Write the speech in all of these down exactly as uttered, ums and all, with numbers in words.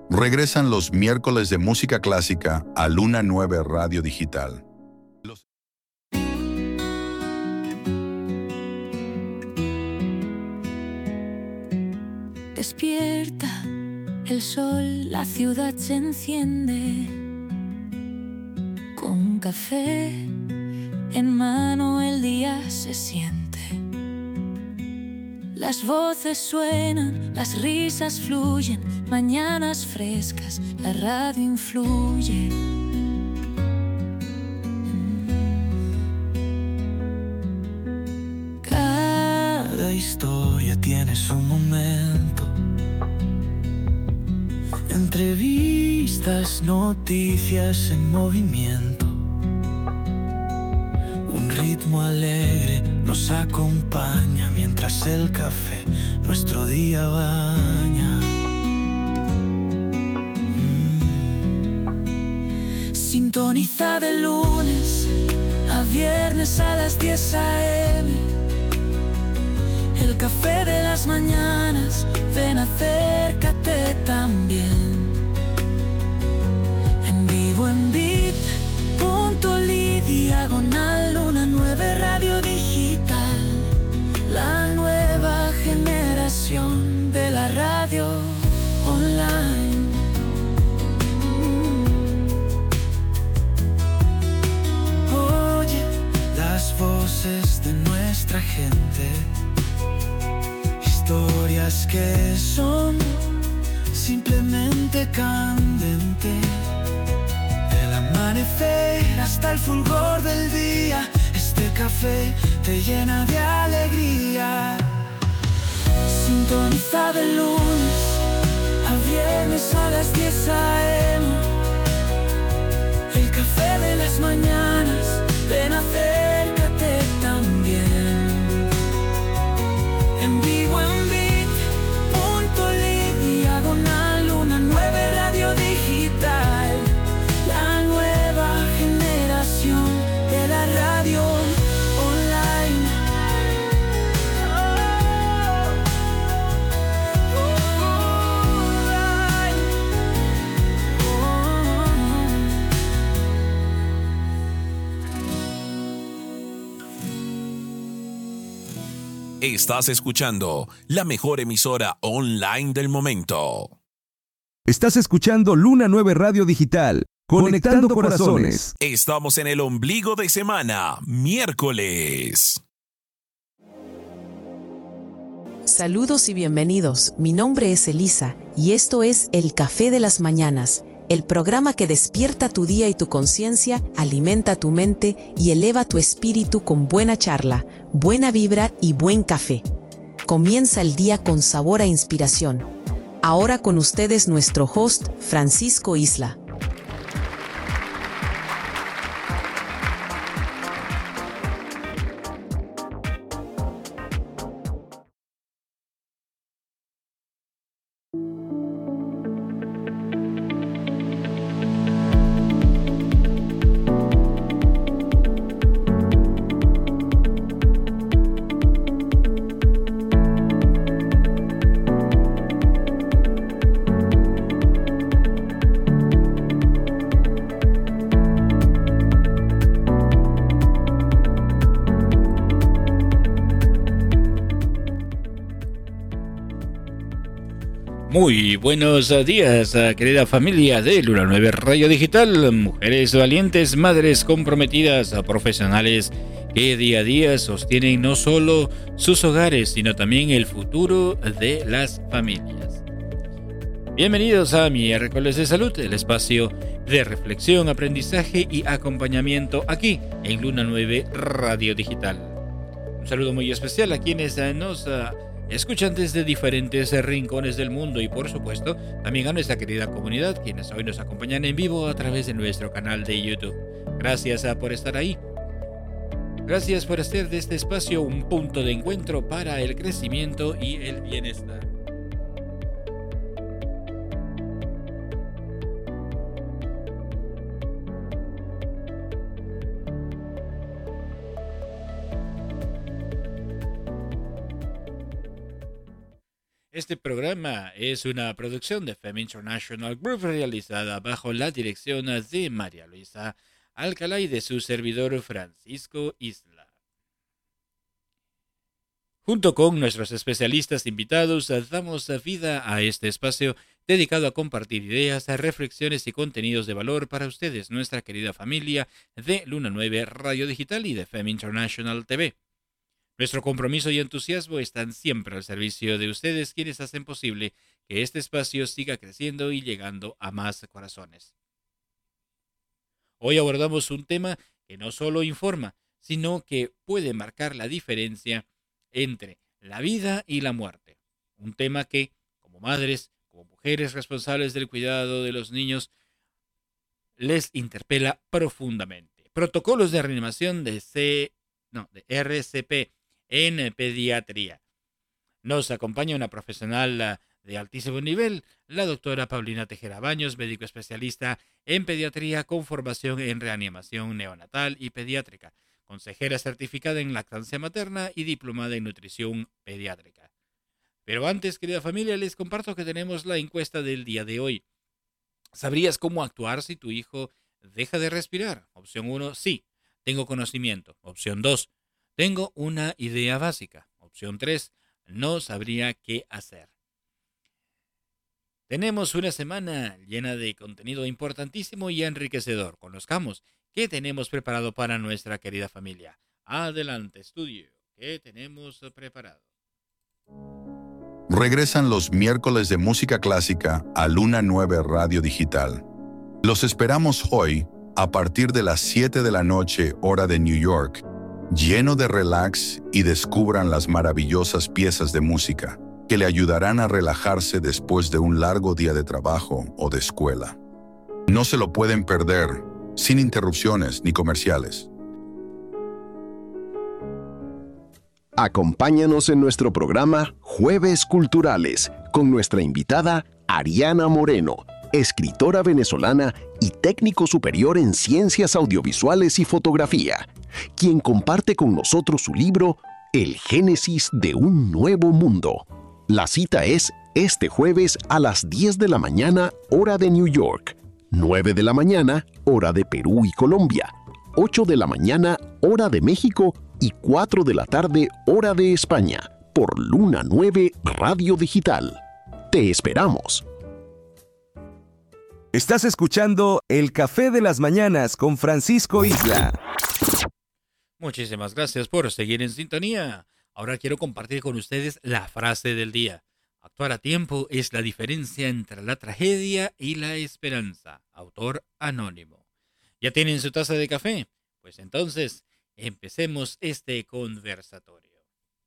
Regresan los miércoles de música clásica a Luna nueve Radio Digital. Los... Despierta el sol, la ciudad se enciende. Con un café en mano el día se siente. Las voces suenan, las risas fluyen, mañanas frescas, la radio influye. Cada historia tiene su momento. Entrevistas, noticias en movimiento. Un ritmo alegre nos acompaña mientras el café nuestro día baña. Mm. Sintoniza de lunes a viernes a las diez a eme. El café de las mañanas, ven, acércate también. En vivo en bit punto ly, diagonal Luna nueve Radio Digital. La nueva generación de la radio online. Oye las voces de nuestra gente. Historias que son simplemente candente. Del amanecer hasta el fulgor del día, este café te llena de alegría. Sintoniza de lunes a viernes a las diez a eme. El café de las mañanas, ven, acércate también. En vivo en bit punto ly, diagonal Luna nueve Radio Digital. La nueva generación de la radio online. Estás escuchando la mejor emisora online del momento. Estás escuchando Luna nueve Radio Digital, conectando, conectando corazones. Estamos en el ombligo de semana, miércoles. Saludos y bienvenidos. Mi nombre es Elisa y esto es El Café de las Mañanas, el programa que despierta tu día y tu conciencia, alimenta tu mente y eleva tu espíritu con buena charla, buena vibra y buen café. Comienza el día con sabor a inspiración. Ahora con ustedes nuestro host, Francisco Isla. Muy buenos días, querida familia de Luna nueve Radio Digital, mujeres valientes, madres comprometidas, profesionales que día a día sostienen no solo sus hogares, sino también el futuro de las familias. Bienvenidos a Miércoles de Salud, el espacio de reflexión, aprendizaje y acompañamiento aquí en Luna nueve Radio Digital. Un saludo muy especial a quienes nos escuchan desde diferentes rincones del mundo y por supuesto también a nuestra querida comunidad, quienes hoy nos acompañan en vivo a través de nuestro canal de YouTube. Gracias por estar ahí. Gracias por hacer de este espacio un punto de encuentro para el crecimiento y el bienestar. Este programa es una producción de F E M International Group realizada bajo la dirección de María Luisa Alcalá y de su servidor Francisco Isla. Junto con nuestros especialistas invitados, damos vida a este espacio dedicado a compartir ideas, reflexiones y contenidos de valor para ustedes, nuestra querida familia de Luna nueve Radio Digital y de F E M International T V. Nuestro compromiso y entusiasmo están siempre al servicio de ustedes, quienes hacen posible que este espacio siga creciendo y llegando a más corazones. Hoy abordamos un tema que no solo informa, sino que puede marcar la diferencia entre la vida y la muerte. Un tema que, como madres, como mujeres responsables del cuidado de los niños, les interpela profundamente. Protocolos de reanimación de, C, no, de R C P en pediatría. Nos acompaña una profesional de altísimo nivel, la doctora Paulina Tejera Baños, médico especialista en pediatría con formación en reanimación neonatal y pediátrica, consejera certificada en lactancia materna y diplomada en nutrición pediátrica. Pero antes, querida familia, les comparto que tenemos la encuesta del día de hoy. ¿Sabrías cómo actuar si tu hijo deja de respirar? Opción uno, sí, tengo conocimiento. Opción dos, tengo una idea básica. Opción tres, no sabría qué hacer. Tenemos una semana llena de contenido importantísimo y enriquecedor. Conozcamos qué tenemos preparado para nuestra querida familia. Adelante, estudio. ¿Qué tenemos preparado? Regresan los miércoles de música clásica a Luna nueve Radio Digital. Los esperamos hoy a partir de las siete de la noche, hora de New York, lleno de relax y descubran las maravillosas piezas de música que le ayudarán a relajarse después de un largo día de trabajo o de escuela. No se lo pueden perder, sin interrupciones ni comerciales. Acompáñanos en nuestro programa Jueves Culturales con nuestra invitada Ariana Moreno, escritora venezolana y técnico superior en ciencias audiovisuales y fotografía, quien comparte con nosotros su libro El Génesis de un Nuevo Mundo. La cita es este jueves a las diez de la mañana, hora de New York, nueve de la mañana, hora de Perú y Colombia, ocho de la mañana, hora de México y cuatro de la tarde, hora de España, por Luna nueve Radio Digital. Te esperamos. Estás escuchando El Café de las Mañanas con Francisco Isla. Muchísimas gracias por seguir en sintonía. Ahora quiero compartir con ustedes la frase del día. Actuar a tiempo es la diferencia entre la tragedia y la esperanza. Autor anónimo. ¿Ya tienen su taza de café? Pues entonces, empecemos este conversatorio.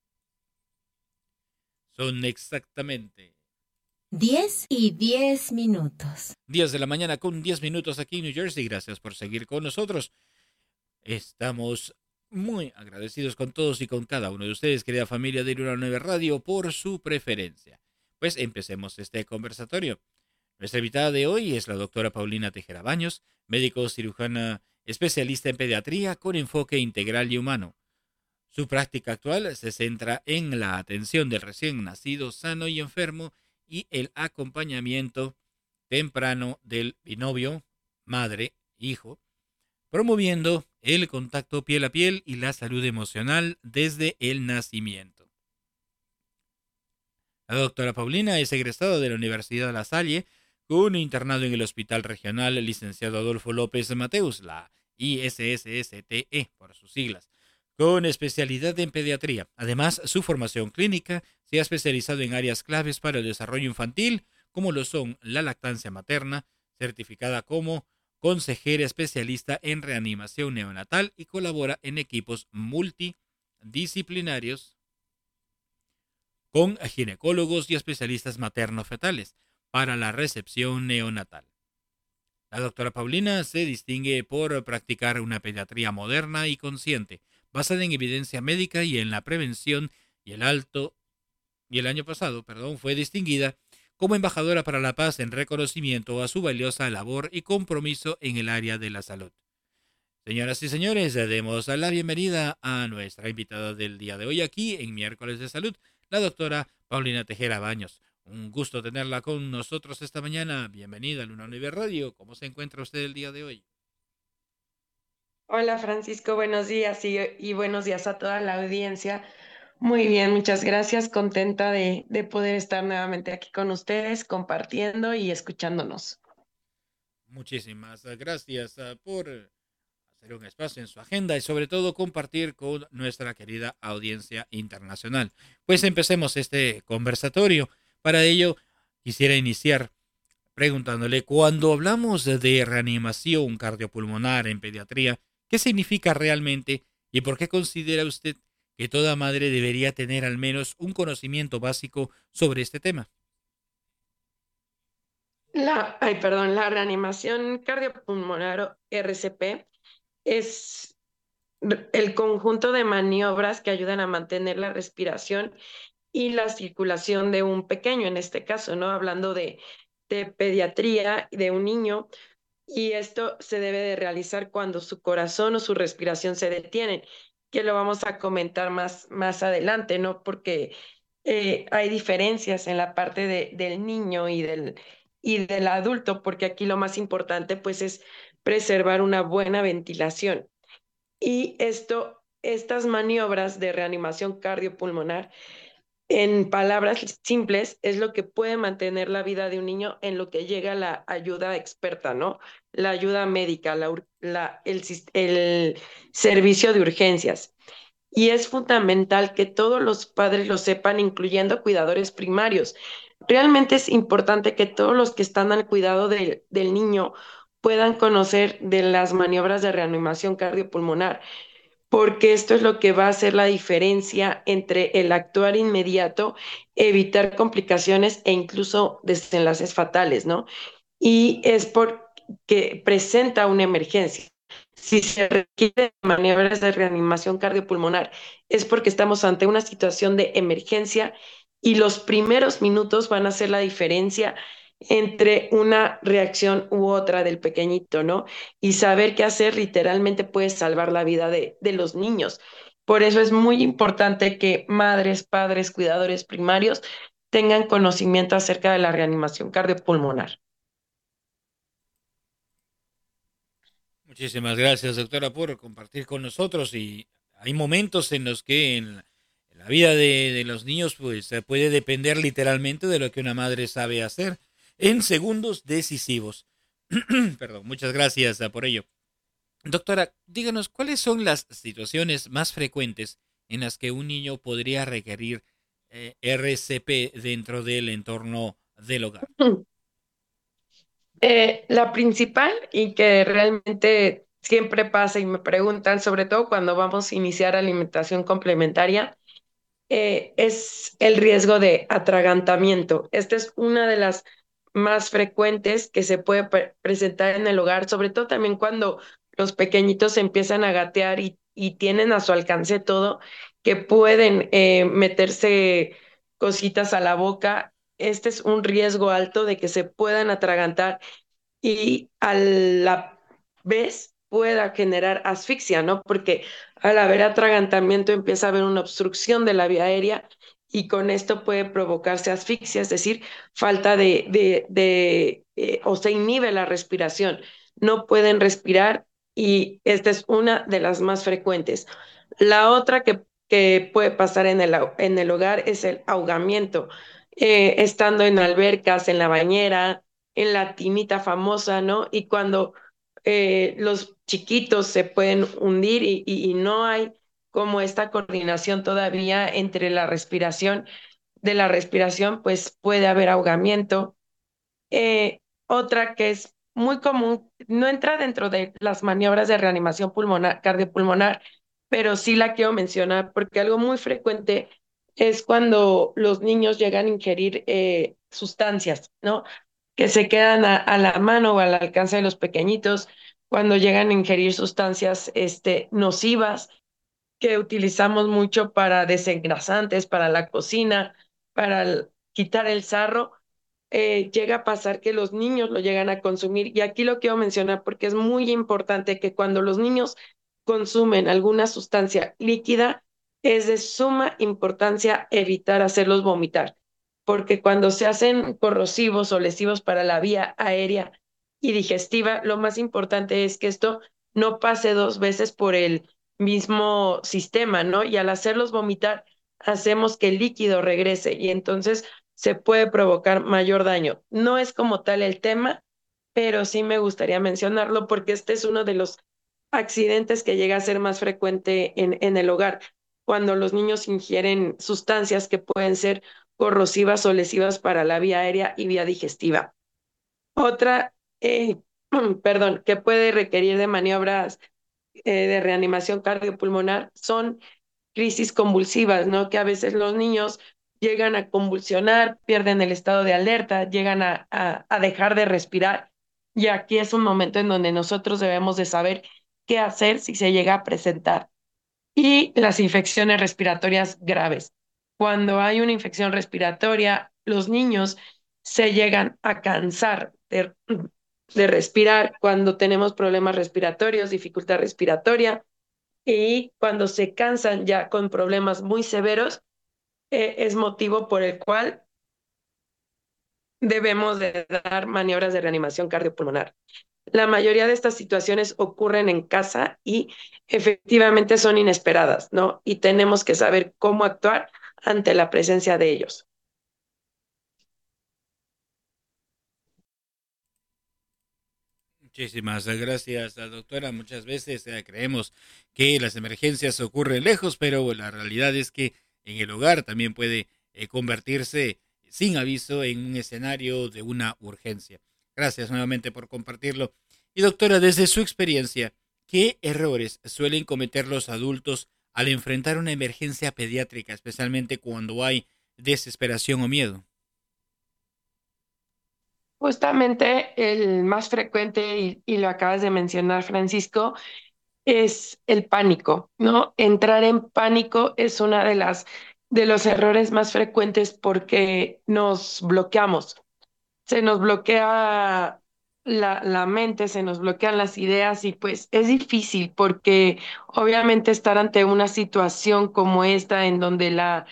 Son exactamente diez y diez minutos. diez de la mañana con diez minutos aquí en New Jersey. Gracias por seguir con nosotros. Estamos muy agradecidos con todos y con cada uno de ustedes, querida familia de Luna nueve Radio, por su preferencia. Pues empecemos este conversatorio. Nuestra invitada de hoy es la doctora Paulina Tejera Baños, médico cirujana especialista en pediatría con enfoque integral y humano. Su práctica actual se centra en la atención del recién nacido sano y enfermo y el acompañamiento temprano del binomio madre-hijo, promoviendo el contacto piel a piel y la salud emocional desde el nacimiento. La doctora Paulina es egresada de la Universidad de La Salle, con internado en el Hospital Regional Licenciado Adolfo López Mateus, la I S S S T E por sus siglas, con especialidad en pediatría. Además, su formación clínica se ha especializado en áreas claves para el desarrollo infantil, como lo son la lactancia materna, certificada como consejera especialista en reanimación neonatal y colabora en equipos multidisciplinarios con ginecólogos y especialistas materno-fetales para la recepción neonatal. La doctora Paulina se distingue por practicar una pediatría moderna y consciente, basada en evidencia médica y en la prevención, y el alto y el año pasado, perdón, fue distinguida como embajadora para la paz en reconocimiento a su valiosa labor y compromiso en el área de la salud. Señoras y señores, demos la bienvenida a nuestra invitada del día de hoy aquí en Miércoles de Salud, la doctora Paulina Tejera Baños. Un gusto tenerla con nosotros esta mañana. Bienvenida a Luna Nueve Radio. ¿Cómo se encuentra usted el día de hoy? Hola Francisco, buenos días y, y buenos días a toda la audiencia. Muy bien, muchas gracias. Contenta de, de poder estar nuevamente aquí con ustedes, compartiendo y escuchándonos. Muchísimas gracias uh, por hacer un espacio en su agenda y sobre todo compartir con nuestra querida audiencia internacional. Pues empecemos este conversatorio. Para ello quisiera iniciar preguntándole, cuando hablamos de reanimación cardiopulmonar en pediatría, ¿qué significa realmente y por qué considera usted que toda madre debería tener al menos un conocimiento básico sobre este tema? La, ay, perdón, la reanimación cardiopulmonar o R C P es el conjunto de maniobras que ayudan a mantener la respiración y la circulación de un pequeño, en este caso, ¿no? Hablando de, de pediatría, de un niño, y esto se debe de realizar cuando su corazón o su respiración se detienen, que lo vamos a comentar más, más adelante, ¿no? Porque eh, hay diferencias en la parte de, del niño y del, y del adulto, porque aquí lo más importante, pues, es preservar una buena ventilación. Y esto, estas maniobras de reanimación cardiopulmonar, en palabras simples, es lo que puede mantener la vida de un niño en lo que llega la ayuda experta, ¿no? La ayuda médica, la, la, el, el servicio de urgencias. Y es fundamental que todos los padres lo sepan, incluyendo cuidadores primarios. Realmente es importante que todos los que están al cuidado de, del niño puedan conocer de las maniobras de reanimación cardiopulmonar, porque esto es lo que va a hacer la diferencia entre el actuar inmediato, evitar complicaciones e incluso desenlaces fatales, ¿no? Y es porque presenta una emergencia. Si se requiere maniobras de reanimación cardiopulmonar, es porque estamos ante una situación de emergencia y los primeros minutos van a hacer la diferencia entre una reacción u otra del pequeñito, ¿no? Y saber qué hacer literalmente puede salvar la vida de, de los niños. Por eso es muy importante que madres, padres, cuidadores primarios tengan conocimiento acerca de la reanimación cardiopulmonar. Muchísimas gracias, doctora, por compartir con nosotros. Y hay momentos en los que en la, en la vida de, de los niños pues puede depender literalmente de lo que una madre sabe hacer en segundos decisivos. Perdón, muchas gracias por ello. Doctora, díganos, ¿cuáles son las situaciones más frecuentes en las que un niño podría requerir eh, R C P dentro del entorno del hogar? Eh, la principal y que realmente siempre pasa y me preguntan, sobre todo cuando vamos a iniciar alimentación complementaria, eh, es el riesgo de atragantamiento. Esta es una de las más frecuentes que se puede pre presentar en el hogar, sobre todo también cuando los pequeñitos empiezan a gatear y, y tienen a su alcance todo, que pueden eh, meterse cositas a la boca. Este es un riesgo alto de que se puedan atragantar y a la vez pueda generar asfixia, ¿no? Porque al haber atragantamiento empieza a haber una obstrucción de la vía aérea y con esto puede provocarse asfixia, es decir, falta de, de, de eh, o se inhibe la respiración, no pueden respirar y esta es una de las más frecuentes. La otra que, que puede pasar en el, en el hogar es el ahogamiento, eh, estando en albercas, en la bañera, en la tinita famosa, ¿no? Y cuando eh, los chiquitos se pueden hundir y, y, y no hay como esta coordinación todavía entre la respiración, de la respiración, pues puede haber ahogamiento. Eh, otra que es muy común, no entra dentro de las maniobras de reanimación pulmonar, cardiopulmonar, pero sí la quiero mencionar porque algo muy frecuente es cuando los niños llegan a ingerir eh, sustancias, ¿no? Que se quedan a, a la mano o al alcance de los pequeñitos cuando llegan a ingerir sustancias este, nocivas que utilizamos mucho para desengrasantes, para la cocina, para el, quitar el sarro. Eh, llega a pasar que los niños lo llegan a consumir y aquí lo quiero mencionar porque es muy importante que cuando los niños consumen alguna sustancia líquida es de suma importancia evitar hacerlos vomitar. porque cuando se hacen corrosivos o lesivos para la vía aérea y digestiva, lo más importante es que esto no pase dos veces por el mismo sistema, ¿no? Y al hacerlos vomitar, hacemos que el líquido regrese y entonces se puede provocar mayor daño. No es como tal el tema, pero sí me gustaría mencionarlo porque este es uno de los accidentes que llega a ser más frecuente en, en el hogar, cuando los niños ingieren sustancias que pueden ser corrosivas o lesivas para la vía aérea y vía digestiva. Otra, eh, perdón, que puede requerir de maniobras eh, de reanimación cardiopulmonar son crisis convulsivas, ¿no? Que a veces los niños llegan a convulsionar, pierden el estado de alerta, llegan a, a, a dejar de respirar. Y aquí es un momento en donde nosotros debemos de saber qué hacer si se llega a presentar. Y las infecciones respiratorias graves. Cuando hay una infección respiratoria, los niños se llegan a cansar de, de respirar cuando tenemos problemas respiratorios, dificultad respiratoria, y cuando se cansan ya con problemas muy severos, eh, es motivo por el cual debemos de dar maniobras de reanimación cardiopulmonar. La mayoría de estas situaciones ocurren en casa y efectivamente son inesperadas, ¿no? Y tenemos que saber cómo actuar ante la presencia de ellos. Muchísimas gracias, doctora. Muchas veces eh, creemos que las emergencias ocurren lejos, pero la realidad es que en el hogar también puede eh, convertirse sin aviso en un escenario de una urgencia. Gracias nuevamente por compartirlo. Y doctora, desde su experiencia, ¿qué errores suelen cometer los adultos al enfrentar una emergencia pediátrica, especialmente cuando hay desesperación o miedo? Justamente el más frecuente, y, y lo acabas de mencionar, Francisco, es el pánico, ¿no? Entrar en pánico es una de las de los errores más frecuentes porque nos bloqueamos. Se nos bloquea la, la mente, se nos bloquean las ideas y pues es difícil porque obviamente estar ante una situación como esta en donde la,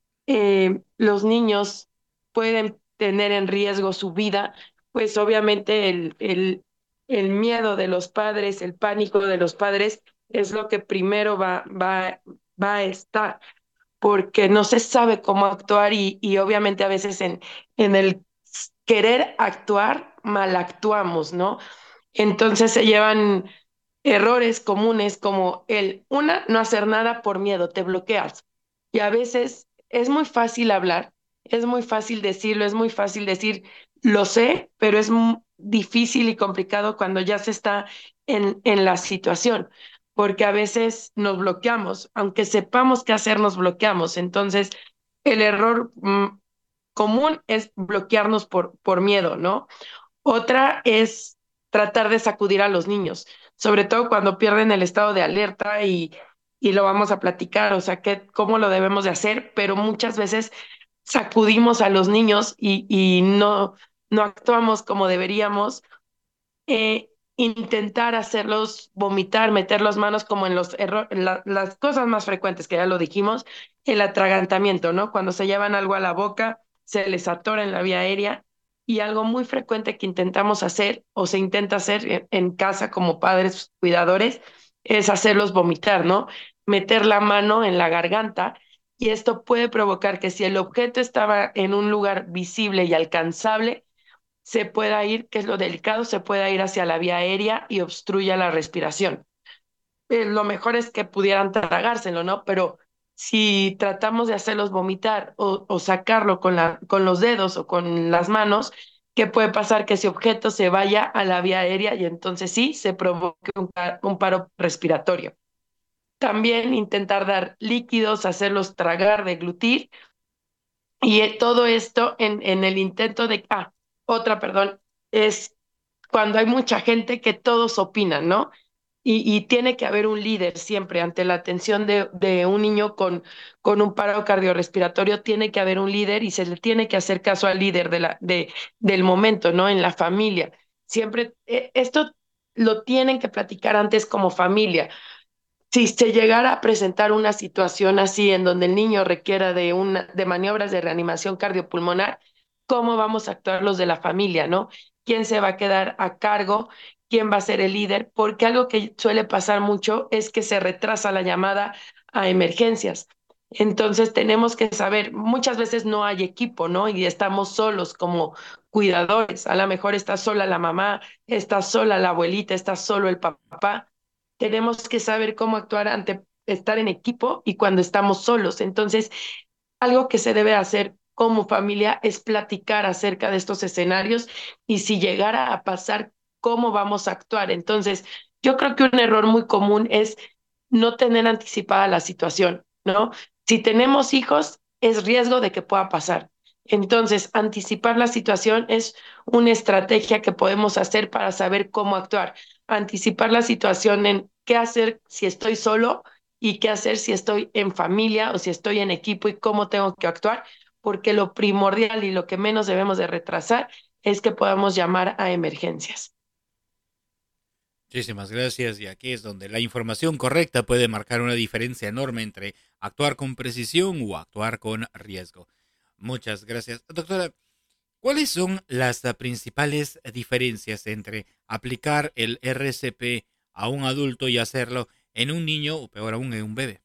eh, los niños pueden tener en riesgo su vida, pues obviamente el, el, el miedo de los padres, el pánico de los padres es lo que primero va, va, va a estar, porque no se sabe cómo actuar y, y obviamente a veces en, en el querer actuar, mal actuamos, ¿no? Entonces se llevan errores comunes como el, una, no hacer nada por miedo, te bloqueas. Y a veces es muy fácil hablar, es muy fácil decirlo, es muy fácil decir, lo sé, pero es muy difícil y complicado cuando ya se está en, en la situación, porque a veces nos bloqueamos, aunque sepamos qué hacer, nos bloqueamos. Entonces, el error mm, común es bloquearnos por, por miedo, ¿no? Otra es tratar de sacudir a los niños, sobre todo cuando pierden el estado de alerta y, y lo vamos a platicar, o sea, que, cómo lo debemos de hacer, pero muchas veces sacudimos a los niños y, y no, no actuamos como deberíamos. Eh, intentar hacerlos vomitar, meter las manos como en los errores, la, las cosas más frecuentes que ya lo dijimos, el atragantamiento, ¿no? Cuando se llevan algo a la boca, se les atora en la vía aérea y algo muy frecuente que intentamos hacer o se intenta hacer en, en casa como padres cuidadores es hacerlos vomitar, ¿no? Meter la mano en la garganta y esto puede provocar que si el objeto estaba en un lugar visible y alcanzable, se pueda ir, que es lo delicado, se pueda ir hacia la vía aérea y obstruya la respiración. Eh, lo mejor es que pudieran tragárselo, ¿no? Pero si tratamos de hacerlos vomitar o, o sacarlo con, la, con los dedos o con las manos, ¿qué puede pasar? Que ese objeto se vaya a la vía aérea y entonces sí se provoque un, un paro respiratorio. También intentar dar líquidos, hacerlos tragar, deglutir, y eh, todo esto en, en el intento de, ah, otra, perdón, es cuando hay mucha gente que todos opinan, ¿no? Y, y tiene que haber un líder siempre ante la atención de, de un niño con, con un paro cardiorrespiratorio, tiene que haber un líder y se le tiene que hacer caso al líder de la, de, del momento, ¿no? En la familia. Siempre, eh, esto lo tienen que platicar antes como familia. si se llegara a presentar una situación así en donde el niño requiera de, una, de maniobras de reanimación cardiopulmonar, ¿cómo vamos a actuar los de la familia, no? ¿Quién se va a quedar a cargo? ¿Quién va a ser el líder? Porque algo que suele pasar mucho es que se retrasa la llamada a emergencias. Entonces tenemos que saber, muchas veces no hay equipo, ¿no? Y estamos solos como cuidadores. A lo mejor está sola la mamá, está sola la abuelita, está solo el papá. Tenemos que saber cómo actuar ante estar en equipo y cuando estamos solos. Entonces, algo que se debe hacer como familia es platicar acerca de estos escenarios y si llegara a pasar, cómo vamos a actuar. Entonces, yo creo que un error muy común es no tener anticipada la situación, ¿no? Si tenemos hijos, es riesgo de que pueda pasar. Entonces, anticipar la situación es una estrategia que podemos hacer para saber cómo actuar. Anticipar la situación en qué hacer si estoy solo y qué hacer si estoy en familia o si estoy en equipo y cómo tengo que actuar, porque lo primordial y lo que menos debemos de retrasar es que podamos llamar a emergencias. Muchísimas gracias, y aquí es donde la información correcta puede marcar una diferencia enorme entre actuar con precisión o actuar con riesgo. Muchas gracias. Doctora, ¿cuáles son las uh, principales diferencias entre aplicar el R C P a un adulto y hacerlo en un niño o peor aún en un bebé?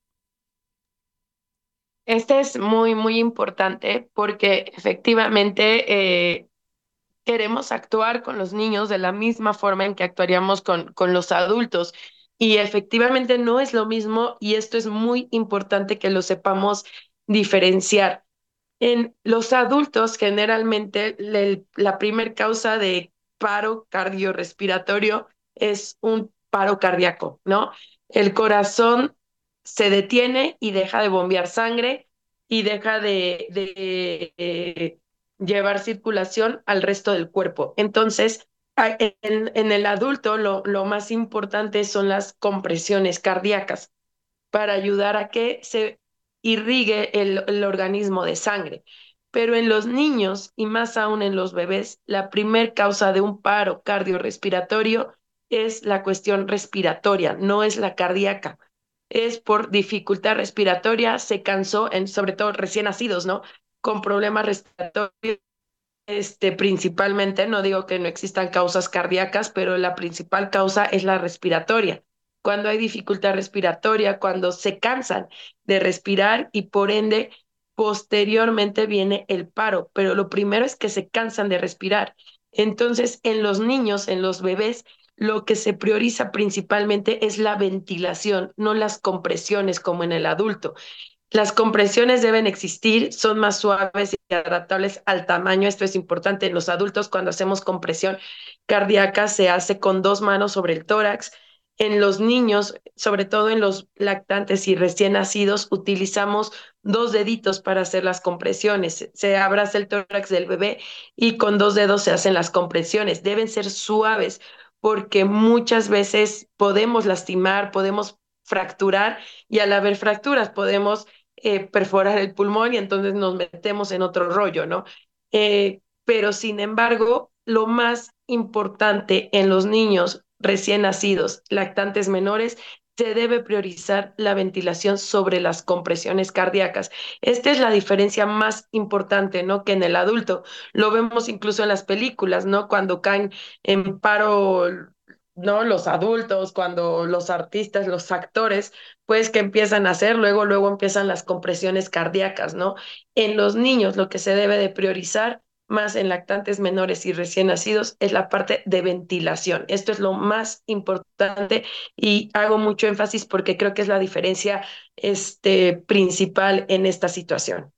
Este es muy, muy importante porque efectivamente eh, queremos actuar con los niños de la misma forma en que actuaríamos con, con los adultos. Y efectivamente no es lo mismo y esto es muy importante que lo sepamos diferenciar. En los adultos, generalmente, le- la primer causa de paro cardiorrespiratorio es un paro cardíaco, ¿no? El corazón se detiene y deja de bombear sangre y deja de, de, eh, llevar circulación al resto del cuerpo. Entonces, a- en, en el adulto, lo, lo más importante son las compresiones cardíacas para ayudar a que se irrigue el, el organismo de sangre. Pero en los niños y más aún en los bebés, la primer causa de un paro cardiorrespiratorio es la cuestión respiratoria, no es la cardíaca. Es por dificultad respiratoria, se cansó, en, sobre todo recién nacidos, ¿no? Con problemas respiratorios, este, principalmente, no digo que no existan causas cardíacas, pero la principal causa es la respiratoria. Cuando hay dificultad respiratoria, cuando se cansan de respirar y por ende posteriormente viene el paro, pero lo primero es que se cansan de respirar. Entonces, en los niños, en los bebés, lo que se prioriza principalmente es la ventilación, no las compresiones como en el adulto. Las compresiones deben existir, son más suaves y adaptables al tamaño. Esto es importante. En los adultos, cuando hacemos compresión cardíaca, se hace con dos manos sobre el tórax. En los niños, sobre todo en los lactantes y recién nacidos, utilizamos dos deditos para hacer las compresiones. Se abraza el tórax del bebé y con dos dedos se hacen las compresiones. Deben ser suaves porque muchas veces podemos lastimar, podemos fracturar y al haber fracturas podemos eh, perforar el pulmón y entonces nos metemos en otro rollo, ¿no? Eh, pero sin embargo, lo más importante en los niños recién nacidos, lactantes menores, se debe priorizar la ventilación sobre las compresiones cardíacas. Esta es la diferencia más importante, ¿no? Que en el adulto. Lo vemos incluso en las películas, ¿no? Cuando caen en paro, ¿no? Los adultos, cuando los artistas, los actores, pues que empiezan a hacer, luego, luego empiezan las compresiones cardíacas, ¿no? En los niños lo que se debe de priorizar, más en lactantes menores y recién nacidos, es la parte de ventilación. Esto es lo más importante y hago mucho énfasis porque creo que es la diferencia este, principal en esta situación.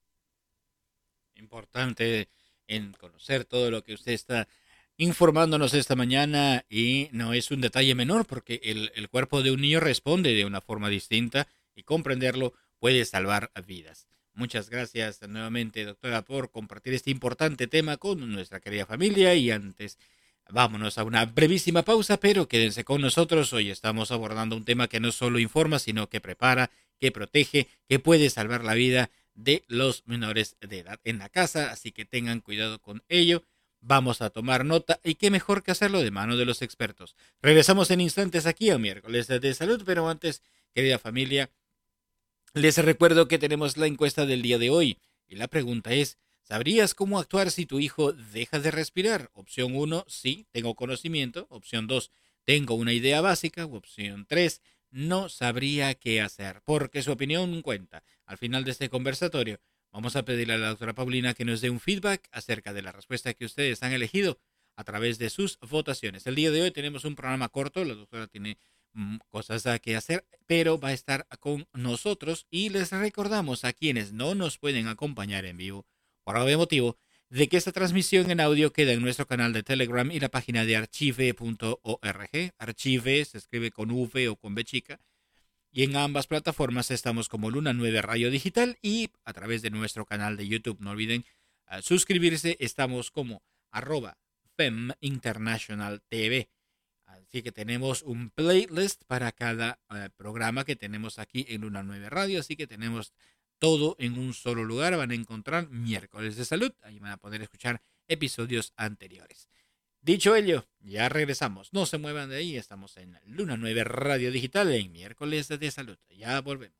Importante en conocer todo lo que usted está informándonos esta mañana, y no es un detalle menor porque el, el cuerpo de un niño responde de una forma distinta y comprenderlo puede salvar vidas. Muchas gracias nuevamente, doctora, por compartir este importante tema con nuestra querida familia. Y antes, vámonos a una brevísima pausa, pero quédense con nosotros. Hoy estamos abordando un tema que no solo informa, sino que prepara, que protege, que puede salvar la vida de los menores de edad en la casa, así que tengan cuidado con ello. Vamos a tomar nota y qué mejor que hacerlo de mano de los expertos. Regresamos en instantes aquí a Miércoles de Salud, pero antes, querida familia, les recuerdo que tenemos la encuesta del día de hoy y la pregunta es, ¿sabrías cómo actuar si tu hijo deja de respirar? Opción uno, sí, tengo conocimiento. Opción dos, tengo una idea básica. Opción tres, no sabría qué hacer, porque su opinión cuenta. Al final de este conversatorio, vamos a pedirle a la doctora Paulina que nos dé un feedback acerca de la respuesta que ustedes han elegido a través de sus votaciones. El día de hoy tenemos un programa corto, la doctora tiene mm, cosas que hacer, pero va a estar con nosotros y les recordamos a quienes no nos pueden acompañar en vivo, por algún motivo, de que esta transmisión en audio queda en nuestro canal de Telegram y la página de archive punto org. Archive se escribe con V o con B chica. Y en ambas plataformas estamos como Luna nueve Radio Digital y a través de nuestro canal de YouTube. No olviden uh, suscribirse. Estamos como arroba Fem International T V. Así que tenemos un playlist para cada uh, programa que tenemos aquí en Luna nueve Radio. Así que tenemos todo en un solo lugar. Van a encontrar Miércoles de Salud. Ahí van a poder escuchar episodios anteriores. Dicho ello, ya regresamos. No se muevan de ahí. Estamos en Luna nueve Radio Digital en Miércoles de Salud. Ya volvemos.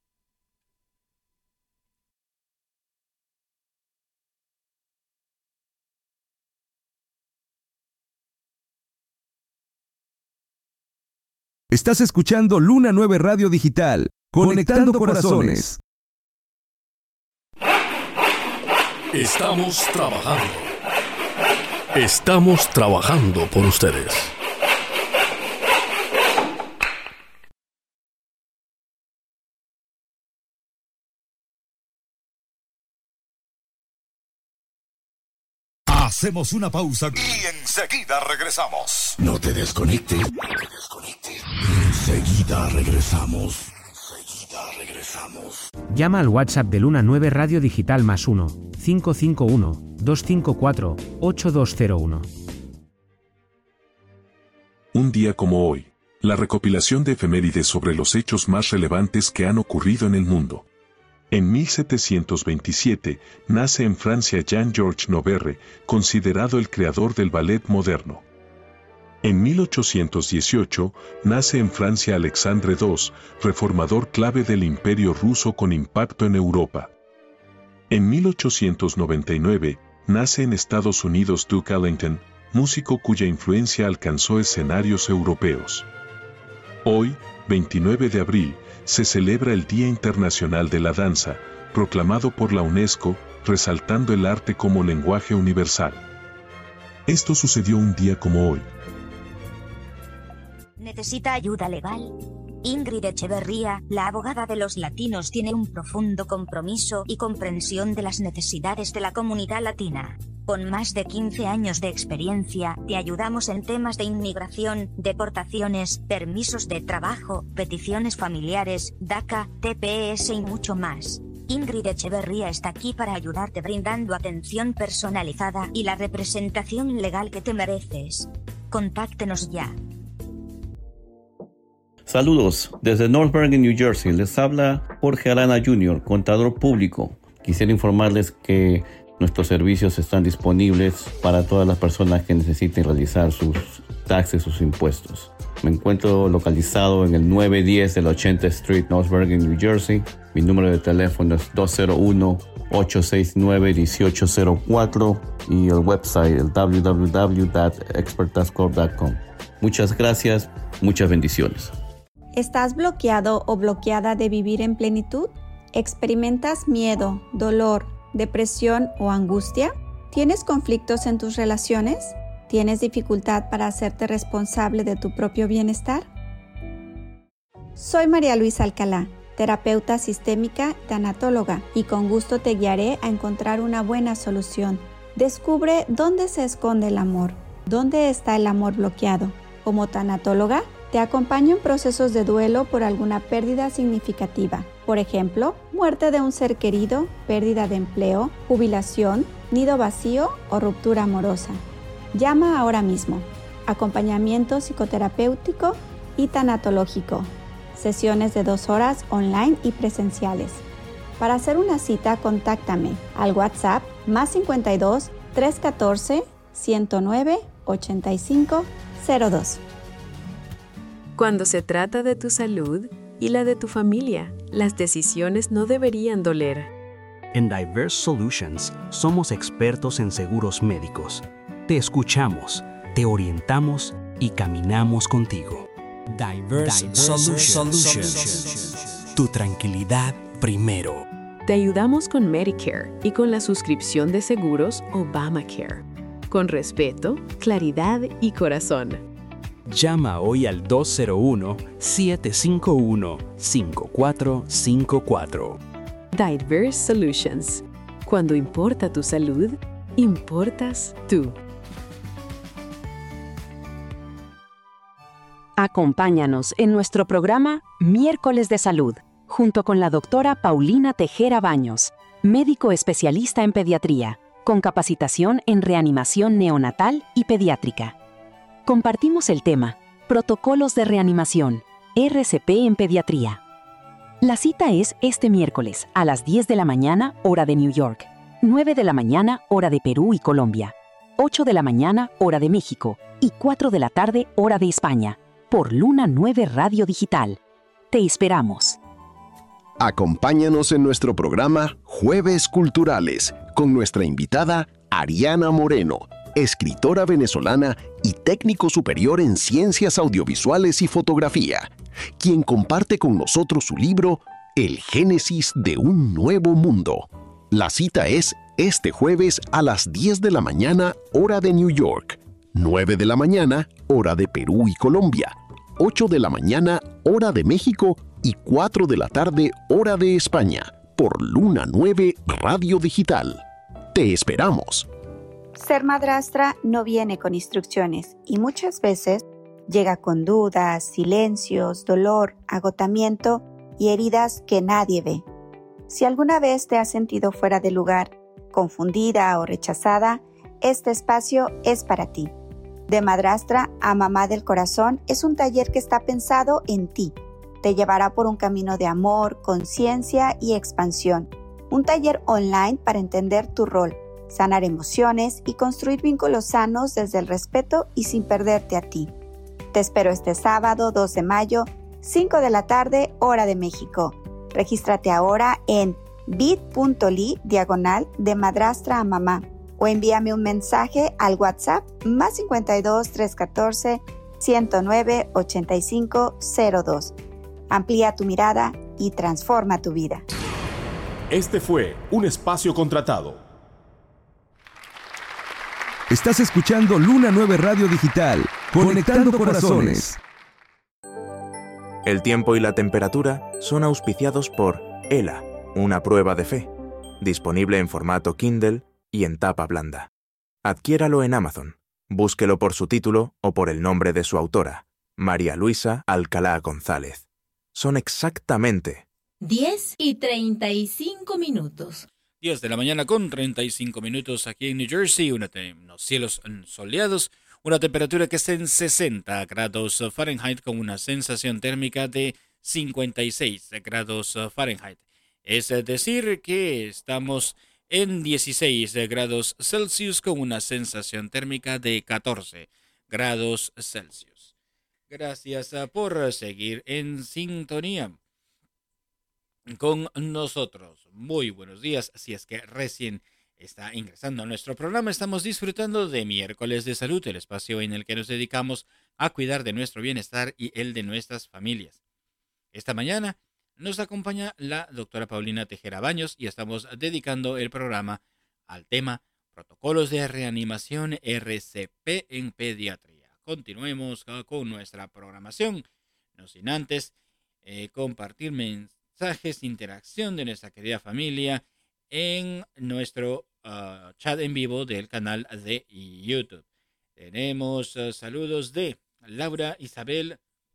Estás escuchando Luna nueve Radio Digital, conectando, conectando corazones. Estamos trabajando. Estamos trabajando por ustedes. Hacemos una pausa y enseguida regresamos. No te desconectes. No te desconectes. Enseguida regresamos. Enseguida regresamos. Llama al WhatsApp de Luna nueve Radio Digital más uno, cinco cinco uno, dos cinco cuatro, ocho dos cero uno. Un día como hoy, la recopilación de efemérides sobre los hechos más relevantes que han ocurrido en el mundo. En mil setecientos veintisiete, nace en Francia Jean-Georges Noverre, considerado el creador del ballet moderno. En mil ochocientos dieciocho, nace en Francia Alexandre segundo, reformador clave del Imperio ruso con impacto en Europa. En mil ochocientos noventa y nueve, nace en Estados Unidos Duke Ellington, músico cuya influencia alcanzó escenarios europeos. Hoy, veintinueve de abril, se celebra el Día Internacional de la Danza, proclamado por la UNESCO, resaltando el arte como lenguaje universal. Esto sucedió un día como hoy. ¿Necesita ayuda legal? Ingrid Echeverría, la abogada de los latinos, tiene un profundo compromiso y comprensión de las necesidades de la comunidad latina. Con más de quince años de experiencia, te ayudamos en temas de inmigración, deportaciones, permisos de trabajo, peticiones familiares, DACA, T P S y mucho más. Ingrid Echeverría está aquí para ayudarte brindando atención personalizada y la representación legal que te mereces. Contáctenos ya. Saludos, desde North Bergen, New Jersey, les habla Jorge Arana junior, contador público. Quisiera informarles que nuestros servicios están disponibles para todas las personas que necesiten realizar sus taxes, sus impuestos. Me encuentro localizado en el nueve diez de la ochenta Street, North Bergen, New Jersey. Mi número de teléfono es dos cero uno, ocho seis nueve, uno ocho cero cuatro y el website el w w w punto expert tax corp punto com. Muchas gracias, muchas bendiciones. ¿Estás bloqueado o bloqueada de vivir en plenitud? ¿Experimentas miedo, dolor, depresión o angustia? ¿Tienes conflictos en tus relaciones? ¿Tienes dificultad para hacerte responsable de tu propio bienestar? Soy María Luisa Alcalá, terapeuta sistémica, tanatóloga, y con gusto te guiaré a encontrar una buena solución. Descubre dónde se esconde el amor, dónde está el amor bloqueado. Como tanatóloga, te acompaño en procesos de duelo por alguna pérdida significativa. Por ejemplo, muerte de un ser querido, pérdida de empleo, jubilación, nido vacío o ruptura amorosa. Llama ahora mismo. Acompañamiento psicoterapéutico y tanatológico. Sesiones de dos horas online y presenciales. Para hacer una cita, contáctame al WhatsApp más cincuenta y dos, trescientos catorce, uno nueve, ocho cinco cero dos. Cuando se trata de tu salud y la de tu familia, las decisiones no deberían doler. En Diverse Solutions somos expertos en seguros médicos. Te escuchamos, te orientamos y caminamos contigo. Diverse, Diverse Solutions. Solutions. Tu tranquilidad primero. Te ayudamos con Medicare y con la suscripción de seguros Obamacare. Con respeto, claridad y corazón. Llama hoy al dos cero uno, siete cinco uno, cinco cuatro cinco cuatro. Diverse Solutions. Cuando importa tu salud, importas tú. Acompáñanos en nuestro programa Miércoles de Salud, junto con la doctora Paulina Tejera Baños, médico especialista en pediatría, con capacitación en reanimación neonatal y pediátrica. Compartimos el tema Protocolos de Reanimación, R C P en Pediatría. La cita es este miércoles a las diez de la mañana, hora de New York, nueve de la mañana, hora de Perú y Colombia, ocho de la mañana, hora de México y cuatro de la tarde, hora de España, por Luna nueve Radio Digital. Te esperamos. Acompáñanos en nuestro programa Jueves Culturales con nuestra invitada Ariana Moreno, escritora venezolana y técnico superior en ciencias audiovisuales y fotografía, quien comparte con nosotros su libro El Génesis de un Nuevo Mundo. La cita es este jueves a las diez de la mañana, hora de New York, nueve de la mañana, hora de Perú y Colombia, ocho de la mañana, hora de México y cuatro de la tarde, hora de España, por Luna nueve Radio Digital. Te esperamos. Ser madrastra no viene con instrucciones y muchas veces llega con dudas, silencios, dolor, agotamiento y heridas que nadie ve. Si alguna vez te has sentido fuera de lugar, confundida o rechazada, este espacio es para ti. De Madrastra a Mamá del Corazón es un taller que está pensado en ti. Te llevará por un camino de amor, conciencia y expansión. Un taller online para entender tu rol, sanar emociones y construir vínculos sanos desde el respeto y sin perderte a ti. Te espero este sábado dos de mayo, cinco de la tarde, hora de México. Regístrate ahora en bit.ly diagonal de madrastra a mamá o envíame un mensaje al WhatsApp más cincuenta y dos, trescientos catorce, ciento nueve, ochenta y cinco cero dos. Amplía tu mirada y transforma tu vida. Este fue un espacio contratado. Estás escuchando Luna nueve Radio Digital, conectando corazones. El tiempo y la temperatura son auspiciados por ELA, una prueba de fe, disponible en formato Kindle y en tapa blanda. Adquiéralo en Amazon. Búsquelo por su título o por el nombre de su autora, María Luisa Alcalá González. Son exactamente diez y treinta y cinco minutos. diez de la mañana con treinta y cinco minutos aquí en New Jersey, una te- unos cielos soleados, una temperatura que está en sesenta grados Fahrenheit con una sensación térmica de cincuenta y seis grados Fahrenheit. Es decir que estamos en dieciséis grados Celsius con una sensación térmica de catorce grados Celsius. Gracias por seguir en sintonía con nosotros. Muy buenos días. Si es que recién está ingresando a nuestro programa, estamos disfrutando de Miércoles de Salud, el espacio en el que nos dedicamos a cuidar de nuestro bienestar y el de nuestras familias. Esta mañana nos acompaña la doctora Paulina Tejera Baños y estamos dedicando el programa al tema Protocolos de Reanimación R C P en Pediatría. Continuemos con nuestra programación, no sin antes eh, compartir mensajes, interacción de nuestra querida familia en nuestro uh, chat en vivo del canal de YouTube. Tenemos uh, saludos de Laura Isabel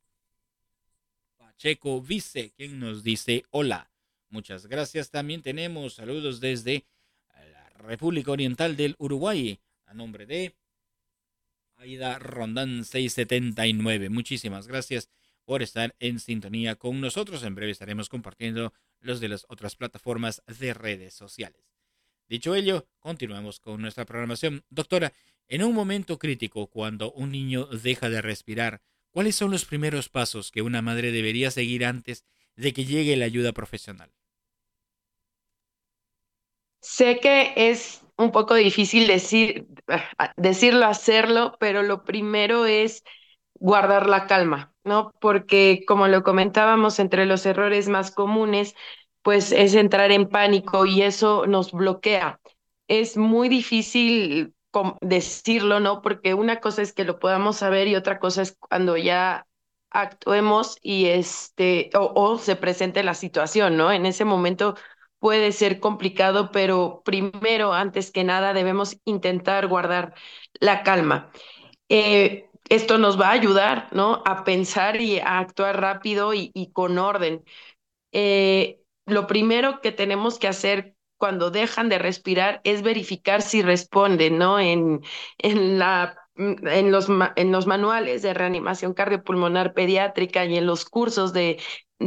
Pacheco Vice, quien nos dice hola. Muchas gracias. También tenemos saludos desde la República Oriental del Uruguay, a nombre de Aida Rondán seiscientos setenta y nueve. Muchísimas gracias por estar en sintonía con nosotros. En breve estaremos compartiendo los de las otras plataformas de redes sociales. Dicho ello, continuamos con nuestra programación. Doctora, En un momento crítico, cuando un niño deja de respirar, ¿cuáles son los primeros pasos que una madre debería seguir antes de que llegue la ayuda profesional? Sé que es un poco difícil decir, decirlo, hacerlo, pero lo primero es guardar la calma, ¿no? Porque como lo comentábamos, entre los errores más comunes, pues es entrar en pánico y eso nos bloquea. Es muy difícil com- decirlo, ¿no? Porque una cosa es que lo podamos saber y otra cosa es cuando ya actuemos y este, o, o se presente la situación, ¿no? En ese momento puede ser complicado, pero primero, antes que nada, debemos intentar guardar la calma. Eh, esto nos va a ayudar, ¿no? A pensar y a actuar rápido y, y con orden. Eh, lo primero que tenemos que hacer cuando dejan de respirar es verificar si responden, ¿no? En, en la, en los, ma- en los manuales de reanimación cardiopulmonar pediátrica y en los cursos de,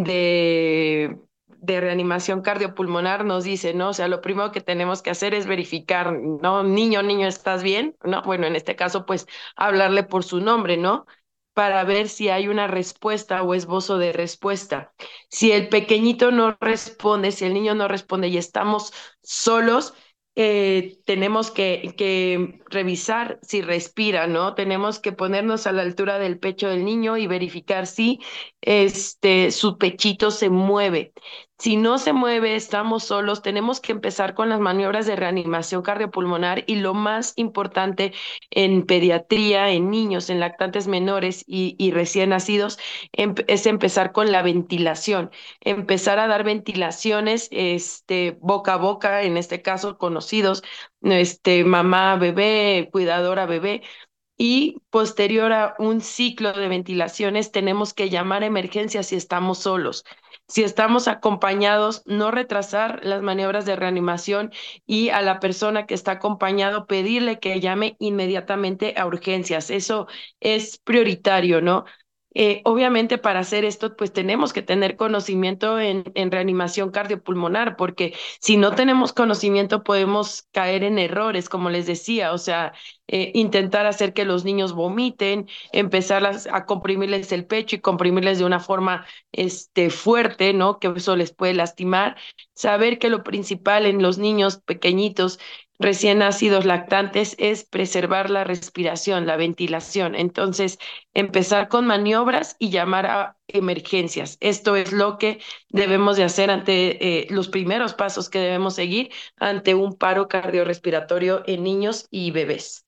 de, de reanimación cardiopulmonar nos dice, ¿no? O sea, lo primero que tenemos que hacer es verificar, ¿no? Niño, niño, ¿estás bien? ¿No? Bueno, en este caso, pues hablarle por su nombre, ¿no? Para ver si hay una respuesta o esbozo de respuesta. Si el pequeñito no responde, si el niño no responde y estamos solos, eh, tenemos que, que revisar si respira, ¿no? Tenemos que ponernos a la altura del pecho del niño y verificar si este, su pechito se mueve. Si no se mueve, estamos solos, tenemos que empezar con las maniobras de reanimación cardiopulmonar y lo más importante en pediatría, en niños, en lactantes menores y, y recién nacidos, em- es empezar con la ventilación, empezar a dar ventilaciones este, boca a boca, en este caso conocidos, este, mamá, bebé, cuidadora, bebé. Y posterior a un ciclo de ventilaciones, tenemos que llamar a emergencias si estamos solos. Si estamos acompañados, no retrasar las maniobras de reanimación y a la persona que está acompañado pedirle que llame inmediatamente a urgencias. Eso es prioritario, ¿no? Eh, obviamente para hacer esto, pues tenemos que tener conocimiento en, en reanimación cardiopulmonar, porque si no tenemos conocimiento podemos caer en errores, como les decía, o sea, eh, intentar hacer que los niños vomiten, empezar a, a comprimirles el pecho y comprimirles de una forma este, fuerte, ¿no? Que eso les puede lastimar. Saber que lo principal en los niños pequeñitos recién nacidos lactantes es preservar la respiración, la ventilación. Entonces, empezar con maniobras y llamar a emergencias. Esto es lo que debemos de hacer ante eh, los primeros pasos que debemos seguir ante un paro cardiorrespiratorio en niños y bebés.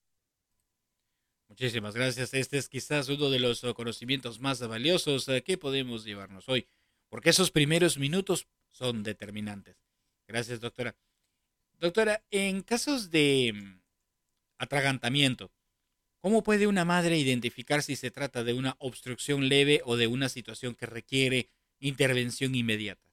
Muchísimas gracias. Este es quizás uno de los uh, conocimientos más valiosos uh, que podemos llevarnos hoy, porque esos primeros minutos son determinantes. Gracias, doctora. Doctora, en casos de mm, atragantamiento, ¿cómo puede una madre identificar si se trata de una obstrucción leve o de una situación que requiere intervención inmediata?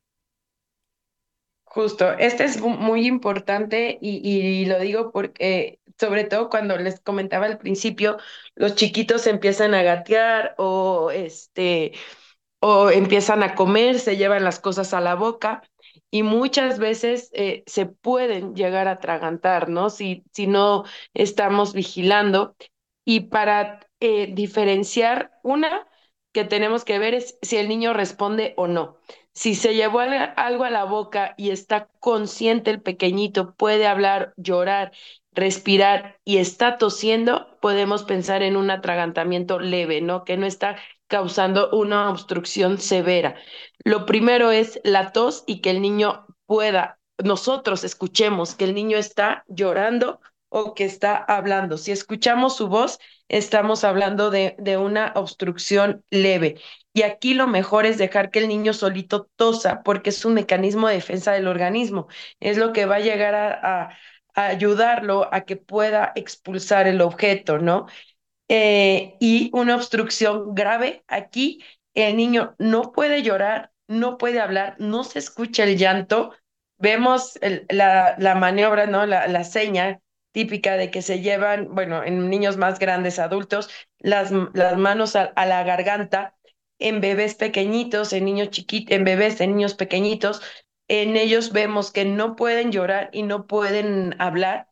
Justo, este es mu- muy importante y, y lo digo porque, sobre todo cuando les comentaba al principio, los chiquitos empiezan a gatear o este o empiezan a comer, se llevan las cosas a la boca y muchas veces eh, se pueden llegar a atragantar, ¿no? Si, si no estamos vigilando. Y para eh, diferenciar, una que tenemos que ver es si el niño responde o no. Si se llevó al- algo a la boca y está consciente el pequeñito, puede hablar, llorar, respirar y está tosiendo, podemos pensar en un atragantamiento leve, ¿no? Que no está causando una obstrucción severa. Lo primero es la tos y que el niño pueda, nosotros escuchemos que el niño está llorando o que está hablando. Si escuchamos su voz, estamos hablando de, de una obstrucción leve. Y aquí lo mejor es dejar que el niño solito tosa, porque es un mecanismo de defensa del organismo. Es lo que va a llegar a, a, a ayudarlo a que pueda expulsar el objeto, ¿no? Eh, y una obstrucción grave. Aquí el niño no puede llorar, no puede hablar, no se escucha el llanto. Vemos el- la, la maniobra, ¿no? La, la seña típica de que se llevan, bueno, en niños más grandes, adultos, las, las manos a, a la garganta, en bebés pequeñitos, en niños chiquitos, en bebés, en niños pequeñitos, en ellos vemos que no pueden llorar y no pueden hablar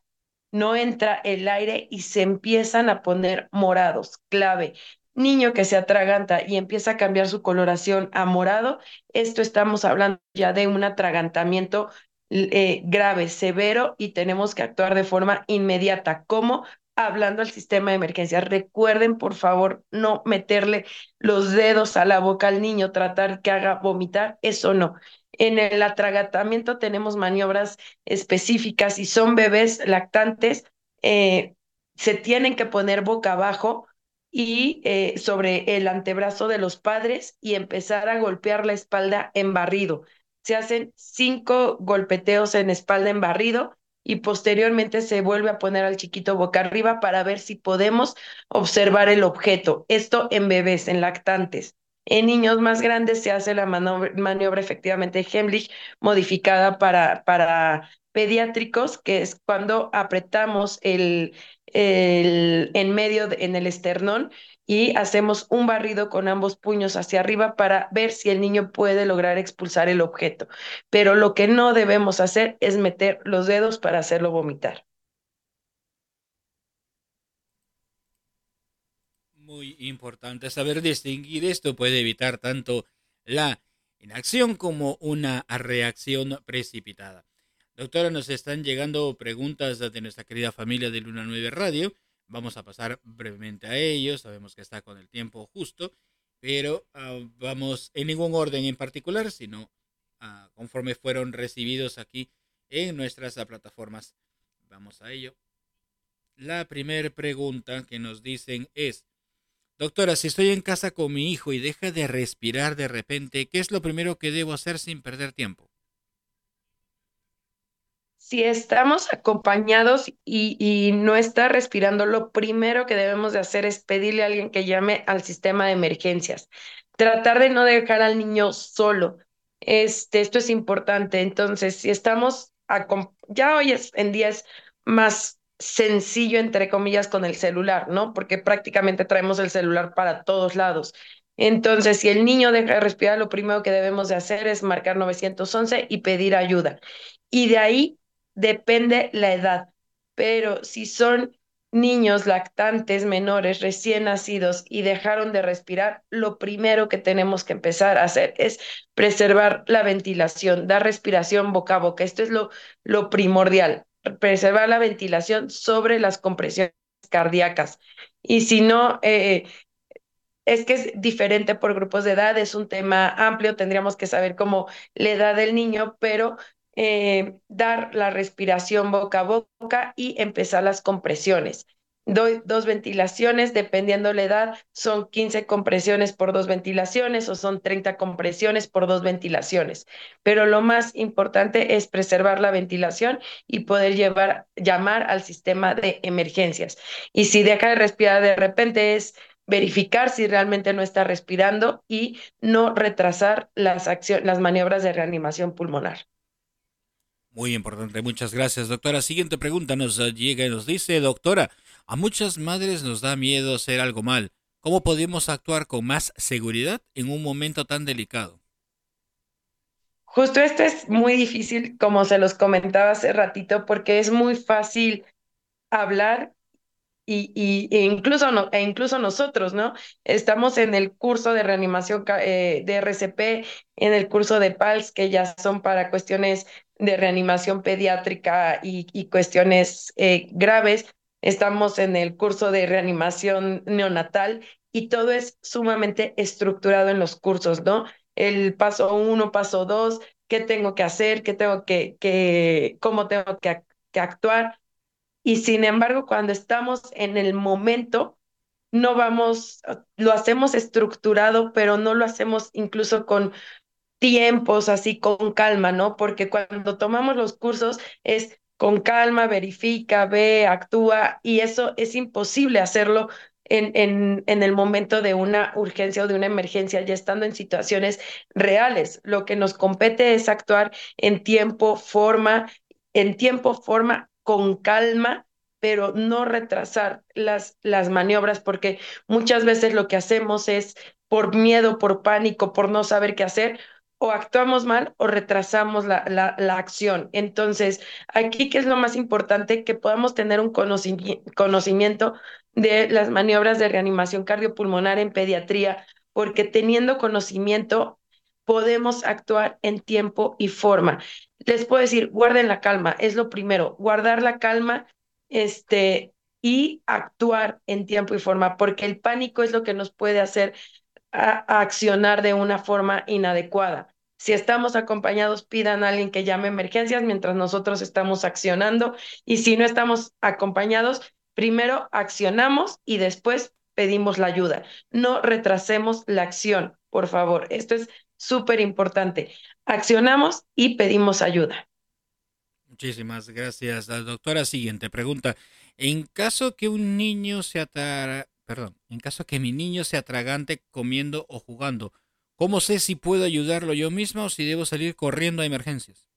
no entra el aire y se empiezan a poner morados, clave. Niño que se atraganta y empieza a cambiar su coloración a morado, esto estamos hablando ya de un atragantamiento eh, grave, severo, y tenemos que actuar de forma inmediata. ¿Cómo? Hablando al sistema de emergencias. Recuerden, por favor, no meterle los dedos a la boca al niño, tratar que haga vomitar, eso no. En el atragantamiento tenemos maniobras específicas y son bebés lactantes, eh, se tienen que poner boca abajo y eh, sobre el antebrazo de los padres y empezar a golpear la espalda en barrido. Se hacen cinco golpeteos en espalda en barrido y posteriormente se vuelve a poner al chiquito boca arriba para ver si podemos observar el objeto. Esto en bebés, en lactantes. En niños más grandes se hace la maniobra, maniobra efectivamente Heimlich modificada para, para pediátricos, que es cuando apretamos el, el, en medio, de, en el esternón, y hacemos un barrido con ambos puños hacia arriba para ver si el niño puede lograr expulsar el objeto. Pero lo que no debemos hacer es meter los dedos para hacerlo vomitar. Muy importante saber distinguir esto, puede evitar tanto la inacción como una reacción precipitada. Doctora, nos están llegando preguntas de nuestra querida familia de Luna nueve Radio. Vamos a pasar brevemente a ellos, sabemos que está con el tiempo justo, pero uh, vamos en ningún orden en particular, sino uh, conforme fueron recibidos aquí en nuestras uh, plataformas. Vamos a ello. La primera pregunta que nos dicen es: doctora, si estoy en casa con mi hijo y deja de respirar de repente, ¿qué es lo primero que debo hacer sin perder tiempo? Si estamos acompañados y, y no está respirando, lo primero que debemos de hacer es pedirle a alguien que llame al sistema de emergencias. Tratar de no dejar al niño solo. Este, esto es importante. Entonces, si estamos, ya hoy es, en día es más sencillo, entre comillas, con el celular, ¿no? Porque prácticamente traemos el celular para todos lados. Entonces, si el niño deja de respirar, lo primero que debemos de hacer es marcar nueve once y pedir ayuda. Y de ahí depende la edad, pero si son niños lactantes menores recién nacidos y dejaron de respirar, lo primero que tenemos que empezar a hacer es preservar la ventilación, dar respiración boca a boca. Esto es lo, lo primordial, preservar la ventilación sobre las compresiones cardíacas. Y si no, eh, es que es diferente por grupos de edad, es un tema amplio, tendríamos que saber cómo la edad del niño, pero Eh, dar la respiración boca a boca y empezar las compresiones. Doy dos ventilaciones, dependiendo la edad, son quince compresiones por dos ventilaciones o son treinta compresiones por dos ventilaciones. Pero lo más importante es preservar la ventilación y poder llevar, llamar al sistema de emergencias. Y si deja de respirar de repente es verificar si realmente no está respirando y no retrasar las, acciones, las maniobras de reanimación pulmonar. Muy importante, muchas gracias, doctora. Siguiente pregunta nos llega y nos dice: doctora, a muchas madres nos da miedo hacer algo mal. ¿Cómo podemos actuar con más seguridad en un momento tan delicado? Justo esto es muy difícil, como se los comentaba hace ratito, porque es muy fácil hablar y, y e incluso no, e incluso nosotros, ¿no? Estamos en el curso de reanimación eh, de R C P, en el curso de P A L S, que ya son para cuestiones de reanimación pediátrica y, y cuestiones eh, graves. Estamos en el curso de reanimación neonatal y todo es sumamente estructurado en los cursos, ¿no? El paso uno, paso dos, qué tengo que hacer, qué tengo que, que cómo tengo que, que actuar. Y sin embargo, cuando estamos en el momento, no vamos, lo hacemos estructurado, pero no lo hacemos incluso con tiempos, así con calma, ¿no? Porque cuando tomamos los cursos es con calma, verifica, ve, actúa, y eso es imposible hacerlo en, en, en el momento de una urgencia o de una emergencia, ya estando en situaciones reales. Lo que nos compete es actuar en tiempo, forma, en tiempo, forma, con calma, pero no retrasar las, las maniobras, porque muchas veces lo que hacemos es por miedo, por pánico, por no saber qué hacer, o actuamos mal o retrasamos la, la, la acción. Entonces, aquí, ¿qué es lo más importante? Que podamos tener un conoci- conocimiento de las maniobras de reanimación cardiopulmonar en pediatría, porque teniendo conocimiento podemos actuar en tiempo y forma. Les puedo decir, guarden la calma, es lo primero, guardar la calma, este, y actuar en tiempo y forma, porque el pánico es lo que nos puede hacer a, a accionar de una forma inadecuada. Si estamos acompañados, pidan a alguien que llame emergencias mientras nosotros estamos accionando. Y si no estamos acompañados, primero accionamos y después pedimos la ayuda. No retrasemos la acción, por favor. Esto es súper importante. Accionamos y pedimos ayuda. Muchísimas gracias, la doctora. Siguiente pregunta. En caso que un niño se atra... Perdón, en caso que mi niño se atragante comiendo o jugando, ¿cómo sé si puedo ayudarlo yo misma o si debo salir corriendo a emergencias?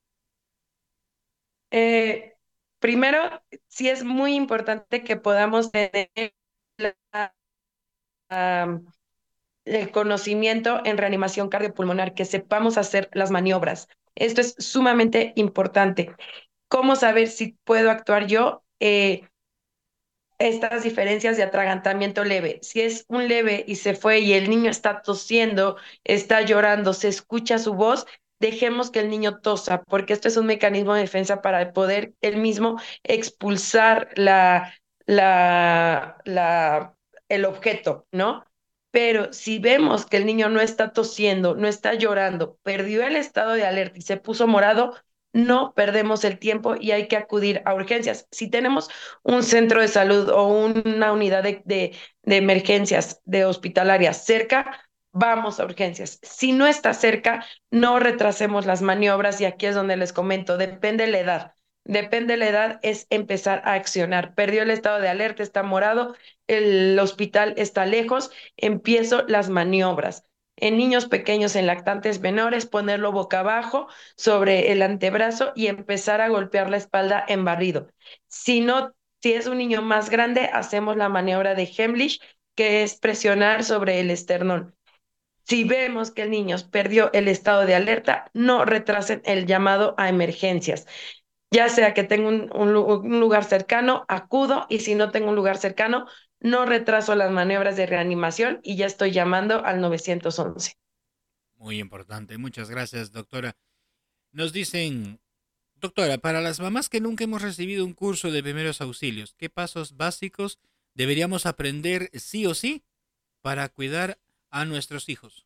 Eh, primero, sí es muy importante que podamos tener la, um, el conocimiento en reanimación cardiopulmonar, que sepamos hacer las maniobras. Esto es sumamente importante. ¿Cómo saber si puedo actuar yo? Eh, estas diferencias de atragantamiento leve. Si es un leve y se fue y el niño está tosiendo, está llorando, se escucha su voz, dejemos que el niño tosa, porque esto es un mecanismo de defensa para poder él mismo expulsar la, la, la, el objeto, ¿no? Pero si vemos que el niño no está tosiendo, no está llorando, perdió el estado de alerta y se puso morado, no perdemos el tiempo y hay que acudir a urgencias. Si tenemos un centro de salud o una unidad de, de, de emergencias de hospitalarias cerca, vamos a urgencias. Si no está cerca, no retrasemos las maniobras y aquí es donde les comento, depende de la edad. Depende de la edad, es empezar a accionar. Perdió el estado de alerta, está morado, el hospital está lejos, empiezo las maniobras. En niños pequeños, en lactantes menores, ponerlo boca abajo sobre el antebrazo y empezar a golpear la espalda en barrido. Si no, si es un niño más grande, hacemos la maniobra de Heimlich, que es presionar sobre el esternón. Si vemos que el niño perdió el estado de alerta, no retrasen el llamado a emergencias. Ya sea que tenga un, un, un lugar cercano, acudo, y si no tengo un lugar cercano, no retraso las maniobras de reanimación y ya estoy llamando al nueve once. Muy importante. Muchas gracias, doctora. Nos dicen, doctora, para las mamás que nunca hemos recibido un curso de primeros auxilios, ¿qué pasos básicos deberíamos aprender sí o sí para cuidar a nuestros hijos?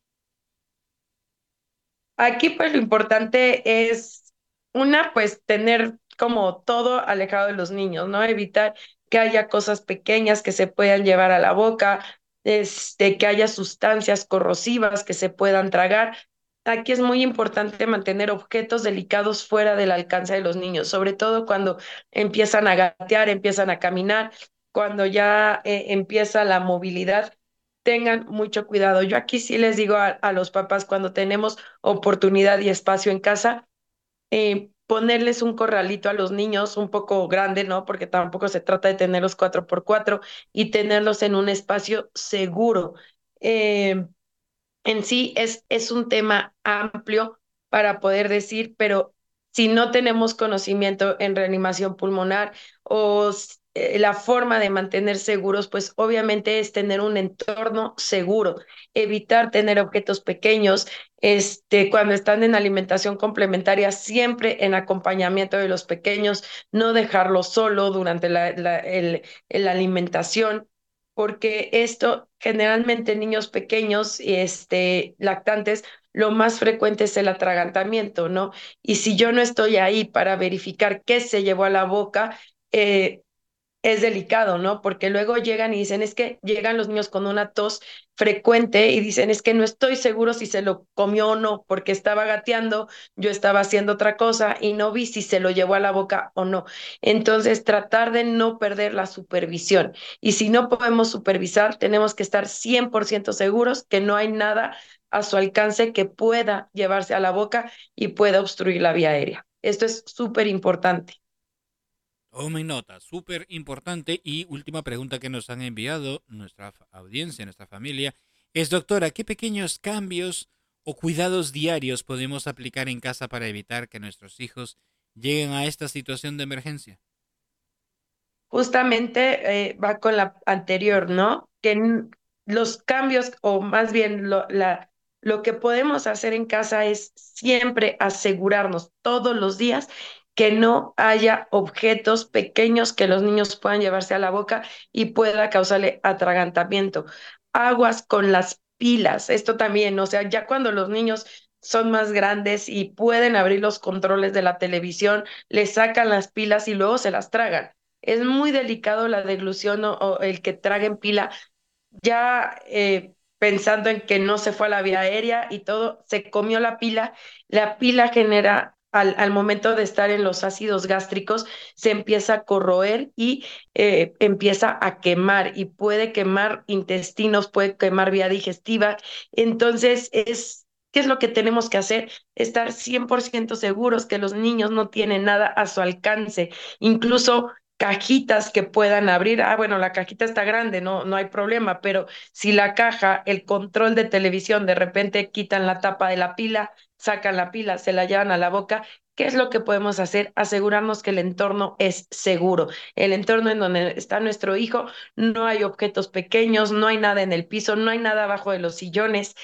Aquí pues lo importante es, una, pues tener como todo alejado de los niños, ¿no? Evitar que haya cosas pequeñas que se puedan llevar a la boca, este, que haya sustancias corrosivas que se puedan tragar. Aquí es muy importante mantener objetos delicados fuera del alcance de los niños, sobre todo cuando empiezan a gatear, empiezan a caminar, cuando ya eh, empieza la movilidad. Tengan mucho cuidado. Yo aquí sí les digo a, a los papás cuando tenemos oportunidad y espacio en casa, eh, ponerles un corralito a los niños un poco grande, ¿no? Porque tampoco se trata de tenerlos cuatro por cuatro y tenerlos en un espacio seguro. Eh, en sí es, es un tema amplio para poder decir, pero si no tenemos conocimiento en reanimación pulmonar o eh, la forma de mantener seguros, pues obviamente es tener un entorno seguro, evitar tener objetos pequeños, este, cuando están en alimentación complementaria, siempre en acompañamiento de los pequeños, no dejarlos solo durante la, la, el, la alimentación, porque esto generalmente en niños pequeños y este, lactantes, lo más frecuente es el atragantamiento, ¿no? Y si yo no estoy ahí para verificar qué se llevó a la boca, eh, es delicado, ¿no? Porque luego llegan y dicen, es que llegan los niños con una tos frecuente y dicen, es que no estoy seguro si se lo comió o no, porque estaba gateando, yo estaba haciendo otra cosa y no vi si se lo llevó a la boca o no. Entonces, tratar de no perder la supervisión. Y si no podemos supervisar, tenemos que estar cien por ciento seguros que no hay nada a su alcance que pueda llevarse a la boca y pueda obstruir la vía aérea. Esto es súper importante. Tomen nota, súper importante. Y última pregunta que nos han enviado nuestra audiencia, nuestra familia, es, doctora, ¿qué pequeños cambios o cuidados diarios podemos aplicar en casa para evitar que nuestros hijos lleguen a esta situación de emergencia? Justamente eh, va con la anterior, ¿no? Que n- los cambios, o más bien lo, la, lo que podemos hacer en casa es siempre asegurarnos todos los días que no haya objetos pequeños que los niños puedan llevarse a la boca y pueda causarle atragantamiento. Aguas con las pilas, esto también, o sea, ya cuando los niños son más grandes y pueden abrir los controles de la televisión, les sacan las pilas y luego se las tragan. Es muy delicado la deglución o, o el que traguen pila, ya eh, pensando en que no se fue a la vía aérea y todo, se comió la pila. La pila genera, al, al momento de estar en los ácidos gástricos, se empieza a corroer y eh, empieza a quemar y puede quemar intestinos, puede quemar vía digestiva. Entonces, es... ¿Qué es lo que tenemos que hacer? Estar cien por ciento seguros que los niños no tienen nada a su alcance, incluso cajitas que puedan abrir. Ah, bueno, la cajita está grande, no, no hay problema, pero si la caja, el control de televisión, de repente quitan la tapa de la pila, sacan la pila, se la llevan a la boca, ¿qué es lo que podemos hacer? Asegurarnos que el entorno es seguro. El entorno en donde está nuestro hijo, no hay objetos pequeños, no hay nada en el piso, no hay nada abajo de los sillones,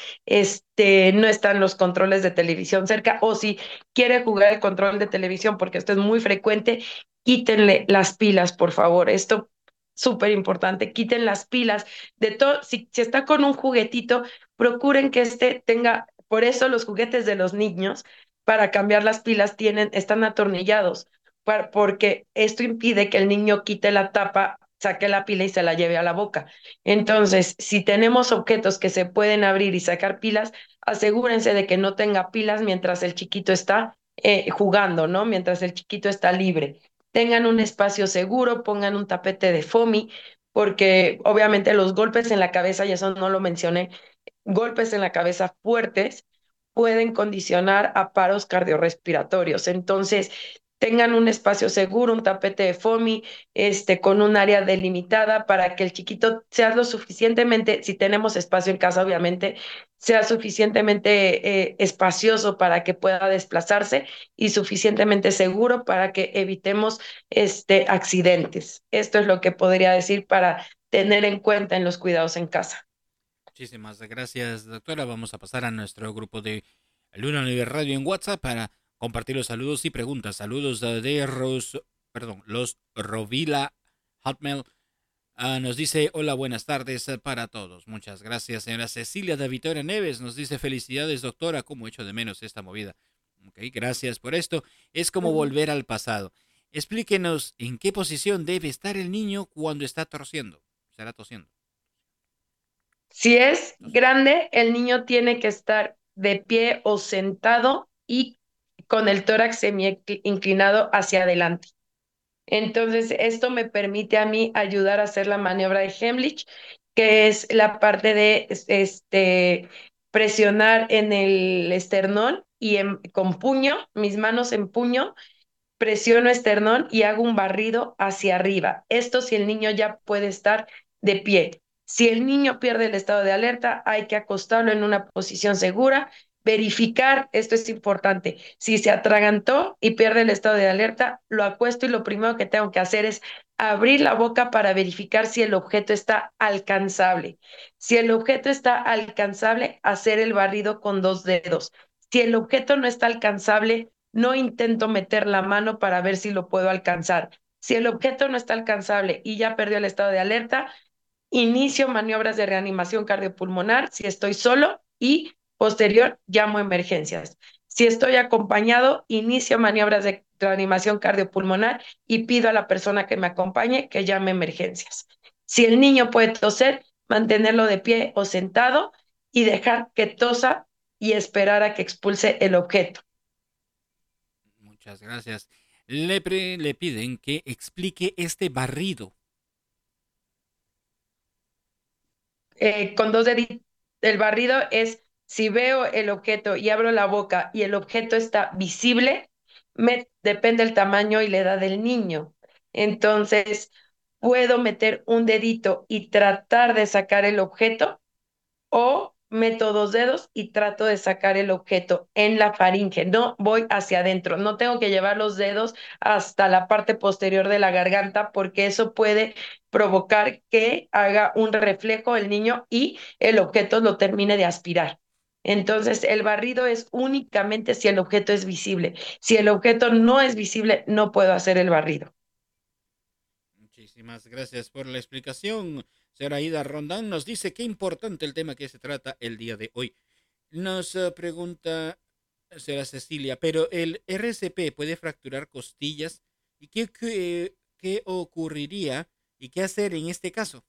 este, no están los controles de televisión cerca, o si quiere jugar el control de televisión, porque esto es muy frecuente, quítenle las pilas, por favor. Esto súper importante, quiten las pilas de todo. Si, si está con un juguetito, procuren que este tenga, por eso los juguetes de los niños, para cambiar las pilas, tienen, están atornillados, para, porque esto impide que el niño quite la tapa, saque la pila y se la lleve a la boca. Entonces, si tenemos objetos que se pueden abrir y sacar pilas, asegúrense de que no tenga pilas mientras el chiquito está eh, jugando, ¿no? Mientras el chiquito está libre. Tengan un espacio seguro, pongan un tapete de foamy, porque obviamente los golpes en la cabeza, y eso no lo mencioné, golpes en la cabeza fuertes pueden condicionar a paros cardiorrespiratorios. Entonces, tengan un espacio seguro, un tapete de foamy, este, con un área delimitada para que el chiquito sea lo suficientemente, si tenemos espacio en casa, obviamente, sea suficientemente eh, espacioso para que pueda desplazarse y suficientemente seguro para que evitemos este, accidentes. Esto es lo que podría decir para tener en cuenta en los cuidados en casa. Muchísimas gracias, doctora. Vamos a pasar a nuestro grupo de Luna Nueve Radio en WhatsApp para compartir los saludos y preguntas. Saludos de Ros, perdón, los Rovila Hotmail. Uh, nos dice, hola, buenas tardes para todos. Muchas gracias, señora Cecilia de Victoria Neves. Nos dice, felicidades, doctora. Cómo echo de menos esta movida. Ok, gracias por esto. Es como volver al pasado. Explíquenos en qué posición debe estar el niño cuando está tosiendo. Estará tosiendo. Si es grande, el niño tiene que estar de pie o sentado y con el tórax semi inclinado hacia adelante. Entonces, esto me permite a mí ayudar a hacer la maniobra de Heimlich, que es la parte de este, presionar en el esternón y en, con puño, mis manos en puño, presiono esternón y hago un barrido hacia arriba. Esto si el niño ya puede estar de pie. Si el niño pierde el estado de alerta, hay que acostarlo en una posición segura, verificar, esto es importante, si se atragantó y pierde el estado de alerta, lo acuesto y lo primero que tengo que hacer es abrir la boca para verificar si el objeto está alcanzable. Si el objeto está alcanzable, hacer el barrido con dos dedos. Si el objeto no está alcanzable, no intento meter la mano para ver si lo puedo alcanzar. Si el objeto no está alcanzable y ya perdió el estado de alerta, inicio maniobras de reanimación cardiopulmonar si estoy solo y posterior llamo emergencias. Si estoy acompañado, inicio maniobras de reanimación cardiopulmonar y pido a la persona que me acompañe que llame emergencias. Si el niño puede toser, mantenerlo de pie o sentado y dejar que tosa y esperar a que expulse el objeto. Muchas gracias. Le, pre, le piden que explique este barrido. Eh, con dos deditos. El barrido es si veo el objeto y abro la boca y el objeto está visible, me, depende del tamaño y la edad del niño. Entonces, puedo meter un dedito y tratar de sacar el objeto o meto dos dedos y trato de sacar el objeto en la faringe, no voy hacia adentro, no tengo que llevar los dedos hasta la parte posterior de la garganta porque eso puede provocar que haga un reflejo el niño y el objeto lo termine de aspirar. Entonces, el barrido es únicamente si el objeto es visible. Si el objeto no es visible, no puedo hacer el barrido. Muchísimas gracias por la explicación. Señora Ida Rondán nos dice qué importante el tema que se trata el día de hoy. Nos uh, pregunta señora Cecilia, ¿pero el R C P puede fracturar costillas? ¿Y qué, qué, qué ocurriría y qué hacer en este caso?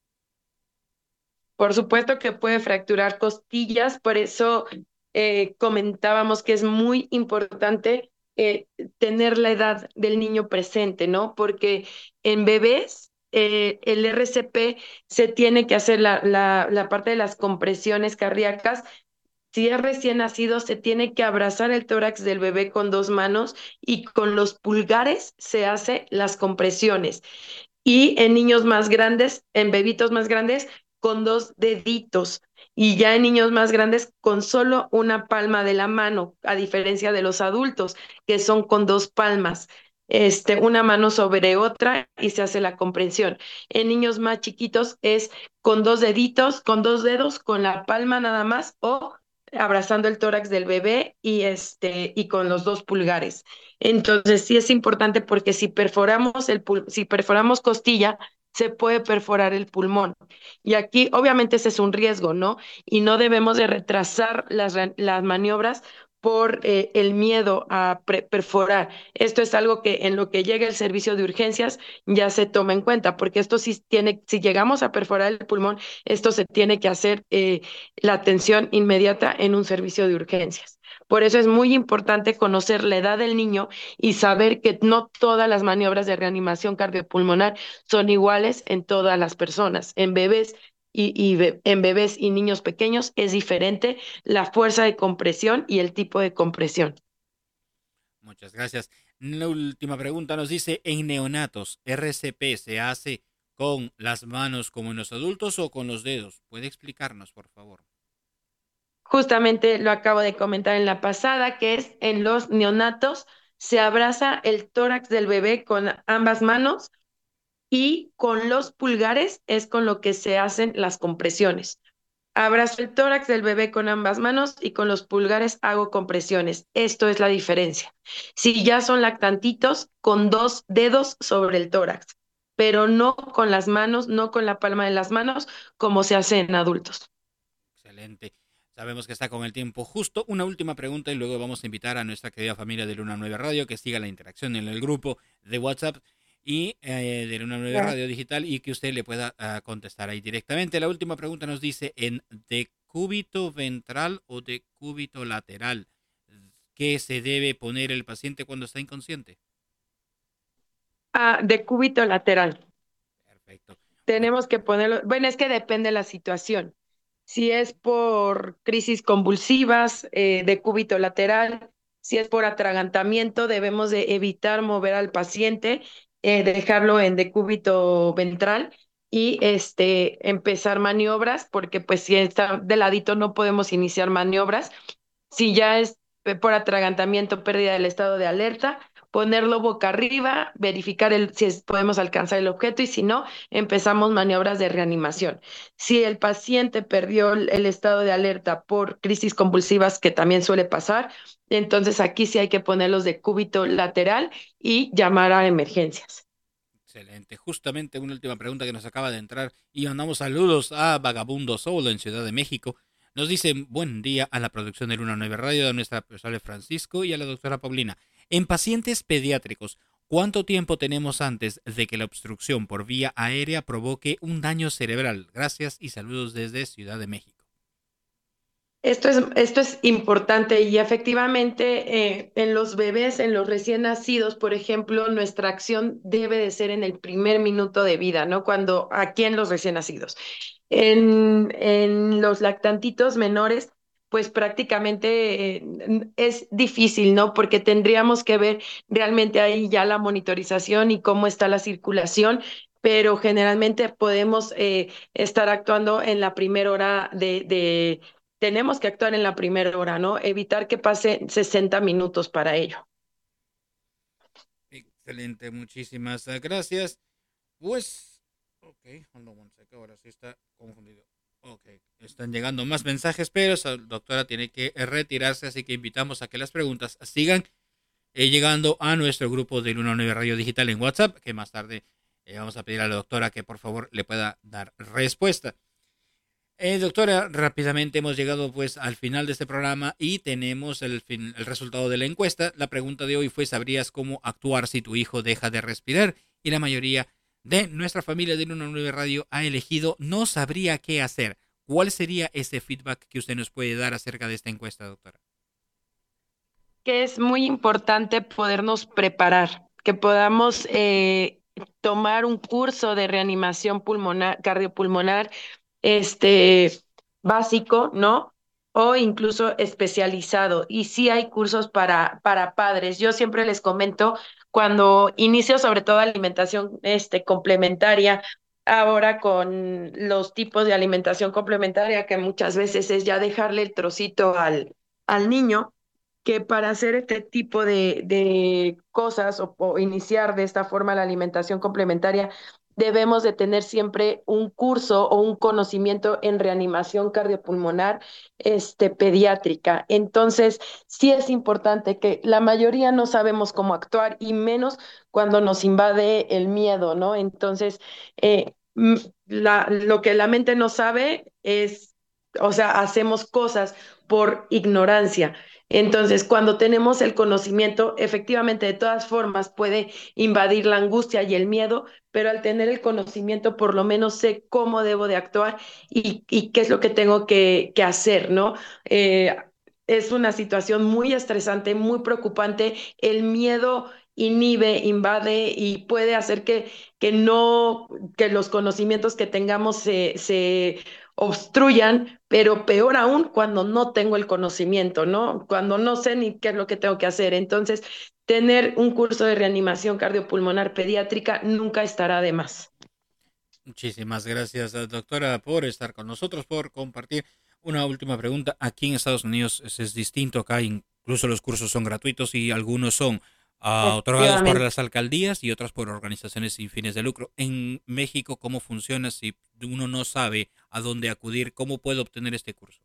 Por supuesto que puede fracturar costillas, por eso eh, comentábamos que es muy importante eh, tener la edad del niño presente, ¿no? Porque en bebés eh, el R C P se tiene que hacer la, la, la parte de las compresiones cardíacas. Si es recién nacido, se tiene que abrazar el tórax del bebé con dos manos y con los pulgares se hace las compresiones. Y en niños más grandes, en bebitos más grandes, con dos deditos. Y ya en niños más grandes, con solo una palma de la mano, a diferencia de los adultos, que son con dos palmas. Este, una mano sobre otra y se hace la comprensión. En niños más chiquitos es con dos deditos, con dos dedos, con la palma nada más o abrazando el tórax del bebé y, este, y con los dos pulgares. Entonces sí es importante porque si perforamos, el pul- si perforamos costilla, se puede perforar el pulmón. Y aquí obviamente ese es un riesgo, ¿no? Y no debemos de retrasar las, re- las maniobras por eh, el miedo a pre- perforar. Esto es algo que en lo que llega el servicio de urgencias ya se toma en cuenta, porque esto sí tiene, si llegamos a perforar el pulmón, esto se tiene que hacer eh, la atención inmediata en un servicio de urgencias. Por eso es muy importante conocer la edad del niño y saber que no todas las maniobras de reanimación cardiopulmonar son iguales en todas las personas. En bebés y, y be- en bebés y niños pequeños es diferente la fuerza de compresión y el tipo de compresión. Muchas gracias. La última pregunta nos dice, ¿en neonatos R C P se hace con las manos como en los adultos o con los dedos? ¿Puede explicarnos, por favor? Justamente lo acabo de comentar en la pasada, que es en los neonatos se abraza el tórax del bebé con ambas manos y con los pulgares es con lo que se hacen las compresiones. Abrazo el tórax del bebé con ambas manos y con los pulgares hago compresiones. Esto es la diferencia. Si ya son lactantitos, con dos dedos sobre el tórax, pero no con las manos, no con la palma de las manos, como se hace en adultos. Excelente. Sabemos que está con el tiempo justo. Una última pregunta y luego vamos a invitar a nuestra querida familia de Luna nueve Radio que siga la interacción en el grupo de WhatsApp y eh, de Luna nueve Radio Digital y que usted le pueda uh, contestar ahí directamente. La última pregunta nos dice, ¿en decúbito ventral o decúbito lateral qué se debe poner el paciente cuando está inconsciente? Ah, decúbito lateral. Perfecto. Tenemos que ponerlo, bueno, es que depende de la situación. Si es por crisis convulsivas, eh, decúbito lateral, si es por atragantamiento, debemos de evitar mover al paciente, eh, dejarlo en decúbito ventral y este, empezar maniobras, porque pues si está de ladito no podemos iniciar maniobras. Si ya es eh, por atragantamiento, pérdida del estado de alerta, ponerlo boca arriba, verificar el, si es- podemos alcanzar el objeto y si no, empezamos maniobras de reanimación. Si el paciente perdió el, el estado de alerta por crisis convulsivas, que también suele pasar, entonces aquí sí hay que ponerlos de cúbito lateral y llamar a emergencias. Excelente. Justamente una última pregunta que nos acaba de entrar y mandamos saludos a Vagabundo Solo en Ciudad de México. Nos dicen buen día a la producción de Luna nueve Radio, a nuestra profesora Francisco y a la doctora Paulina. En pacientes pediátricos, ¿cuánto tiempo tenemos antes de que la obstrucción por vía aérea provoque un daño cerebral? Gracias y saludos desde Ciudad de México. Esto es, esto es importante y efectivamente eh, en los bebés, en los recién nacidos, por ejemplo, nuestra acción debe de ser en el primer minuto de vida, ¿no? Cuando aquí en los recién nacidos. En, en los lactantitos menores, pues prácticamente eh, es difícil, ¿no? Porque tendríamos que ver realmente ahí ya la monitorización y cómo está la circulación, pero generalmente podemos eh, estar actuando en la primera hora de, de tenemos que actuar en la primera hora, ¿no? Evitar que pase sesenta minutos para ello. Excelente, muchísimas gracias. Pues, ok, hold on one second, ahora sí está confundido. Ok, están llegando más mensajes, pero la doctora tiene que retirarse, así que invitamos a que las preguntas sigan eh, llegando a nuestro grupo de Luna nueve Radio Digital en WhatsApp, que más tarde eh, vamos a pedir a la doctora que por favor le pueda dar respuesta. Eh, doctora, rápidamente hemos llegado pues al final de este programa y tenemos el, fin, el resultado de la encuesta. La pregunta de hoy fue: ¿sabrías cómo actuar si tu hijo deja de respirar? Y la mayoría de nuestra familia de Luna nueve Radio ha elegido no sabría qué hacer. ¿Cuál sería ese feedback que usted nos puede dar acerca de esta encuesta, doctora? Que es muy importante podernos preparar, que podamos eh, tomar un curso de reanimación pulmonar, cardiopulmonar, este, básico, ¿no? O incluso especializado. Y sí hay cursos para, para padres. Yo siempre les comento, cuando inicio sobre todo alimentación este, complementaria, ahora con los tipos de alimentación complementaria, que muchas veces es ya dejarle el trocito al, al niño, que para hacer este tipo de, de cosas o, o iniciar de esta forma la alimentación complementaria, debemos de tener siempre un curso o un conocimiento en reanimación cardiopulmonar este, pediátrica. Entonces, sí es importante que la mayoría no sabemos cómo actuar y menos cuando nos invade el miedo, ¿no? Entonces, eh, la, lo que la mente no sabe es, o sea, hacemos cosas por ignorancia. Entonces, cuando tenemos el conocimiento, efectivamente, de todas formas puede invadir la angustia y el miedo, pero al tener el conocimiento, por lo menos sé cómo debo de actuar y, y qué es lo que tengo que, que hacer, ¿no? Eh, es una situación muy estresante, muy preocupante. El miedo inhibe, invade y puede hacer que, que no, que los conocimientos que tengamos se, se obstruyan, pero peor aún cuando no tengo el conocimiento, ¿no? Cuando no sé ni qué es lo que tengo que hacer. Entonces, tener un curso de reanimación cardiopulmonar pediátrica nunca estará de más. Muchísimas gracias, doctora, por estar con nosotros, por compartir. Una última pregunta. Aquí en Estados Unidos es, es distinto. Acá incluso los cursos son gratuitos y algunos son uh, otorgados por las alcaldías y otros por organizaciones sin fines de lucro. En México, ¿cómo funciona si uno no sabe a dónde acudir? ¿Cómo puede obtener este curso?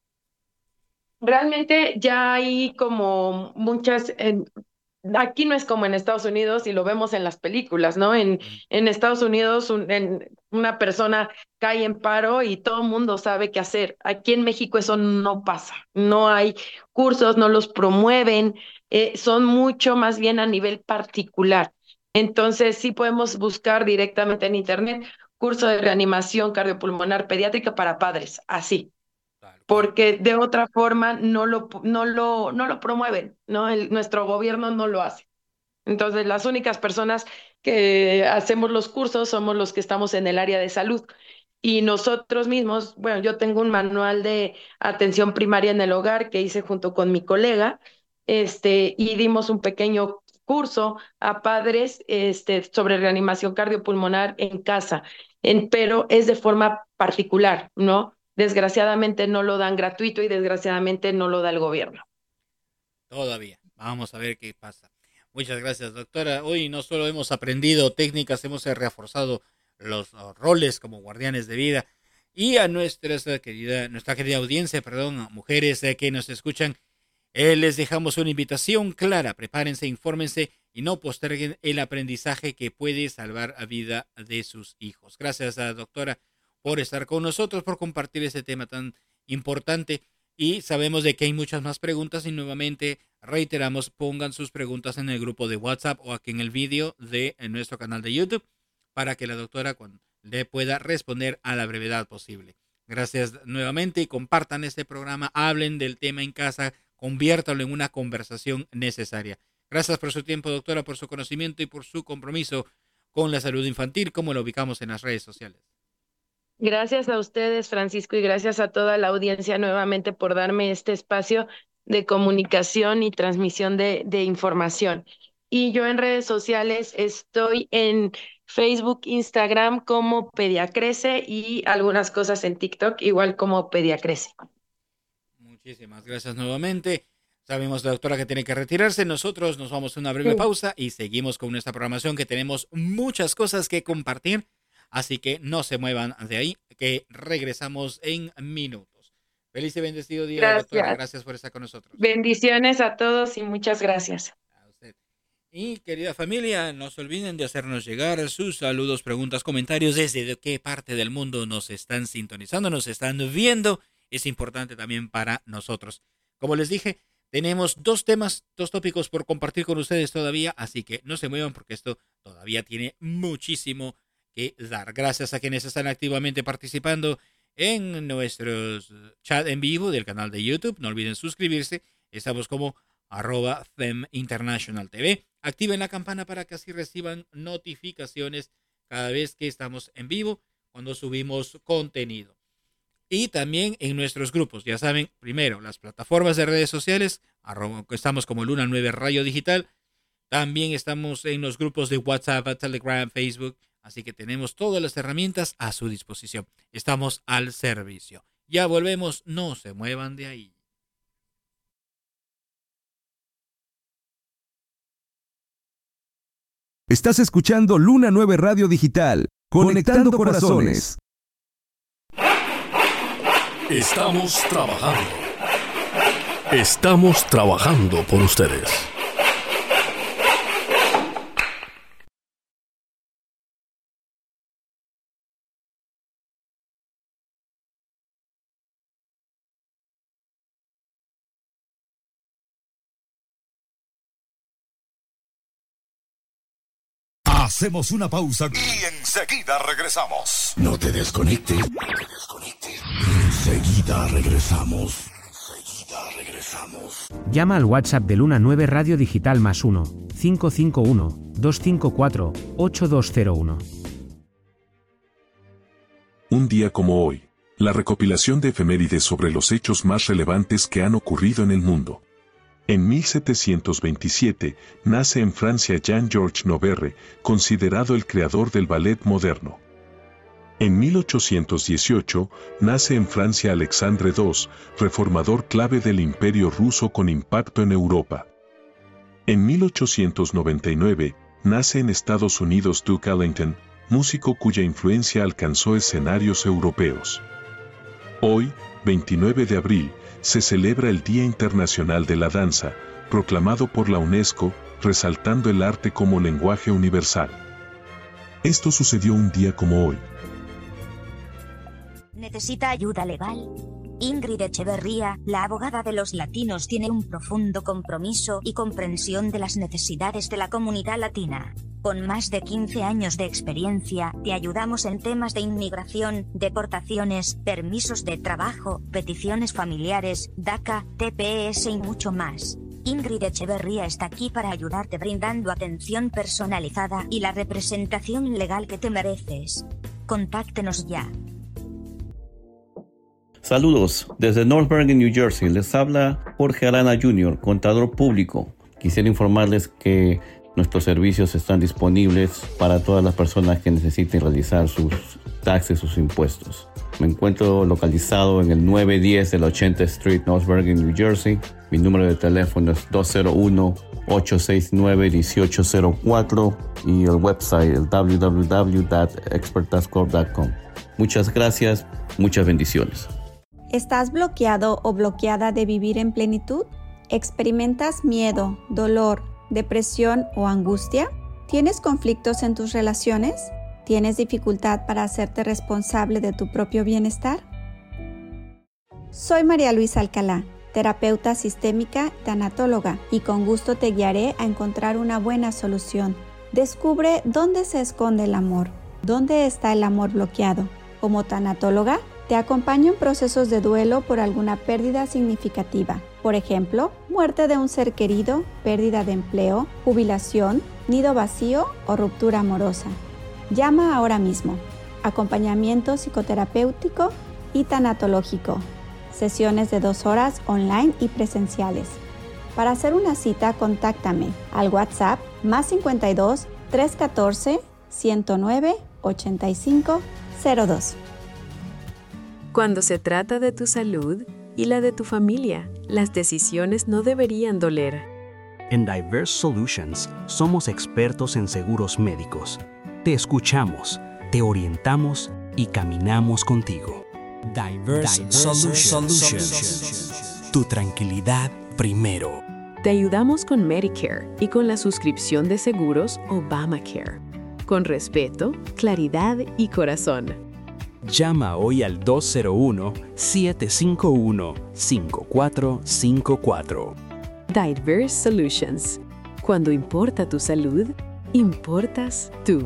Realmente ya hay como muchas... Eh, aquí no es como en Estados Unidos y lo vemos en las películas, ¿no? En, en Estados Unidos un, en, una persona cae en paro y todo el mundo sabe qué hacer. Aquí en México eso no pasa. No hay cursos, no los promueven, eh, son mucho más bien a nivel particular. Entonces sí podemos buscar directamente en internet curso de reanimación cardiopulmonar pediátrica para padres, así. Porque de otra forma no lo, no lo, no lo promueven, ¿no? El, nuestro gobierno no lo hace. Entonces, las únicas personas que hacemos los cursos somos los que estamos en el área de salud. Y nosotros mismos, bueno, yo tengo un manual de atención primaria en el hogar que hice junto con mi colega, este, y dimos un pequeño curso a padres este, sobre reanimación cardiopulmonar en casa, en, pero es de forma particular, ¿no? Desgraciadamente no lo dan gratuito y desgraciadamente no lo da el gobierno. Todavía. Vamos a ver qué pasa. Muchas gracias, doctora. Hoy no solo hemos aprendido técnicas, hemos reforzado los roles como guardianes de vida. Y a nuestras, querida, nuestra querida audiencia, perdón, mujeres que nos escuchan, eh, les dejamos una invitación clara. Prepárense, infórmense y no posterguen el aprendizaje que puede salvar la vida de sus hijos. Gracias, doctora, por estar con nosotros, por compartir este tema tan importante. Y sabemos de que hay muchas más preguntas y nuevamente reiteramos, pongan sus preguntas en el grupo de WhatsApp o aquí en el vídeo de en nuestro canal de YouTube para que la doctora le pueda responder a la brevedad posible. Gracias nuevamente y compartan este programa, hablen del tema en casa, conviértalo en una conversación necesaria. Gracias por su tiempo, doctora, por su conocimiento y por su compromiso con la salud infantil, como lo ubicamos en las redes sociales. Gracias a ustedes, Francisco, y gracias a toda la audiencia nuevamente por darme este espacio de comunicación y transmisión de, de información. Y yo en redes sociales estoy en Facebook, Instagram como Pediacrece y algunas cosas en TikTok igual como Pediacrece. Muchísimas gracias nuevamente. Sabemos, doctora, que tiene que retirarse. Nosotros nos vamos a una breve sí. pausa y seguimos con nuestra programación, que tenemos muchas cosas que compartir. Así que no se muevan de ahí, que regresamos en minutos. Feliz y bendecido día, gracias. Doctora. Gracias por estar con nosotros. Bendiciones a todos y muchas gracias. A usted. Y querida familia, no se olviden de hacernos llegar sus saludos, preguntas, comentarios, desde qué parte del mundo nos están sintonizando, nos están viendo. Es importante también para nosotros. Como les dije, tenemos dos temas, dos tópicos por compartir con ustedes todavía, así que no se muevan porque esto todavía tiene muchísimo que dar. Gracias a quienes están activamente participando en nuestros chat en vivo del canal de YouTube. No olviden suscribirse. Estamos como arroba Fem International T V. Activen la campana para que así reciban notificaciones cada vez que estamos en vivo, cuando subimos contenido. Y también en nuestros grupos. Ya saben, primero, las plataformas de redes sociales. Arroba, estamos como Luna nueve Radio Digital. También estamos en los grupos de WhatsApp, Telegram, Facebook. Así que tenemos todas las herramientas a su disposición. Estamos al servicio. Ya volvemos, no se muevan de ahí. Estás escuchando Luna nueve Radio Digital, conectando, conectando corazones. Estamos trabajando. Estamos trabajando por ustedes. Hacemos una pausa y enseguida regresamos. No te desconectes. No te desconectes. Enseguida regresamos. Enseguida regresamos. Llama al WhatsApp de Luna nueve Radio Digital más uno, cinco cinco uno, dos cinco cuatro, ocho dos cero uno. Un día como hoy, la recopilación de efemérides sobre los hechos más relevantes que han ocurrido en el mundo. En mil setecientos veintisiete, nace en Francia Jean-Georges Noverre, considerado el creador del ballet moderno. En mil ochocientos dieciocho, nace en Francia Alexandre segundo, reformador clave del Imperio ruso con impacto en Europa. En mil ochocientos noventa y nueve, nace en Estados Unidos Duke Ellington, músico cuya influencia alcanzó escenarios europeos. Hoy, veintinueve de abril, se celebra el Día Internacional de la Danza, proclamado por la UNESCO, resaltando el arte como lenguaje universal. Esto sucedió un día como hoy. ¿Necesita ayuda legal? Ingrid Echeverría, la abogada de los latinos, tiene un profundo compromiso y comprensión de las necesidades de la comunidad latina. Con más de quince años de experiencia, te ayudamos en temas de inmigración, deportaciones, permisos de trabajo, peticiones familiares, DACA, T P S y mucho más. Ingrid Echeverría está aquí para ayudarte brindando atención personalizada y la representación legal que te mereces. Contáctenos ya. Saludos, desde North Bergen, New Jersey, les habla Jorge Arana junior, contador público. Quisiera informarles que nuestros servicios están disponibles para todas las personas que necesiten realizar sus taxes, sus impuestos. Me encuentro localizado en el nueve diez de la ochenta Street, North Bergen, New Jersey. Mi número de teléfono es dos cero uno, ocho seis nueve, uno ocho cero cuatro y el website el w w w punto expert tax corp punto com. Muchas gracias, muchas bendiciones. ¿Estás bloqueado o bloqueada de vivir en plenitud? ¿Experimentas miedo, dolor, depresión o angustia? ¿Tienes conflictos en tus relaciones? ¿Tienes dificultad para hacerte responsable de tu propio bienestar? Soy María Luisa Alcalá, terapeuta sistémica, tanatóloga, y con gusto te guiaré a encontrar una buena solución. Descubre dónde se esconde el amor, dónde está el amor bloqueado. Como tanatóloga, te acompaño en procesos de duelo por alguna pérdida significativa. Por ejemplo, muerte de un ser querido, pérdida de empleo, jubilación, nido vacío o ruptura amorosa. Llama ahora mismo. Acompañamiento psicoterapéutico y tanatológico. Sesiones de dos horas online y presenciales. Para hacer una cita, contáctame al WhatsApp más cincuenta y dos, trescientos catorce, ciento nueve, ochenta y cinco cero dos. Cuando se trata de tu salud, y la de tu familia. Las decisiones no deberían doler. En Diverse Solutions somos expertos en seguros médicos. Te escuchamos, te orientamos y caminamos contigo. Diverse, Diverse Solutions. Solutions. Tu tranquilidad primero. Te ayudamos con Medicare y con la suscripción de seguros Obamacare. Con respeto, claridad y corazón. Llama hoy al dos cero uno, siete cinco uno, cinco cuatro cinco cuatro. Diverse Solutions. Cuando importa tu salud, importas tú.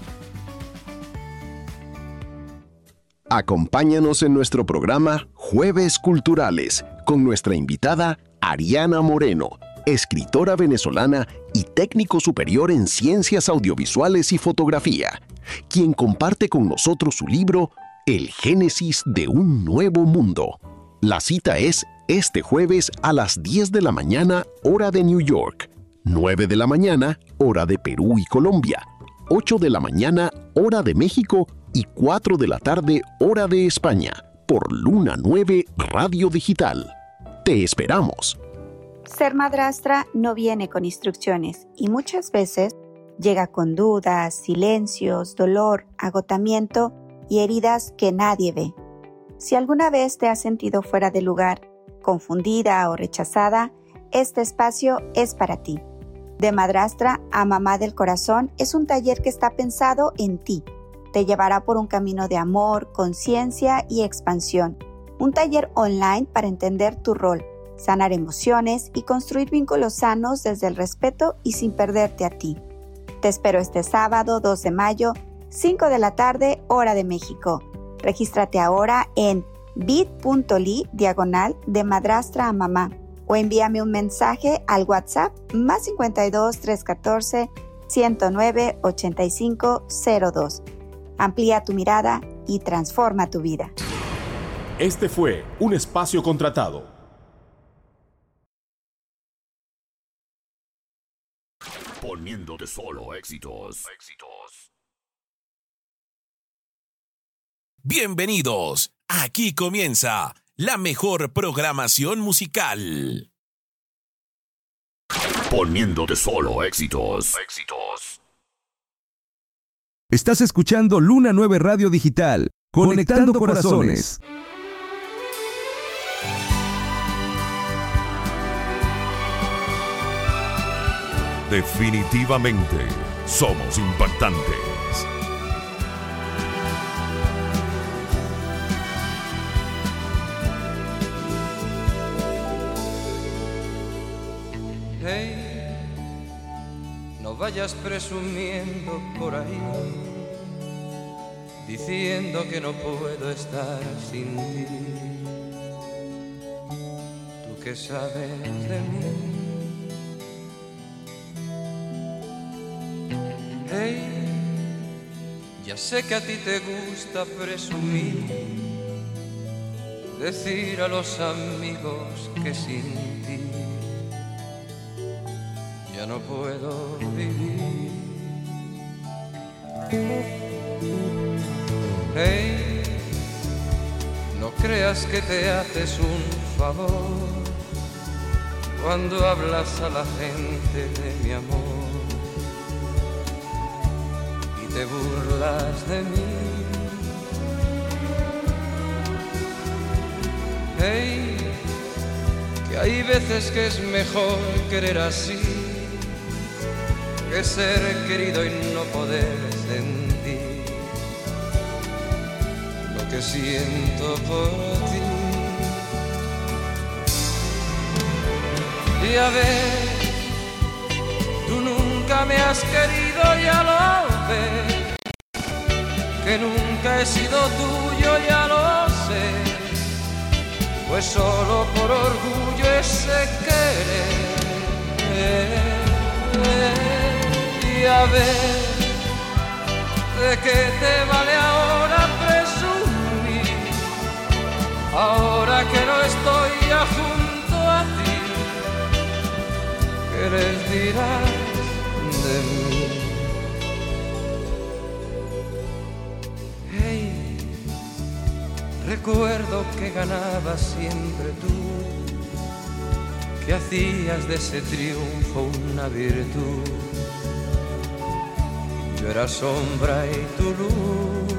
Acompáñanos en nuestro programa Jueves Culturales con nuestra invitada Ariana Moreno, escritora venezolana y técnico superior en ciencias audiovisuales y fotografía, quien comparte con nosotros su libro El Génesis de un Nuevo Mundo. La cita es este jueves a las diez de la mañana, hora de New York, nueve de la mañana, hora de Perú y Colombia, ocho de la mañana, hora de México y cuatro de la tarde, hora de España, por Luna nueve Radio Digital. Te esperamos. Ser madrastra no viene con instrucciones y muchas veces llega con dudas, silencios, dolor, agotamiento y heridas que nadie ve. Si alguna vez te has sentido fuera de lugar, confundida o rechazada, este espacio es para ti. De madrastra a mamá del corazón es un taller que está pensado en ti. Te llevará por un camino de amor, conciencia y expansión. Un taller online para entender tu rol, sanar emociones y construir vínculos sanos desde el respeto y sin perderte a ti. Te espero este sábado dos de mayo, cinco de la tarde, hora de México. Regístrate ahora en bit.ly diagonal de madrastra a mamá o envíame un mensaje al WhatsApp más cincuenta y dos, trescientos catorce, ciento nueve, ochenta y cinco cero dos. Amplía tu mirada y transforma tu vida. Este fue un espacio contratado. Poniéndote solo éxitos. éxitos. Bienvenidos. Aquí comienza la mejor programación musical. Poniéndote solo éxitos. éxitos. Estás escuchando Luna nueve Radio Digital, conectando, conectando corazones. Definitivamente somos impactantes. Hey, no vayas presumiendo por ahí, diciendo que no puedo estar sin ti. Tú que sabes de mí. Hey, ya sé que a ti te gusta presumir, decir a los amigos que sin ti ya no puedo vivir. Hey, no creas que te haces un favor cuando hablas a la gente de mi amor y te burlas de mí. Hey, que hay veces que es mejor querer así que ser querido y no poder sentir lo que siento por ti. Y a ver, tú nunca me has querido, ya lo ves, que nunca he sido tuyo, ya lo sé, pues solo por orgullo ese querer. Y a ver, ¿de qué te vale ahora presumir? Ahora que no estoy ya junto a ti, ¿qué les dirás de mí? Hey, Recuerdo que ganabas siempre tú, que hacías de ese triunfo una virtud. Yo era sombra y tu luz.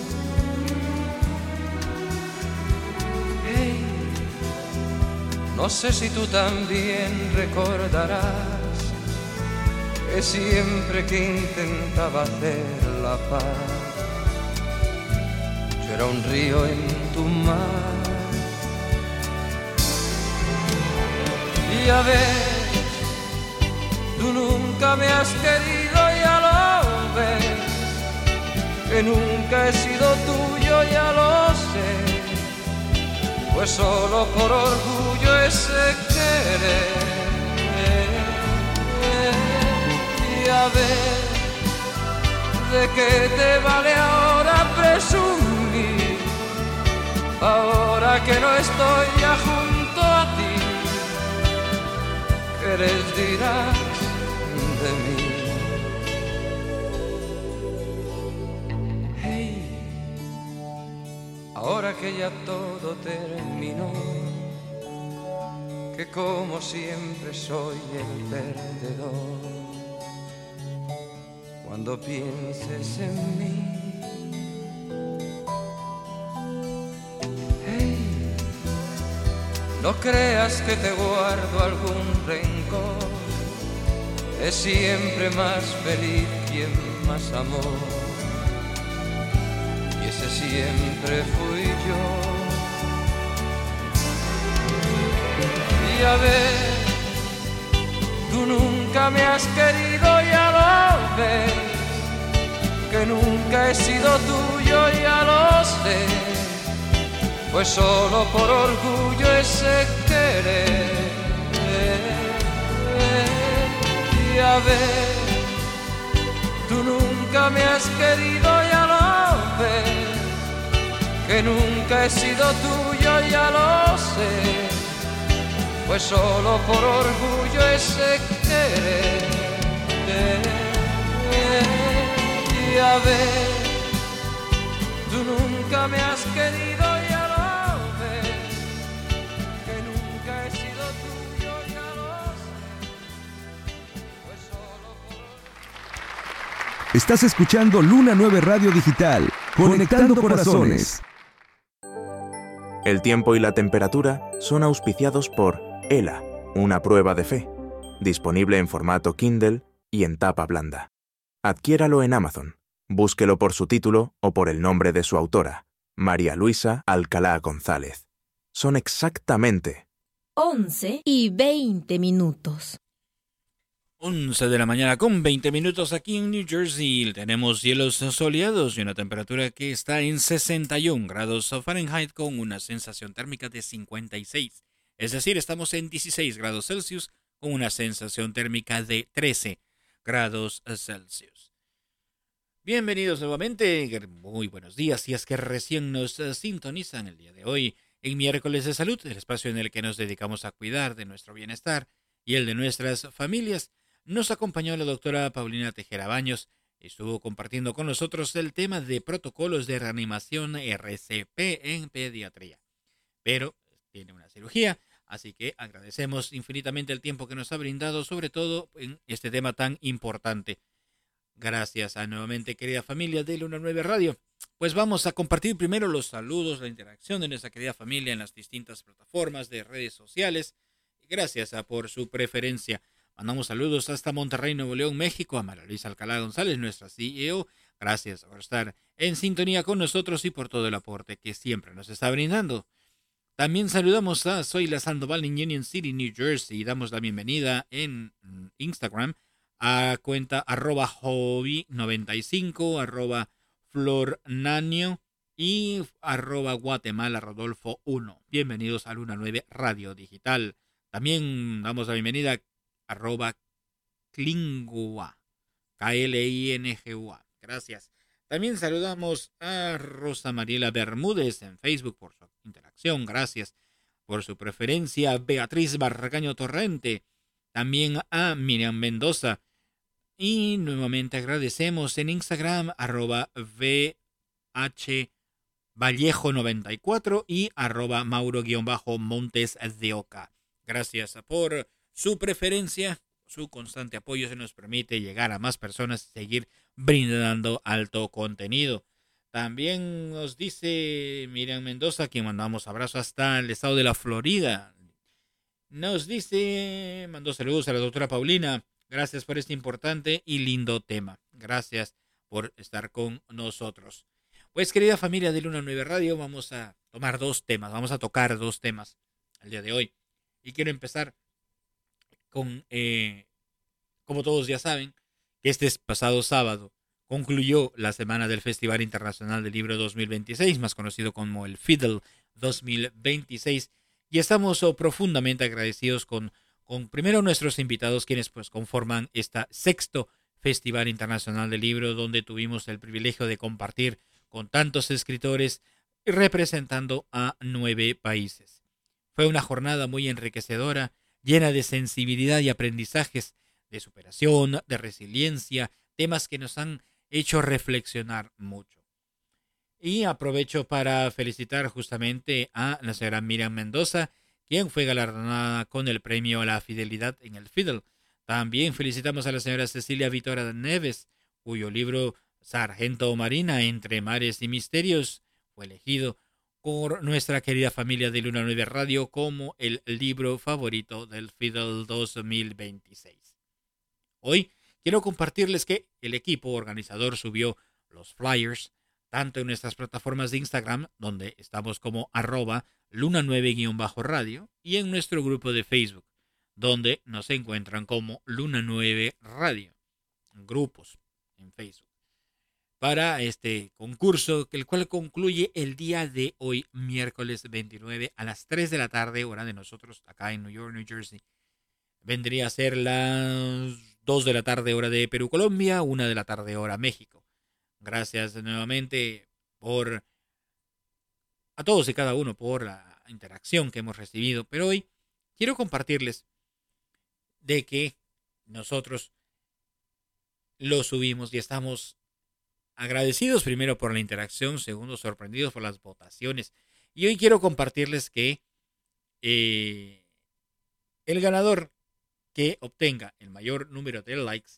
Hey, no sé si tú también recordarás que siempre que intentaba hacer la paz, yo era un río en tu mar. Y a ver, tú nunca me has querido, ya lo ves, que nunca he sido tuyo, ya lo sé, pues solo por orgullo ese querer. Y a ver, ¿de qué te vale ahora presumir? Ahora que no estoy ya junto a ti, ¿qué les dirás de mí? Hey, ahora que ya todo terminó, que como siempre soy el perdedor, cuando pienses en mí, hey, no creas que te guardo algún rencor, es siempre más feliz quien más amó, y ese siempre fui yo. Y a ver, tú nunca me has querido, ya lo ves, que nunca he sido tuyo, ya lo sé, pues solo por orgullo ese querer. Y a ver, tú nunca me has querido, ya lo ves, que nunca he sido tuyo, ya lo sé, pues solo por orgullo ese querer. Y a ver, tú nunca me has querido, ya lo ves, que nunca he sido tuyo, ya lo sé, pues solo por orgullo. Estás escuchando Luna nueve Radio Digital, conectando corazones. El tiempo y la temperatura son auspiciados por ELA, una prueba de fe, disponible en formato Kindle y en tapa blanda. Adquiéralo en Amazon. Búsquelo por su título o por el nombre de su autora, María Luisa Alcalá González. Son exactamente once y veinte minutos. once de la mañana con veinte minutos aquí en New Jersey. Tenemos cielos soleados y una temperatura que está en sesenta y un grados Fahrenheit con una sensación térmica de cincuenta y seis. Es decir, estamos en dieciséis grados Celsius con una sensación térmica de trece grados Celsius. Bienvenidos nuevamente, muy buenos días si es que recién nos sintonizan el día de hoy en Miércoles de Salud, el espacio en el que nos dedicamos a cuidar de nuestro bienestar y el de nuestras familias. Nos acompañó la doctora Paulina Tejera Baños, estuvo compartiendo con nosotros el tema de protocolos de reanimación R C P en pediatría, pero tiene una cirugía, así que agradecemos infinitamente el tiempo que nos ha brindado, sobre todo en este tema tan importante. Gracias a nuevamente, querida familia de Luna nueve Radio. Pues vamos a compartir primero los saludos, la interacción de nuestra querida familia en las distintas plataformas de redes sociales. Gracias a, por su preferencia. Mandamos saludos hasta Monterrey, Nuevo León, México, a María Luisa Alcalá González, nuestra C E O. Gracias por estar en sintonía con nosotros y por todo el aporte que siempre nos está brindando. También saludamos a Zoila Sandoval en Union City, New Jersey, y damos la bienvenida en Instagram a cuenta arroba hobby noventa y cinco, arroba flornanio y arroba Guatemala Rodolfo uno. Bienvenidos a Luna nueve Radio Digital. También damos la bienvenida a arroba Klingua, K L I N G U A. Gracias. También saludamos a Rosa Mariela Bermúdez en Facebook por su interacción. Gracias por su preferencia. Beatriz Barracaño Torrente. También a Miriam Mendoza. Y nuevamente agradecemos en Instagram arroba V H Vallejo noventa y cuatro y arroba Mauro-Montes de Oca. Gracias por su preferencia, su constante apoyo. Se nos permite llegar a más personas y seguir brindando alto contenido. También nos dice Miriam Mendoza, a quien mandamos abrazo hasta el estado de la Florida. Nos dice, mandó saludos a la doctora Paulina. Gracias por este importante y lindo tema. Gracias por estar con nosotros. Pues, querida familia de Luna nueve Radio, vamos a tomar dos temas, vamos a tocar dos temas el día de hoy. Y quiero empezar con, eh, como todos ya saben, que este pasado sábado concluyó la semana del Festival Internacional del Libro dos mil veintiséis, más conocido como el Fiddle dos mil veintiséis, y estamos oh, profundamente agradecidos con, con primero nuestros invitados, quienes pues conforman este sexto Festival Internacional del Libro, donde tuvimos el privilegio de compartir con tantos escritores representando a nueve países. Fue una jornada muy enriquecedora, llena de sensibilidad y aprendizajes, de superación, de resiliencia, temas que nos han hecho reflexionar mucho. Y aprovecho para felicitar justamente a la señora Miriam Mendoza, quien fue galardonada con el premio a la fidelidad en el Fiddle. También felicitamos a la señora Cecilia Vitora Neves, cuyo libro Sargento Marina, Entre Mares y Misterios, fue elegido por nuestra querida familia de Luna nueve Radio como el libro favorito del Fiddle dos mil veintiséis. Hoy quiero compartirles que el equipo organizador subió los flyers tanto en nuestras plataformas de Instagram, donde estamos como arroba luna nueve radio, y en nuestro grupo de Facebook, donde nos encuentran como Luna nueve Radio, grupos en Facebook, para este concurso, el cual concluye el día de hoy, miércoles veintinueve, a las tres de la tarde, hora de nosotros, acá en New York, New Jersey. Vendría a ser las dos de la tarde, hora de Perú, Colombia, una de la tarde, hora México. Gracias nuevamente por a todos y cada uno por la interacción que hemos recibido. Pero hoy quiero compartirles de que nosotros lo subimos y estamos agradecidos primero por la interacción, segundo sorprendidos por las votaciones. Y hoy quiero compartirles que eh, el ganador que obtenga el mayor número de likes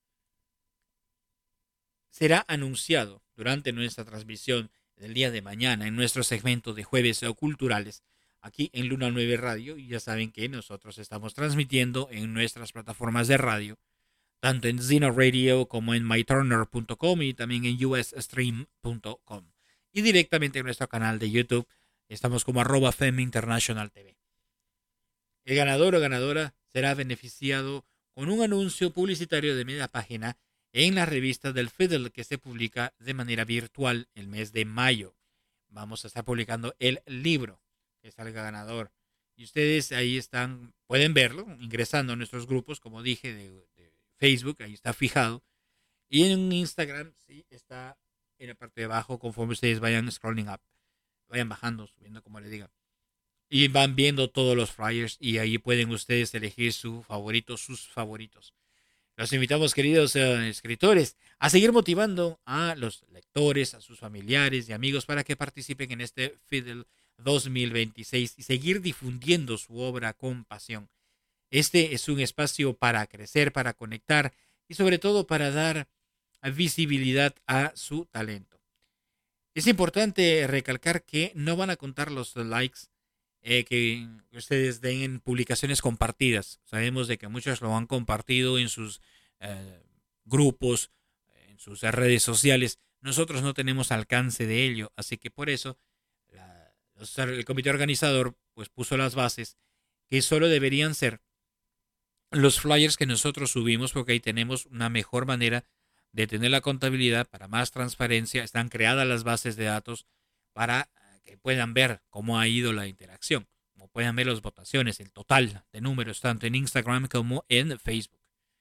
será anunciado durante nuestra transmisión del día de mañana en nuestro segmento de Jueves Culturales aquí en Luna nueve Radio. Y ya saben que nosotros estamos transmitiendo en nuestras plataformas de radio, tanto en Zeno Radio como en my turner punto com y también en u s stream punto com. Y directamente en nuestro canal de YouTube estamos como arroba Fem International T V. El ganador o ganadora será beneficiado con un anuncio publicitario de media página en la revista del Fiddle, que se publica de manera virtual el mes de mayo. Vamos a estar publicando el libro que salga ganador. Y ustedes ahí están, pueden verlo ingresando a nuestros grupos, como dije, de, de Facebook, ahí está fijado. Y en Instagram sí está en la parte de abajo, conforme ustedes vayan scrolling up, vayan bajando, subiendo, como les diga. Y van viendo todos los flyers y ahí pueden ustedes elegir su favorito, sus favoritos. Los invitamos, queridos eh, escritores, a seguir motivando a los lectores, a sus familiares y amigos para que participen en este Fiddle dos mil veintiséis y seguir difundiendo su obra con pasión. Este es un espacio para crecer, para conectar y sobre todo para dar visibilidad a su talento. Es importante recalcar que no van a contar los likes Eh, que ustedes den en publicaciones compartidas. Sabemos de que muchos lo han compartido en sus eh, grupos, en sus redes sociales. Nosotros no tenemos alcance de ello, así que por eso la, los, el comité organizador pues puso las bases que solo deberían ser los flyers que nosotros subimos, porque ahí tenemos una mejor manera de tener la contabilidad para más transparencia. Están creadas las bases de datos para que puedan ver cómo ha ido la interacción, como puedan ver las votaciones, el total de números, tanto en Instagram como en Facebook.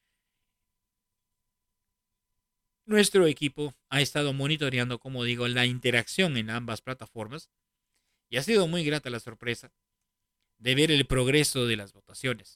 Nuestro equipo ha estado monitoreando, como digo, la interacción en ambas plataformas y ha sido muy grata la sorpresa de ver el progreso de las votaciones.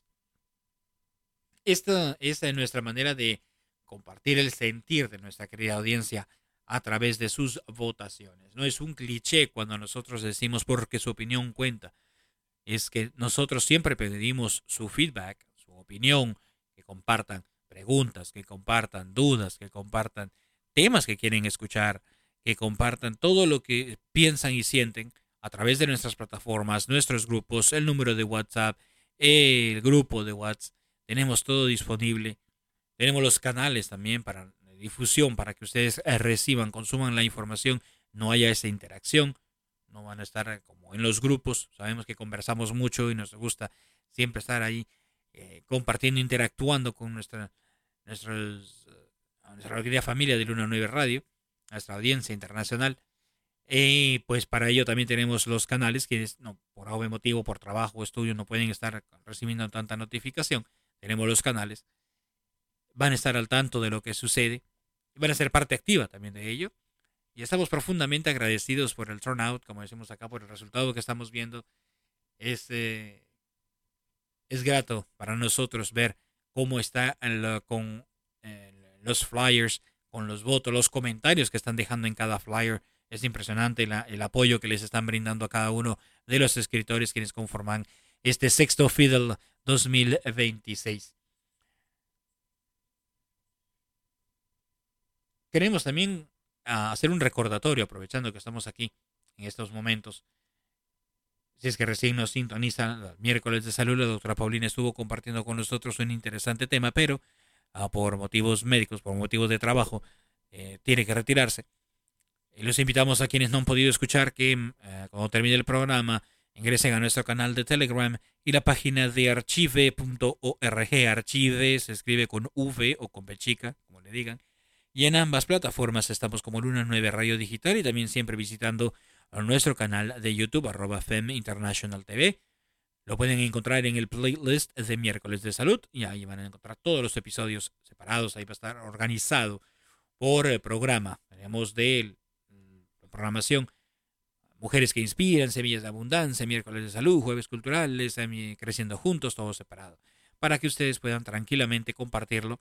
Esta es nuestra manera de compartir el sentir de nuestra querida audiencia a través de sus votaciones. No es un cliché cuando nosotros decimos porque su opinión cuenta. Es que nosotros siempre pedimos su feedback, su opinión, que compartan preguntas, que compartan dudas, que compartan temas que quieren escuchar, que compartan todo lo que piensan y sienten a través de nuestras plataformas, nuestros grupos, el número de WhatsApp, el grupo de WhatsApp. Tenemos todo disponible. Tenemos los canales también para difusión, para que ustedes reciban, consuman la información, no haya esa interacción. No van a estar como en los grupos. Sabemos que conversamos mucho y nos gusta siempre estar ahí eh, compartiendo, interactuando con nuestra, nuestros, nuestra querida familia de Luna nueve Radio, nuestra audiencia internacional. Y pues para ello también tenemos los canales, quienes no, por algún motivo, por trabajo o estudio, no pueden estar recibiendo tanta notificación. Tenemos los canales. Van a estar al tanto de lo que sucede. Van a ser parte activa también de ello. Y estamos profundamente agradecidos por el turnout, como decimos acá, por el resultado que estamos viendo. Es, eh, es grato para nosotros ver cómo está el, con eh, los flyers, con los votos, los comentarios que están dejando en cada flyer. Es impresionante la, el apoyo que les están brindando a cada uno de los escritores quienes conforman este sexto Fiddle dos mil veintiséis. Queremos también a hacer un recordatorio, aprovechando que estamos aquí en estos momentos. Si es que recién nos sintonizan, el miércoles de salud, la doctora Paulina estuvo compartiendo con nosotros un interesante tema, pero uh, por motivos médicos, por motivos de trabajo, eh, tiene que retirarse. Y los invitamos a quienes no han podido escuchar que uh, cuando termine el programa ingresen a nuestro canal de Telegram y la página de archive punto org. Archive se escribe con V o con B chica, como le digan. Y en ambas plataformas estamos como Luna nueve Radio Digital y también siempre visitando a nuestro canal de YouTube, arroba F E M International T V. Lo pueden encontrar en el playlist de miércoles de salud y ahí van a encontrar todos los episodios separados. Ahí va a estar organizado por el programa. Tenemos de la programación Mujeres que Inspiran, Semillas de Abundancia, Miércoles de Salud, Jueves Culturales, Creciendo Juntos, todo separado. Para que ustedes puedan tranquilamente compartirlo.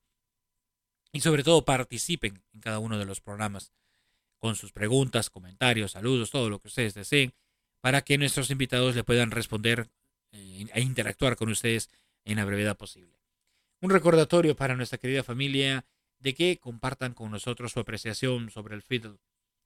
Y sobre todo participen en cada uno de los programas con sus preguntas, comentarios, saludos, todo lo que ustedes deseen, para que nuestros invitados le puedan responder eh, e interactuar con ustedes en la brevedad posible. Un recordatorio para nuestra querida familia de que compartan con nosotros su apreciación sobre el fiddle.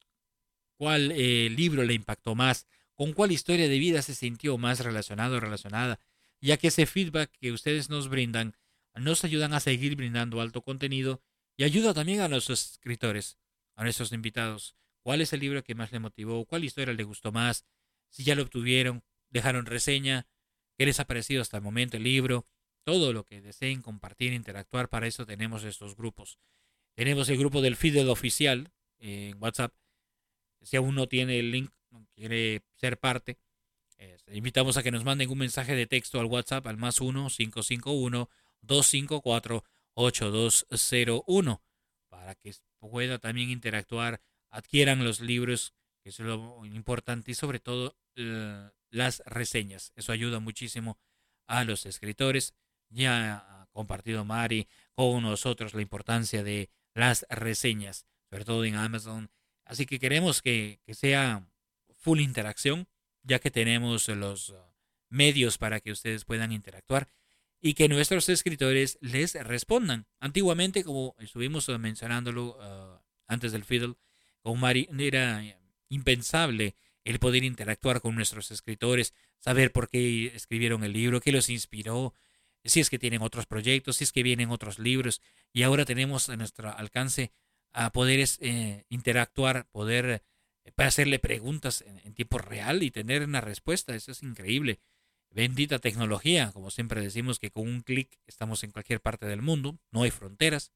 ¿Cuál eh, libro le impactó más? ¿Con cuál historia de vida se sintió más relacionado o relacionada? Ya que ese feedback que ustedes nos brindan nos ayudan a seguir brindando alto contenido y ayuda también a nuestros escritores, a nuestros invitados. ¿Cuál es el libro que más le motivó? ¿Cuál historia le gustó más? Si ya lo obtuvieron, dejaron reseña, ¿qué les ha parecido hasta el momento el libro? Todo lo que deseen compartir, interactuar, para eso tenemos estos grupos. Tenemos el grupo del Fiddle oficial en WhatsApp. Si aún no tiene el link, no quiere ser parte, eh, invitamos a que nos manden un mensaje de texto al WhatsApp al más uno cinco cinco uno dos cinco cuatro ocho dos cero uno para que pueda también interactuar, adquieran los libros, que es lo importante, y sobre todo eh, las reseñas. Eso ayuda muchísimo a los escritores. Ya ha compartido Mari con nosotros la importancia de las reseñas, sobre todo en Amazon. Así que queremos que, que sea full interacción, ya que tenemos los uh, medios para que ustedes puedan interactuar y que nuestros escritores les respondan. Antiguamente, como estuvimos mencionándolo uh, antes del fiddle, con Mari, era impensable el poder interactuar con nuestros escritores, saber por qué escribieron el libro, qué los inspiró, si es que tienen otros proyectos, si es que vienen otros libros, y ahora tenemos a nuestro alcance a poder eh, interactuar, poder eh, hacerle preguntas en, en tiempo real y tener una respuesta. Eso es increíble. Bendita tecnología, como siempre decimos, que con un clic estamos en cualquier parte del mundo, no hay fronteras.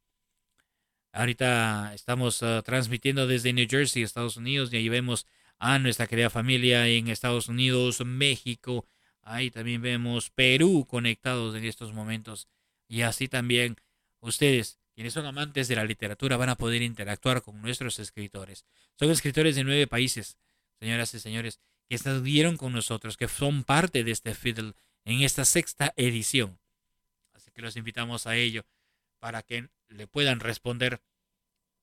Ahorita estamos uh, transmitiendo desde New Jersey, Estados Unidos, y ahí vemos a nuestra querida familia en Estados Unidos, México, ahí también vemos Perú conectados en estos momentos, y así también ustedes, quienes son amantes de la literatura, van a poder interactuar con nuestros escritores. Son escritores de nueve países, señoras y señores, que estuvieron con nosotros, que son parte de este Fiddle en esta sexta edición. Así que los invitamos a ello para que le puedan responder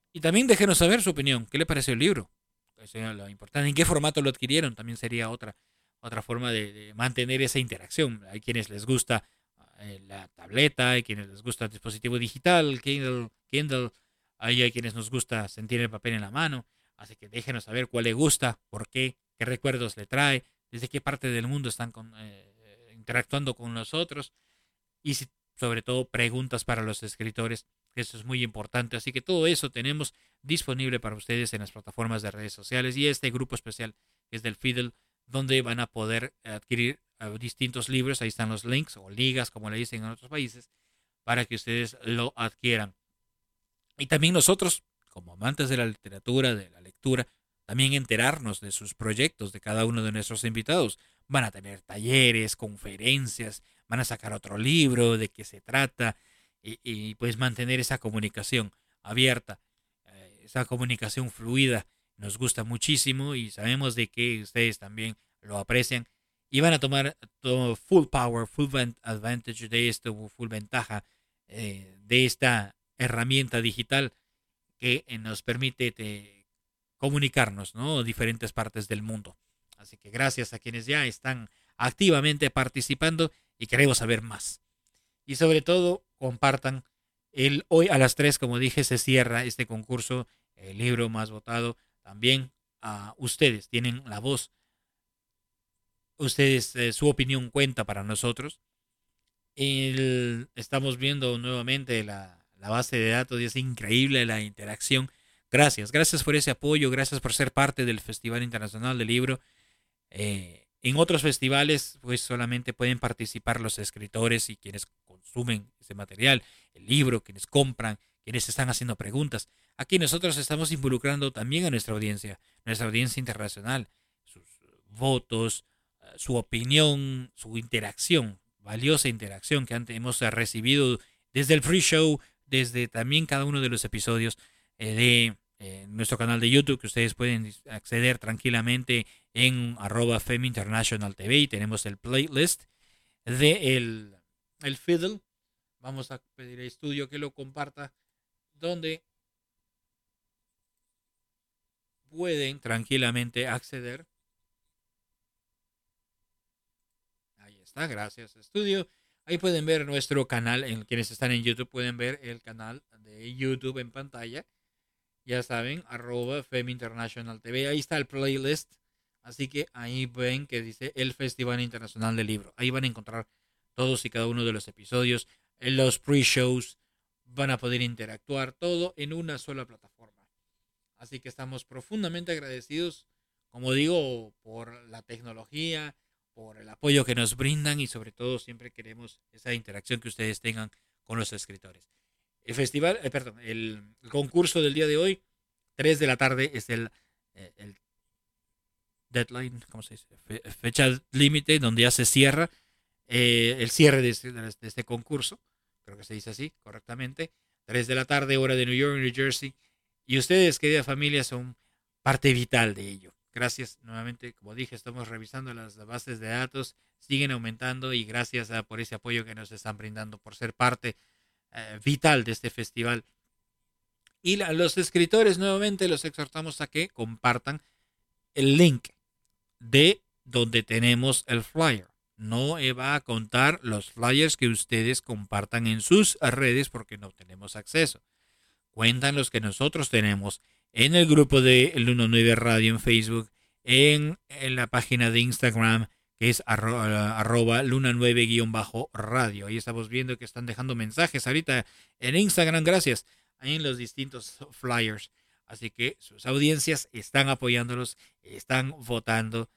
Y también déjenos saber su opinión. ¿Qué le pareció el libro? Eso es lo importante. ¿En qué formato lo adquirieron? También sería otra, otra forma de, de mantener esa interacción. Hay quienes les gusta eh, la tableta, hay quienes les gusta el dispositivo digital, Kindle, Kindle. Hay, hay quienes nos gusta sentir el papel en la mano. Así que déjenos saber cuál le gusta, por qué, qué recuerdos le trae, desde qué parte del mundo están con, eh, interactuando con nosotros. Y si, sobre todo preguntas para los escritores. Eso es muy importante. Así que todo eso tenemos disponible para ustedes en las plataformas de redes sociales y este grupo especial que es del Fiddle, donde van a poder adquirir uh, distintos libros. Ahí están los links o ligas, como le dicen en otros países, para que ustedes lo adquieran. Y también nosotros, como amantes de la literatura, de la lectura, también enterarnos de sus proyectos de cada uno de nuestros invitados. Van a tener talleres, conferencias, van a sacar otro libro, de qué se trata. Y, y pues mantener esa comunicación abierta, eh, esa comunicación fluida, nos gusta muchísimo y sabemos de que ustedes también lo aprecian y van a tomar todo full power, full advantage de esto, full ventaja eh, de esta herramienta digital que eh, nos permite te, comunicarnos, ¿no? Diferentes partes del mundo. Así que gracias a quienes ya están activamente participando y queremos saber más. Y sobre todo, compartan. El, hoy a las tres, como dije, se cierra este concurso, el libro más votado. También a uh, ustedes tienen la voz. Ustedes, eh, su opinión cuenta para nosotros. El, estamos viendo nuevamente la, la base de datos y es increíble la interacción. Gracias, gracias por ese apoyo, gracias por ser parte del Festival Internacional del Libro. Eh, En otros festivales, pues solamente pueden participar los escritores y quienes consumen ese material, el libro, quienes compran, quienes están haciendo preguntas. Aquí nosotros estamos involucrando también a nuestra audiencia, nuestra audiencia internacional, sus votos, su opinión, su interacción, valiosa interacción que hemos recibido desde el free show, desde también cada uno de los episodios eh, de eh, nuestro canal de YouTube, que ustedes pueden acceder tranquilamente en arroba Fem International T V y tenemos el playlist de el, el Fiddle. Vamos a pedir al estudio que lo comparta, donde pueden tranquilamente acceder. Ahí está, gracias estudio. Ahí pueden ver nuestro canal, en quienes están en YouTube pueden ver el canal de YouTube en pantalla. Ya saben, arroba Fem International T V, ahí está el playlist. Así que ahí ven que dice el Festival Internacional del Libro. Ahí van a encontrar todos y cada uno de los episodios. En los pre-shows van a poder interactuar todo en una sola plataforma. Así que estamos profundamente agradecidos, como digo, por la tecnología, por el apoyo que nos brindan y sobre todo siempre queremos esa interacción que ustedes tengan con los escritores. El festival, eh, perdón, el, el concurso del día de hoy, tres de la tarde es el, eh, el deadline, ¿cómo se dice? Fe, fecha límite donde ya se cierra eh, el cierre de este, de este concurso, creo que se dice así correctamente, tres de la tarde, hora de New York, New Jersey, y ustedes, querida familia, son parte vital de ello. Gracias nuevamente, como dije, estamos revisando las bases de datos, siguen aumentando y gracias a, por ese apoyo que nos están brindando, por ser parte eh, vital de este festival. Y la, los escritores nuevamente los exhortamos a que compartan el link de donde tenemos el flyer. No va a contar los flyers que ustedes compartan en sus redes porque no tenemos acceso. Cuentan los que nosotros tenemos en el grupo de Luna nueve Radio en Facebook, en, en la página de Instagram que es arroba, arroba Luna nueve guión bajo radio. Ahí estamos viendo que están dejando mensajes ahorita en Instagram, gracias, ahí en los distintos flyers. Así que sus audiencias están apoyándolos, están votando.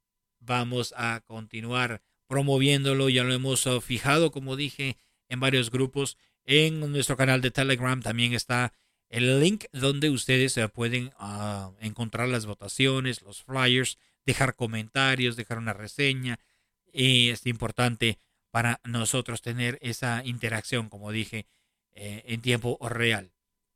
Vamos a continuar promoviéndolo, ya lo hemos fijado, como dije, en varios grupos. En nuestro canal de Telegram también está el link donde ustedes pueden uh, encontrar las votaciones, los flyers, dejar comentarios, dejar una reseña. Y es importante para nosotros tener esa interacción, como dije, eh, en tiempo real.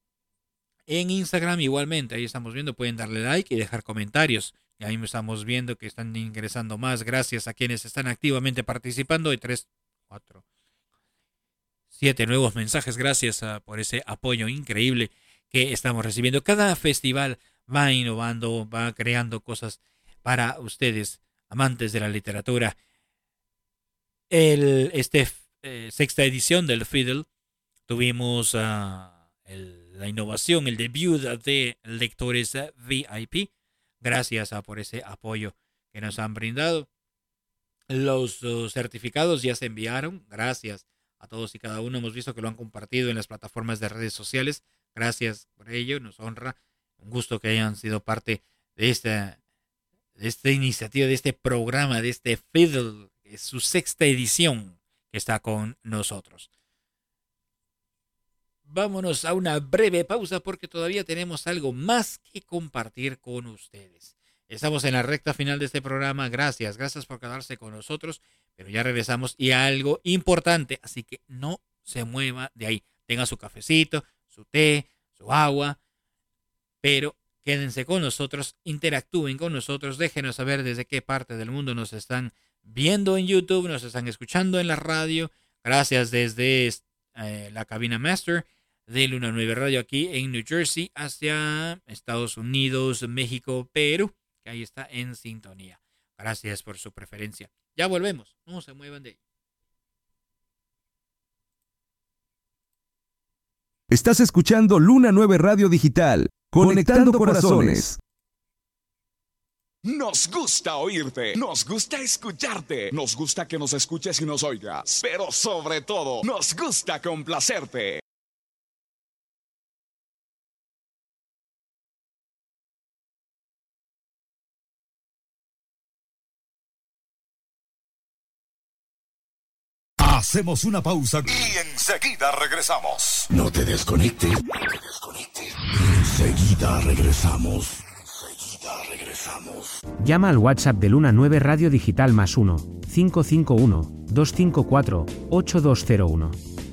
En Instagram igualmente, ahí estamos viendo, pueden darle like y dejar comentarios. Y ahí estamos viendo que están ingresando más. Gracias a quienes están activamente participando. Hay tres, cuatro, siete nuevos mensajes. Gracias uh, por ese apoyo increíble que estamos recibiendo. Cada festival va innovando, va creando cosas para ustedes, amantes de la literatura. El, este eh, sexta edición del Fiddle tuvimos uh, el, la innovación, el debut de lectores V I P. Gracias a, por ese apoyo que nos han brindado. Los uh, certificados ya se enviaron. Gracias a todos y cada uno. Hemos visto que lo han compartido en las plataformas de redes sociales. Gracias por ello. Nos honra. Un gusto que hayan sido parte de esta, de esta iniciativa, de este programa, de este Fiddle, que es su sexta edición que está con nosotros. Vámonos a una breve pausa porque todavía tenemos algo más que compartir con ustedes. Estamos en la recta final de este programa. Gracias, gracias por quedarse con nosotros. Pero ya regresamos y algo importante, así que no se mueva de ahí. Tenga su cafecito, su té, su agua, pero quédense con nosotros, interactúen con nosotros, déjenos saber desde qué parte del mundo nos están viendo en YouTube, nos están escuchando en la radio. Gracias desde eh, la cabina master de Luna nueve Radio aquí en New Jersey hacia Estados Unidos, México, Perú, que ahí está en sintonía. Gracias por su preferencia. Ya volvemos, no se muevan de ahí. Estás escuchando Luna nueve Radio Digital, conectando, conectando corazones. Nos gusta oírte, nos gusta escucharte, nos gusta que nos escuches y nos oigas, pero sobre todo, nos gusta complacerte. Hacemos una pausa y enseguida regresamos. No te desconectes. No te desconectes. Enseguida regresamos. Enseguida regresamos. Llama al WhatsApp de Luna nueve Radio Digital más uno, cinco cinco uno, dos cinco cuatro, ocho dos cero uno.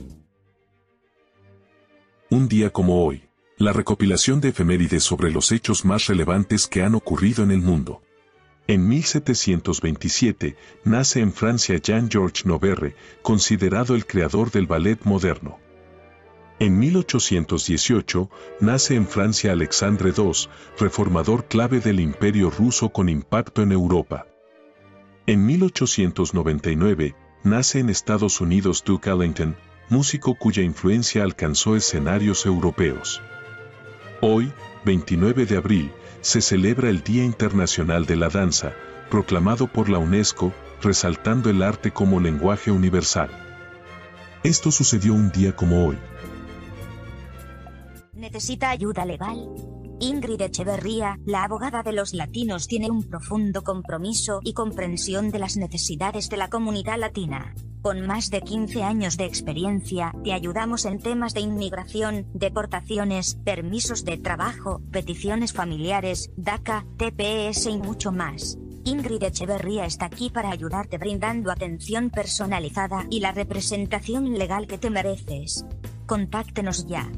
Un día como hoy, la recopilación de efemérides sobre los hechos más relevantes que han ocurrido en el mundo. En mil setecientos veintisiete, nace en Francia Jean-Georges Noverre, considerado el creador del ballet moderno. En mil ochocientos dieciocho, nace en Francia Alexandre segundo, reformador clave del Imperio ruso con impacto en Europa. En mil ochocientos noventa y nueve, nace en Estados Unidos Duke Ellington, músico cuya influencia alcanzó escenarios europeos. Hoy, veintinueve de abril, se celebra el Día Internacional de la Danza, proclamado por la UNESCO, resaltando el arte como lenguaje universal. Esto sucedió un día como hoy. ¿Necesita ayuda legal? Ingrid Echeverría, la abogada de los latinos, tiene un profundo compromiso y comprensión de las necesidades de la comunidad latina. Con más de quince años de experiencia, te ayudamos en temas de inmigración, deportaciones, permisos de trabajo, peticiones familiares, DACA, T P S y mucho más. Ingrid Echeverría está aquí para ayudarte brindando atención personalizada y la representación legal que te mereces. Contáctenos ya.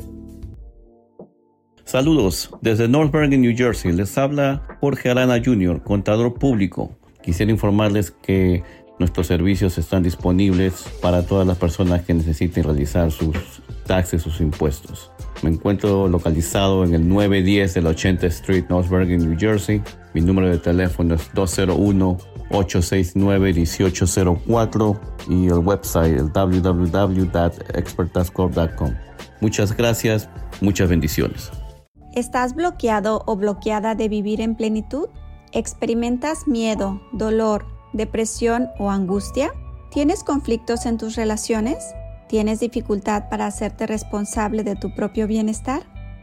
Saludos, desde North Bergen, New Jersey, les habla Jorge Arana junior, contador público. Quisiera informarles que nuestros servicios están disponibles para todas las personas que necesiten realizar sus taxes, sus impuestos. Me encuentro localizado en el nueve diez de la ochenta Street, North Bergen, New Jersey. Mi número de teléfono es dos cero uno, ocho seis nueve, uno ocho cero cuatro y el website el w w w punto expert tax corp punto com. Muchas gracias, muchas bendiciones. ¿Estás bloqueado o bloqueada de vivir en plenitud? ¿Experimentas miedo, dolor, depresión o angustia? ¿Tienes conflictos en tus relaciones? ¿Tienes dificultad para hacerte responsable de tu propio bienestar?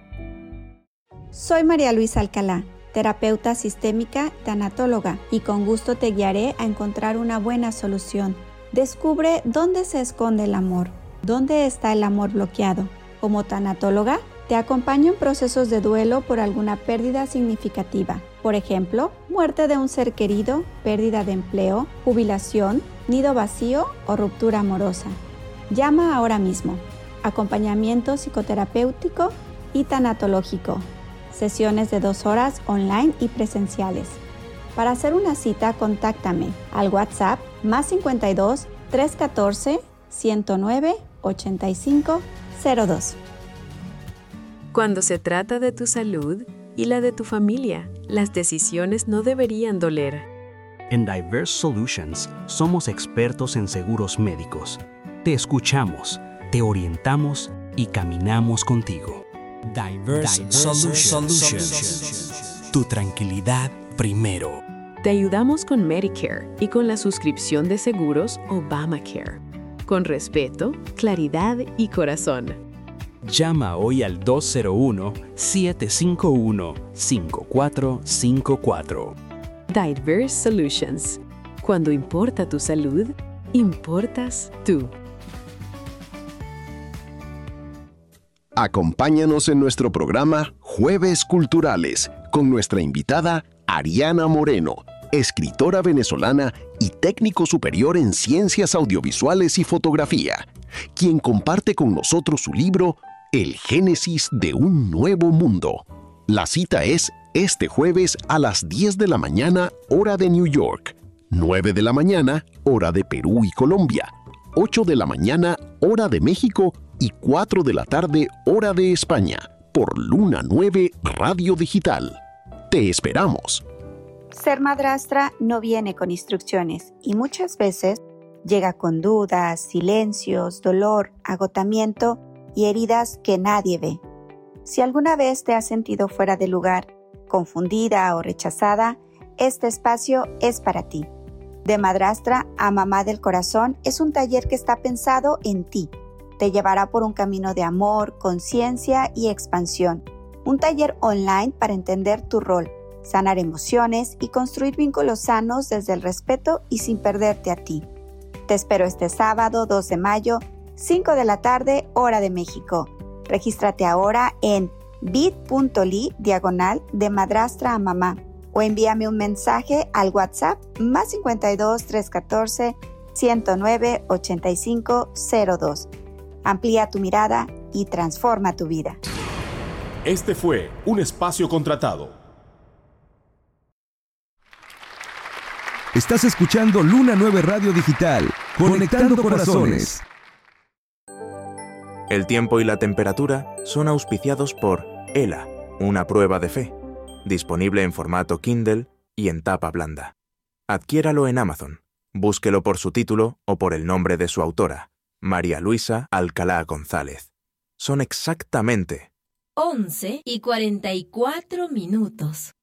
Soy María Luisa Alcalá, terapeuta sistémica, tanatóloga, y con gusto te guiaré a encontrar una buena solución. Descubre dónde se esconde el amor, dónde está el amor bloqueado. Como tanatóloga, te acompaño en procesos de duelo por alguna pérdida significativa. Por ejemplo, muerte de un ser querido, pérdida de empleo, jubilación, nido vacío o ruptura amorosa. Llama ahora mismo. Acompañamiento psicoterapéutico y tanatológico. Sesiones de dos horas online y presenciales. Para hacer una cita, contáctame al WhatsApp más cincuenta y dos, trescientos catorce, ciento nueve, ochenta y cinco cero dos. Cuando se trata de tu salud y la de tu familia, las decisiones no deberían doler. En Diverse Solutions somos expertos en seguros médicos. Te escuchamos, te orientamos y caminamos contigo. Diverse, Diverse Solutions. Solutions. Tu tranquilidad primero. Te ayudamos con Medicare y con la suscripción de seguros Obamacare. Con respeto, claridad y corazón. Llama hoy al dos cero uno, siete cinco uno, cinco cuatro cinco cuatro. Diverse Solutions. Cuando importa tu salud, importas tú. Acompáñanos en nuestro programa Jueves Culturales con nuestra invitada Ariana Moreno, escritora venezolana y técnico superior en ciencias audiovisuales y fotografía, quien comparte con nosotros su libro El Génesis de un Nuevo Mundo. La cita es este jueves a las diez de la mañana, hora de New York, nueve de la mañana, hora de Perú y Colombia, ocho de la mañana, hora de México y cuatro de la tarde, hora de España, por Luna nueve Radio Digital. Te esperamos. Ser madrastra no viene con instrucciones y muchas veces llega con dudas, silencios, dolor, agotamiento y heridas que nadie ve. Si alguna vez te has sentido fuera de lugar, confundida o rechazada, este espacio es para ti. De madrastra a mamá del corazón es un taller que está pensado en ti. Te llevará por un camino de amor, conciencia y expansión. Un taller online para entender tu rol, sanar emociones y construir vínculos sanos desde el respeto y sin perderte a ti. Te espero este sábado dos de mayo, cinco de la tarde, hora de México. Regístrate ahora en bit.ly diagonal de madrastra a mamá o envíame un mensaje al WhatsApp más cincuenta y dos, trescientos catorce, ciento nueve, ochenta y cinco cero dos. Amplía tu mirada y transforma tu vida. Este fue un espacio contratado. Estás escuchando Luna nueve Radio Digital, conectando corazones. El tiempo y la temperatura son auspiciados por ELA, una prueba de fe, disponible en formato Kindle y en tapa blanda. Adquiéralo en Amazon. Búsquelo por su título o por el nombre de su autora, María Luisa Alcalá González. Son exactamente once y cuarenta y cuatro minutos.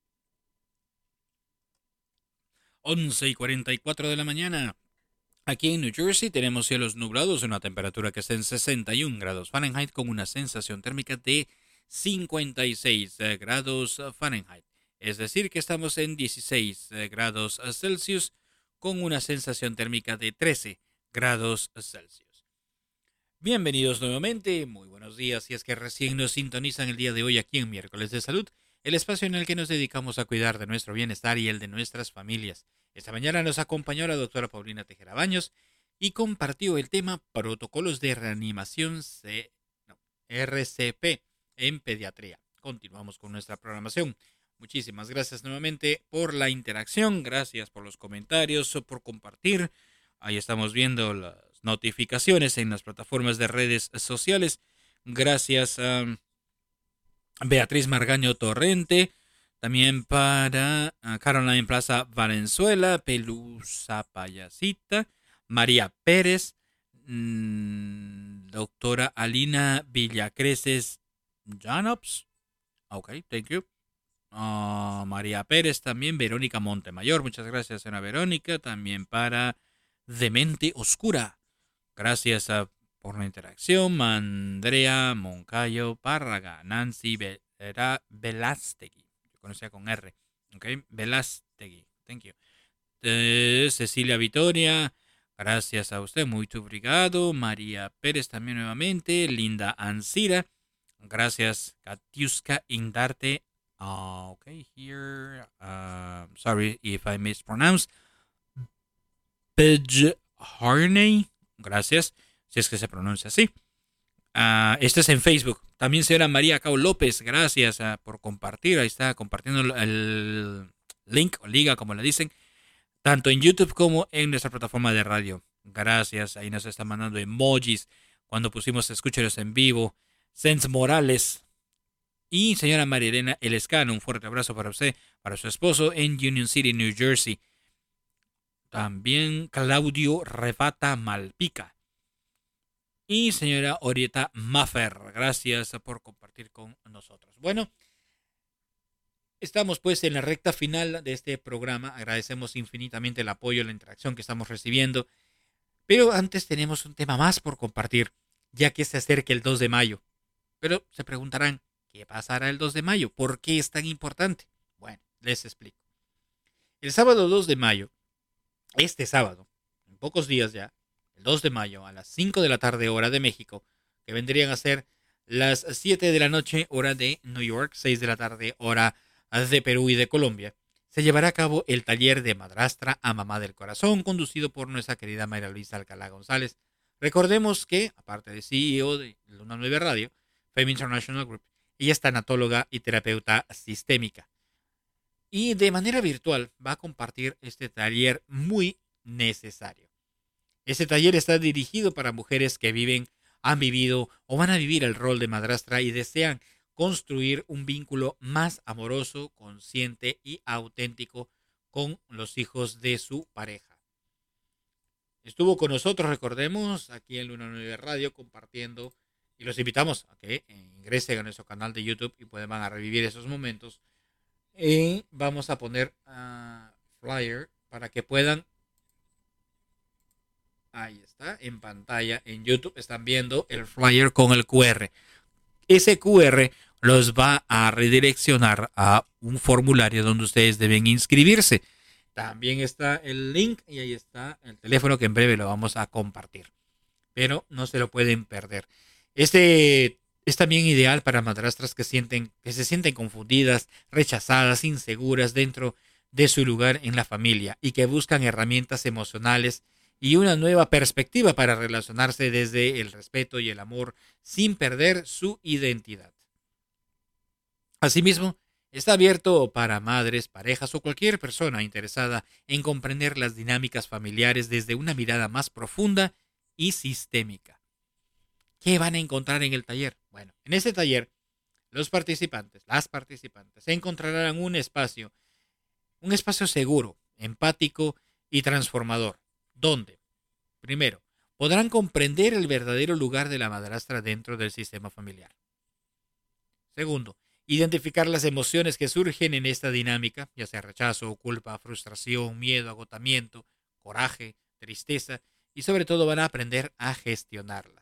once y cuarenta y cuatro de la mañana. Aquí en New Jersey tenemos cielos nublados, una temperatura que está en sesenta y un grados Fahrenheit con una sensación térmica de cincuenta y seis grados Fahrenheit. Es decir, que estamos en dieciséis grados Celsius con una sensación térmica de trece grados Celsius. Bienvenidos nuevamente, muy buenos días si es que recién nos sintonizan el día de hoy aquí en Miércoles de Salud, el espacio en el que nos dedicamos a cuidar de nuestro bienestar y el de nuestras familias. Esta mañana nos acompañó la doctora Paulina Tejera Baños y compartió el tema protocolos de reanimación C, no, R C P en pediatría. Continuamos con nuestra programación. Muchísimas gracias nuevamente por la interacción, gracias por los comentarios, por compartir. Ahí estamos viendo las notificaciones en las plataformas de redes sociales. Gracias a Beatriz Margaño Torrente, también para Caroline Plaza Valenzuela, Pelusa Payasita, María Pérez, mmm, doctora Alina Villacreces Janops, ok, thank you. Uh, María Pérez también, Verónica Montemayor, muchas gracias señora Verónica, también para Demente Oscura, gracias a, por la interacción, Andrea Moncayo Párraga, Nancy Vera Velástegui, yo conocía con R, ok, Velástegui, thank you. Eh, Cecilia Vitoria, gracias a usted, muy obrigado. María Pérez también nuevamente, Linda Ancira, gracias. Katiuska Indarte, uh, ok, here, uh, sorry if I mispronounced, Pej Harney, gracias, si es que se pronuncia así. Uh, este es en Facebook. También señora María Cao López, gracias uh, por compartir. Ahí está compartiendo el, el link o liga, como le dicen, tanto en YouTube como en nuestra plataforma de radio. Gracias, ahí nos está mandando emojis cuando pusimos escúchelos en vivo. Sens Morales, Y señora María Elena Elescano, un fuerte abrazo para usted, para su esposo en Union City, New Jersey. También Claudio Revata Malpica. Y señora Orieta Maffer, gracias por compartir con nosotros. Bueno, estamos pues en la recta final de este programa. Agradecemos infinitamente el apoyo y la interacción que estamos recibiendo. Pero antes tenemos un tema más por compartir, ya que se acerca el dos de mayo. Pero se preguntarán, ¿qué pasará el dos de mayo? ¿Por qué es tan importante? Bueno, les explico. El sábado dos de mayo, este sábado, en pocos días ya, el dos de mayo a las cinco de la tarde hora de México, que vendrían a ser las siete de la noche hora de New York, seis de la tarde hora de Perú y de Colombia, se llevará a cabo el taller de Madrastra a Mamá del Corazón, conducido por nuestra querida Mayra Luisa Alcalá González. Recordemos que, aparte de C E O de Luna nueve Radio, Femme International Group, ella es tanatóloga y terapeuta sistémica. Y de manera virtual va a compartir este taller muy necesario. Este taller está dirigido para mujeres que viven, han vivido o van a vivir el rol de madrastra y desean construir un vínculo más amoroso, consciente y auténtico con los hijos de su pareja. Estuvo con nosotros, recordemos, aquí en Luna nueve Radio compartiendo, y los invitamos a que ingresen a nuestro canal de YouTube y puedan a revivir esos momentos. Y vamos a poner uh, flyer para que puedan. Ahí está, en pantalla, en YouTube están viendo el flyer con el Q R. Ese Q R los va a redireccionar a un formulario donde ustedes deben inscribirse. También está el link y ahí está el teléfono que en breve lo vamos a compartir. Pero no se lo pueden perder. Este es también ideal para madrastras que, sienten, que se sienten confundidas, rechazadas, inseguras dentro de su lugar en la familia y que buscan herramientas emocionales y una nueva perspectiva para relacionarse desde el respeto y el amor sin perder su identidad. Asimismo, está abierto para madres, parejas o cualquier persona interesada en comprender las dinámicas familiares desde una mirada más profunda y sistémica. ¿Qué van a encontrar en el taller? Bueno, en este taller, los participantes, las participantes, encontrarán un espacio, un espacio seguro, empático y transformador, donde, primero, podrán comprender el verdadero lugar de la madrastra dentro del sistema familiar. Segundo, identificar las emociones que surgen en esta dinámica, ya sea rechazo, culpa, frustración, miedo, agotamiento, coraje, tristeza, y sobre todo van a aprender a gestionarlas.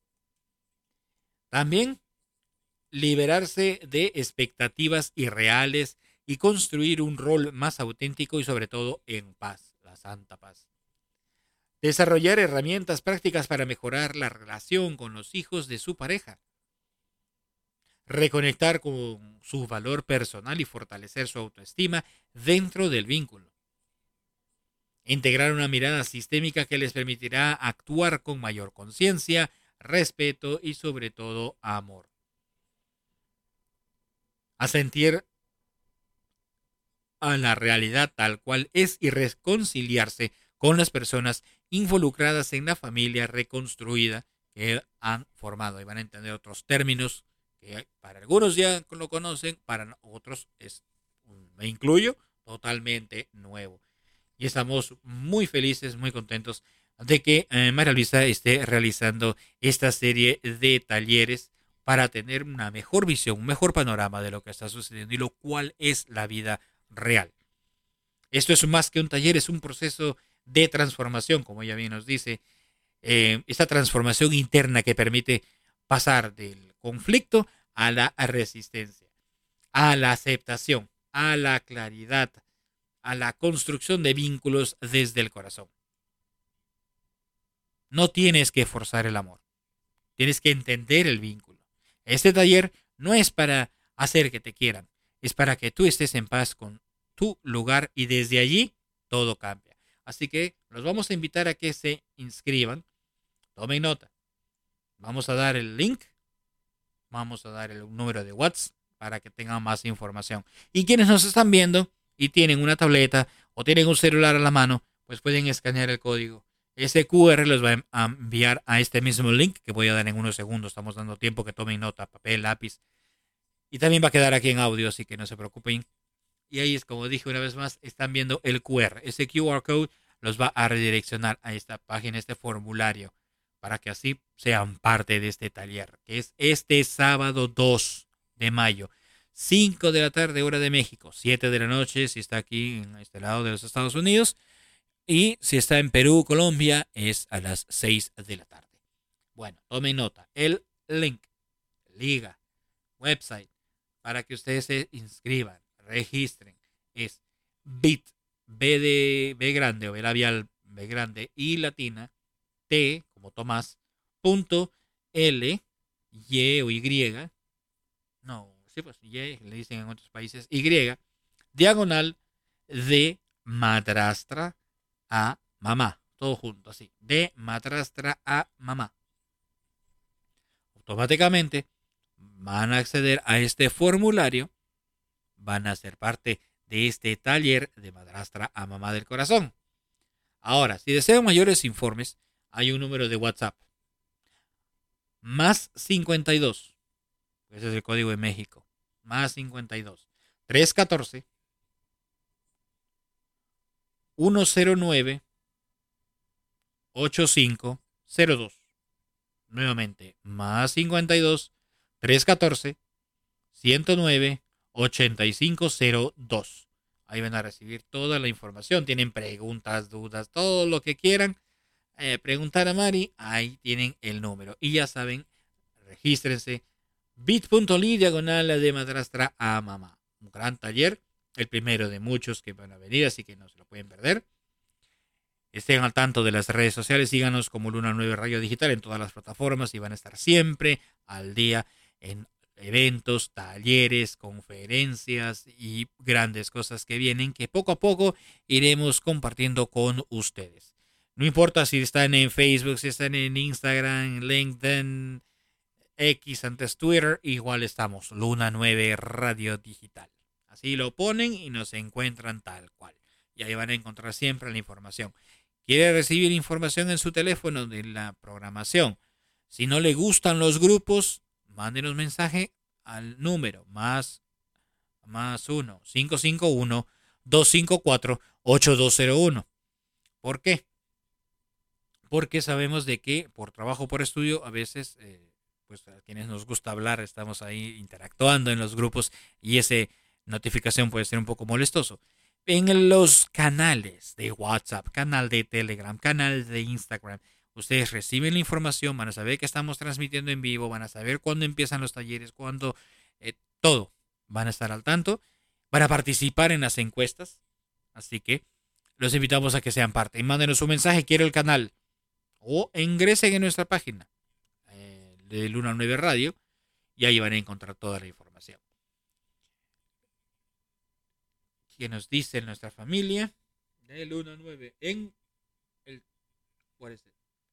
También liberarse de expectativas irreales y construir un rol más auténtico y sobre todo en paz, la santa paz. Desarrollar herramientas prácticas para mejorar la relación con los hijos de su pareja. Reconectar con su valor personal y fortalecer su autoestima dentro del vínculo. Integrar una mirada sistémica que les permitirá actuar con mayor conciencia, respeto y sobre todo amor. A sentir a la realidad tal cual es y reconciliarse con las personas involucradas en la familia reconstruida que han formado. Y van a entender otros términos que para algunos ya lo conocen, para otros es, me incluyo, totalmente nuevo. Y estamos muy felices, muy contentos de que eh, María Luisa esté realizando esta serie de talleres para tener una mejor visión, un mejor panorama de lo que está sucediendo y lo cual es la vida real. Esto es más que un taller, es un proceso de transformación, como ella bien nos dice, eh, esta transformación interna que permite pasar del conflicto a la resistencia, a la aceptación, a la claridad, a la construcción de vínculos desde el corazón. No tienes que forzar el amor, tienes que entender el vínculo. Este taller no es para hacer que te quieran, es para que tú estés en paz con tu lugar y desde allí todo cambia. Así que los vamos a invitar a que se inscriban. Tomen nota. Vamos a dar el link, vamos a dar el número de WhatsApp para que tengan más información. Y quienes nos están viendo y tienen una tableta o tienen un celular a la mano, pues pueden escanear el código. Ese Q R los va a enviar a este mismo link que voy a dar en unos segundos. Estamos dando tiempo que tomen nota, papel, lápiz. Y también va a quedar aquí en audio, así que no se preocupen. Y ahí es como dije una vez más, están viendo el Q R. Ese Q R code los va a redireccionar a esta página, este formulario, para que así sean parte de este taller, que es este sábado dos de mayo, cinco de la tarde, hora de México, siete de la noche si está aquí en este lado de los Estados Unidos, y si está en Perú, Colombia, es a las seis de la tarde. Bueno, tomen nota, el link, liga, website, para que ustedes se inscriban, registren, es bit, B de B grande o B labial, B grande y latina, T como Tomás, punto L, Y o Y, no, sí pues Y, le dicen en otros países, Y, diagonal de madrastra a mamá, todo junto así, de madrastra a mamá. Automáticamente van a acceder a este formulario, van a ser parte de este taller de madrastra a mamá del corazón. Ahora, si desean mayores informes, hay un número de WhatsApp. Más cincuenta y dos. Ese es el código de México. Más cincuenta y dos. trescientos catorce. ciento nueve. ochenta y cinco cero dos. Nuevamente, más cincuenta y dos. trescientos catorce. ciento nueve. ochenta y cinco cero dos. Ahí van a recibir toda la información. Tienen preguntas, dudas, todo lo que quieran eh, preguntar a Mari. Ahí tienen el número. Y ya saben, regístrense. bit.ly diagonal de madrastra a mamá. Un gran taller. El primero de muchos que van a venir, así que no se lo pueden perder. Estén al tanto de las redes sociales. Síganos como Luna nueve Radio Digital en todas las plataformas y van a estar siempre al día en eventos, talleres, conferencias y grandes cosas que vienen que poco a poco iremos compartiendo con ustedes. No importa si están en Facebook, si están en Instagram, LinkedIn, X, antes Twitter, igual estamos, Luna nueve Radio Digital. Así lo ponen y nos encuentran tal cual. Y ahí van a encontrar siempre la información. ¿Quiere recibir información en su teléfono de la programación? Si no le gustan los grupos, mándenos mensaje al número más, más uno, cinco cinco uno, dos cinco cuatro, ocho dos cero uno. ¿Por qué? Porque sabemos de que por trabajo, por estudio, a veces, eh, pues a quienes nos gusta hablar, estamos ahí interactuando en los grupos y esa notificación puede ser un poco molestoso. En los canales de WhatsApp, canal de Telegram, canal de Instagram, ustedes reciben la información, van a saber que estamos transmitiendo en vivo, van a saber cuándo empiezan los talleres, cuándo, eh, todo. Van a estar al tanto, van a participar en las encuestas. Así que los invitamos a que sean parte. Y mándenos un mensaje, quiero el canal. O ingresen en nuestra página eh, de Luna nueve Radio y ahí van a encontrar toda la información. ¿Qué nos dice nuestra familia de Luna nueve en el... ¿Cuál es el?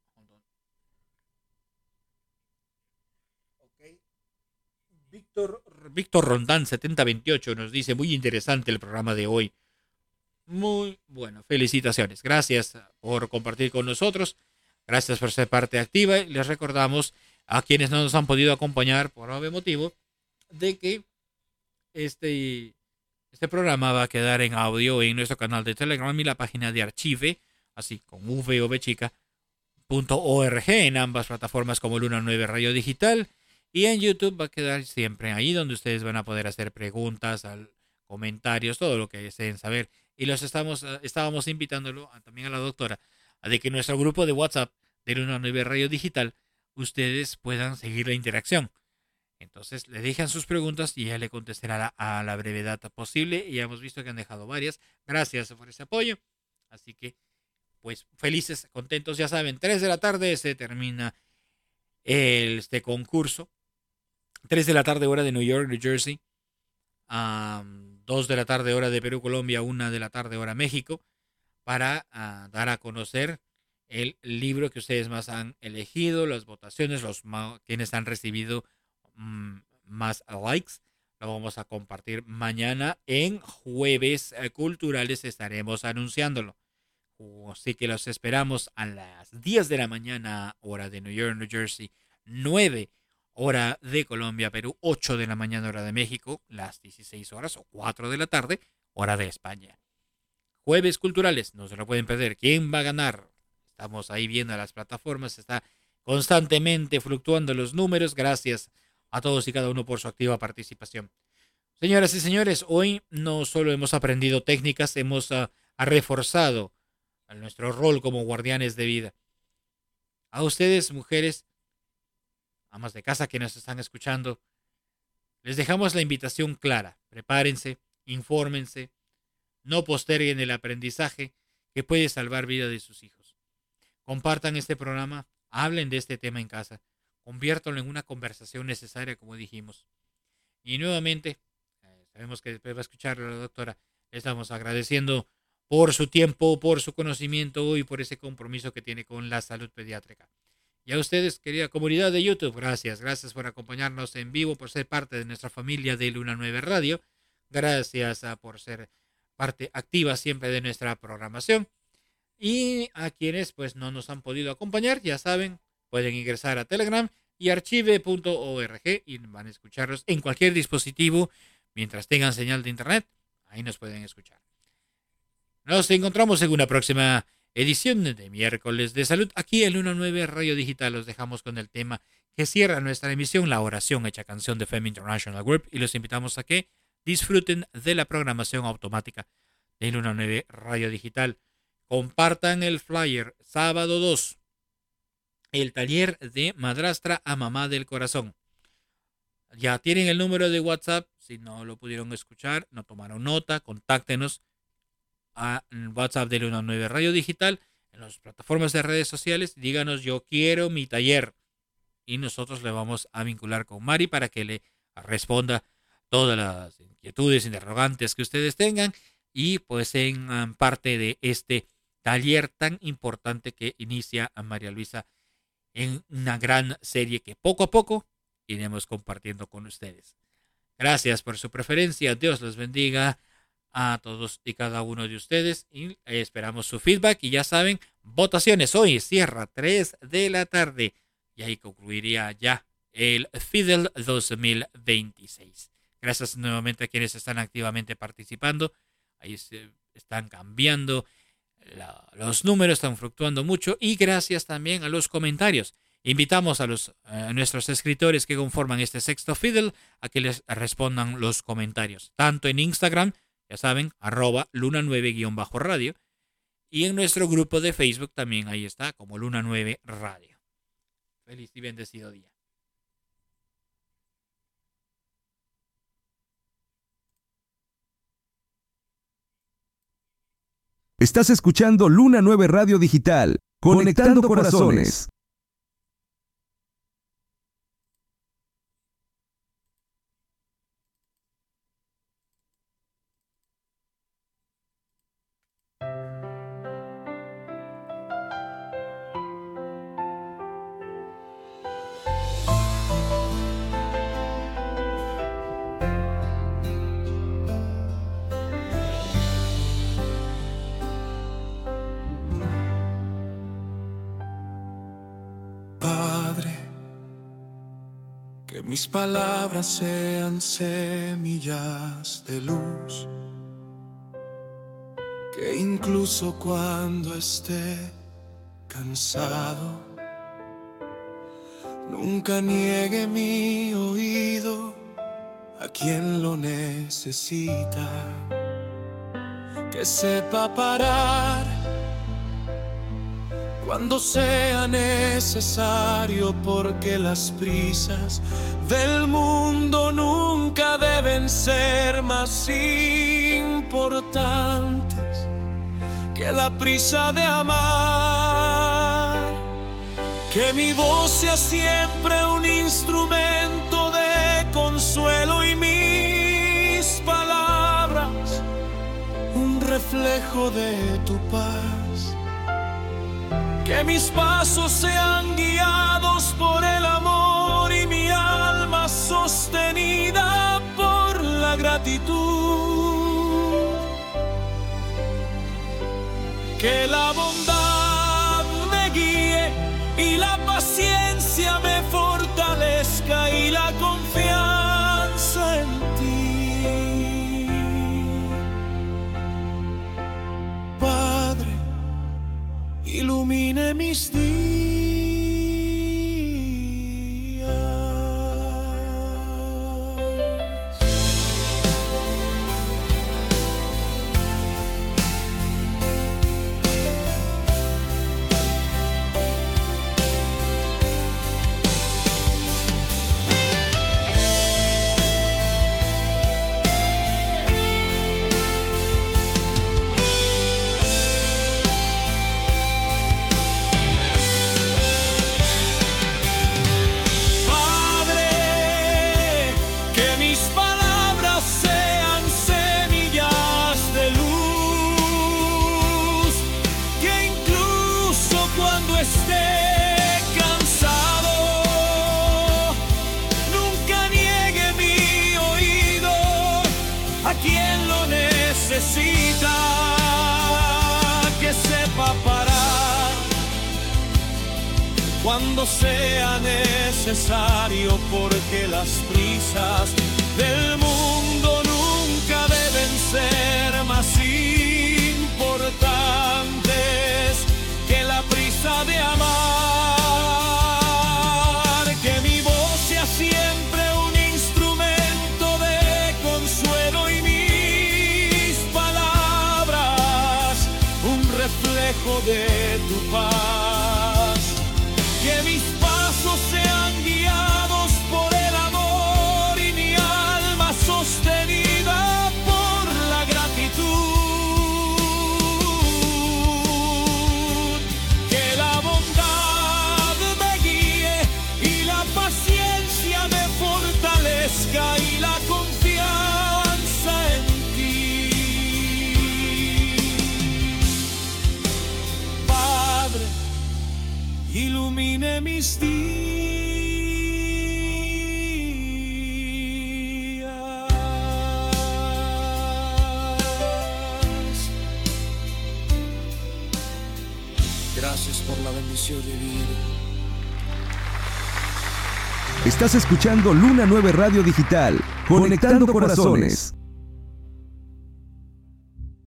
Víctor, Víctor Rondán setenta veintiocho nos dice, muy interesante el programa de hoy. Muy bueno, felicitaciones. Gracias por compartir con nosotros. Gracias por ser parte activa. Y les recordamos a quienes no nos han podido acompañar por obvio motivo de que este, este programa va a quedar en audio en nuestro canal de Telegram y la página de Archive, así con v o v chica punto org en ambas plataformas como Luna nueve Radio Digital. Y en YouTube va a quedar siempre ahí donde ustedes van a poder hacer preguntas, comentarios, todo lo que deseen saber. Y los estamos, estábamos invitándolo a, también a la doctora a de que en nuestro grupo de WhatsApp de Luna nueve Radio Digital ustedes puedan seguir la interacción. Entonces le dejan sus preguntas y ella le contestará a la, a la brevedad posible. Y ya hemos visto que han dejado varias. Gracias por ese apoyo. Así que, pues felices, contentos. Ya saben, tres de la tarde se termina el, este concurso. tres de la tarde hora de New York, New Jersey. Um, dos de la tarde hora de Perú, Colombia. una de la tarde hora México. Para uh, dar a conocer el libro que ustedes más han elegido, las votaciones, los quienes han recibido um, más likes. Lo vamos a compartir mañana en Jueves Culturales. Estaremos anunciándolo. Así que los esperamos a las diez de la mañana, hora de New York, New Jersey. nueve hora de Colombia, Perú, ocho de la mañana, hora de México, las dieciséis horas o cuatro de la tarde, hora de España. Jueves culturales, no se lo pueden perder. ¿Quién va a ganar? Estamos ahí viendo las plataformas, está constantemente fluctuando los números. Gracias a todos y cada uno por su activa participación. Señoras y señores, hoy no solo hemos aprendido técnicas, hemos uh, reforzado nuestro rol como guardianes de vida. A ustedes, mujeres, amas de casa que nos están escuchando, les dejamos la invitación clara. Prepárense, infórmense, no posterguen el aprendizaje que puede salvar vida de sus hijos. Compartan este programa, hablen de este tema en casa, conviértanlo en una conversación necesaria, como dijimos. Y nuevamente, eh, sabemos que después va a escuchar a la doctora, le estamos agradeciendo por su tiempo, por su conocimiento y por ese compromiso que tiene con la salud pediátrica. Y a ustedes, querida comunidad de YouTube, gracias. Gracias por acompañarnos en vivo, por ser parte de nuestra familia de Luna nueve Radio. Gracias uh, por ser parte activa siempre de nuestra programación. Y a quienes pues no nos han podido acompañar, ya saben, pueden ingresar a Telegram y archive punto org y van a escucharlos en cualquier dispositivo mientras tengan señal de internet. Ahí nos pueden escuchar. Nos encontramos en una próxima edición de Miércoles de Salud aquí en Luna nueve Radio Digital. Los dejamos con el tema que cierra nuestra emisión, la oración hecha canción de Femme International Group, y los invitamos a que disfruten de la programación automática de Luna nueve Radio Digital. Compartan el flyer, sábado dos, el taller de madrastra a mamá del corazón. Ya tienen el número de WhatsApp, si no lo pudieron escuchar, no tomaron nota, contáctenos a WhatsApp de Luna nueve Radio Digital, en las plataformas de redes sociales, díganos yo quiero mi taller y nosotros le vamos a vincular con Mari para que le responda todas las inquietudes, interrogantes que ustedes tengan y pues en parte de este taller tan importante que inicia a María Luisa en una gran serie que poco a poco iremos compartiendo con ustedes. Gracias por su preferencia, Dios los bendiga a todos y cada uno de ustedes y esperamos su feedback. Y ya saben, votaciones hoy cierra tres de la tarde y ahí concluiría ya el Fidel dos mil veintiséis. Gracias nuevamente a quienes están activamente participando. Ahí se están cambiando la, los números, están fluctuando mucho, y gracias también a los comentarios. Invitamos a los a nuestros escritores que conforman este sexto Fidel a que les respondan los comentarios, tanto en Instagram, ya saben, arroba luna nueve guión bajo radio. Y en nuestro grupo de Facebook también ahí está, como Luna nueve Radio. Feliz y bendecido día. Estás escuchando Luna nueve Radio Digital, conectando, conectando corazones. Mis palabras sean semillas de luz, que incluso cuando esté cansado, nunca niegue mi oído a quien lo necesita, que sepa parar cuando sea necesario, porque las prisas del mundo nunca deben ser más importantes que la prisa de amar. Que mi voz sea siempre un instrumento de consuelo y mis palabras un reflejo de tu paz. Que mis pasos sean guiados por el amor y mi alma sostenida por la gratitud. Que la bondad me guíe y la paciencia me fortalezca, ilumine mis días. Cuando sea necesario, porque las prisas del mundo nunca deben ser más importantes que la prisa de amar. Que mi voz sea siempre un instrumento de consuelo y mis palabras un reflejo de tu paz. Que mis pasos sean guiados por el amor y mi alma sostenida por la gratitud. Que la bondad me guíe y la paciencia me fortalezca y la confianza en ti. Padre, ilumine mis días. Gracias por la bendición de vivir. Estás escuchando Luna nueve Radio Digital, conectando corazones.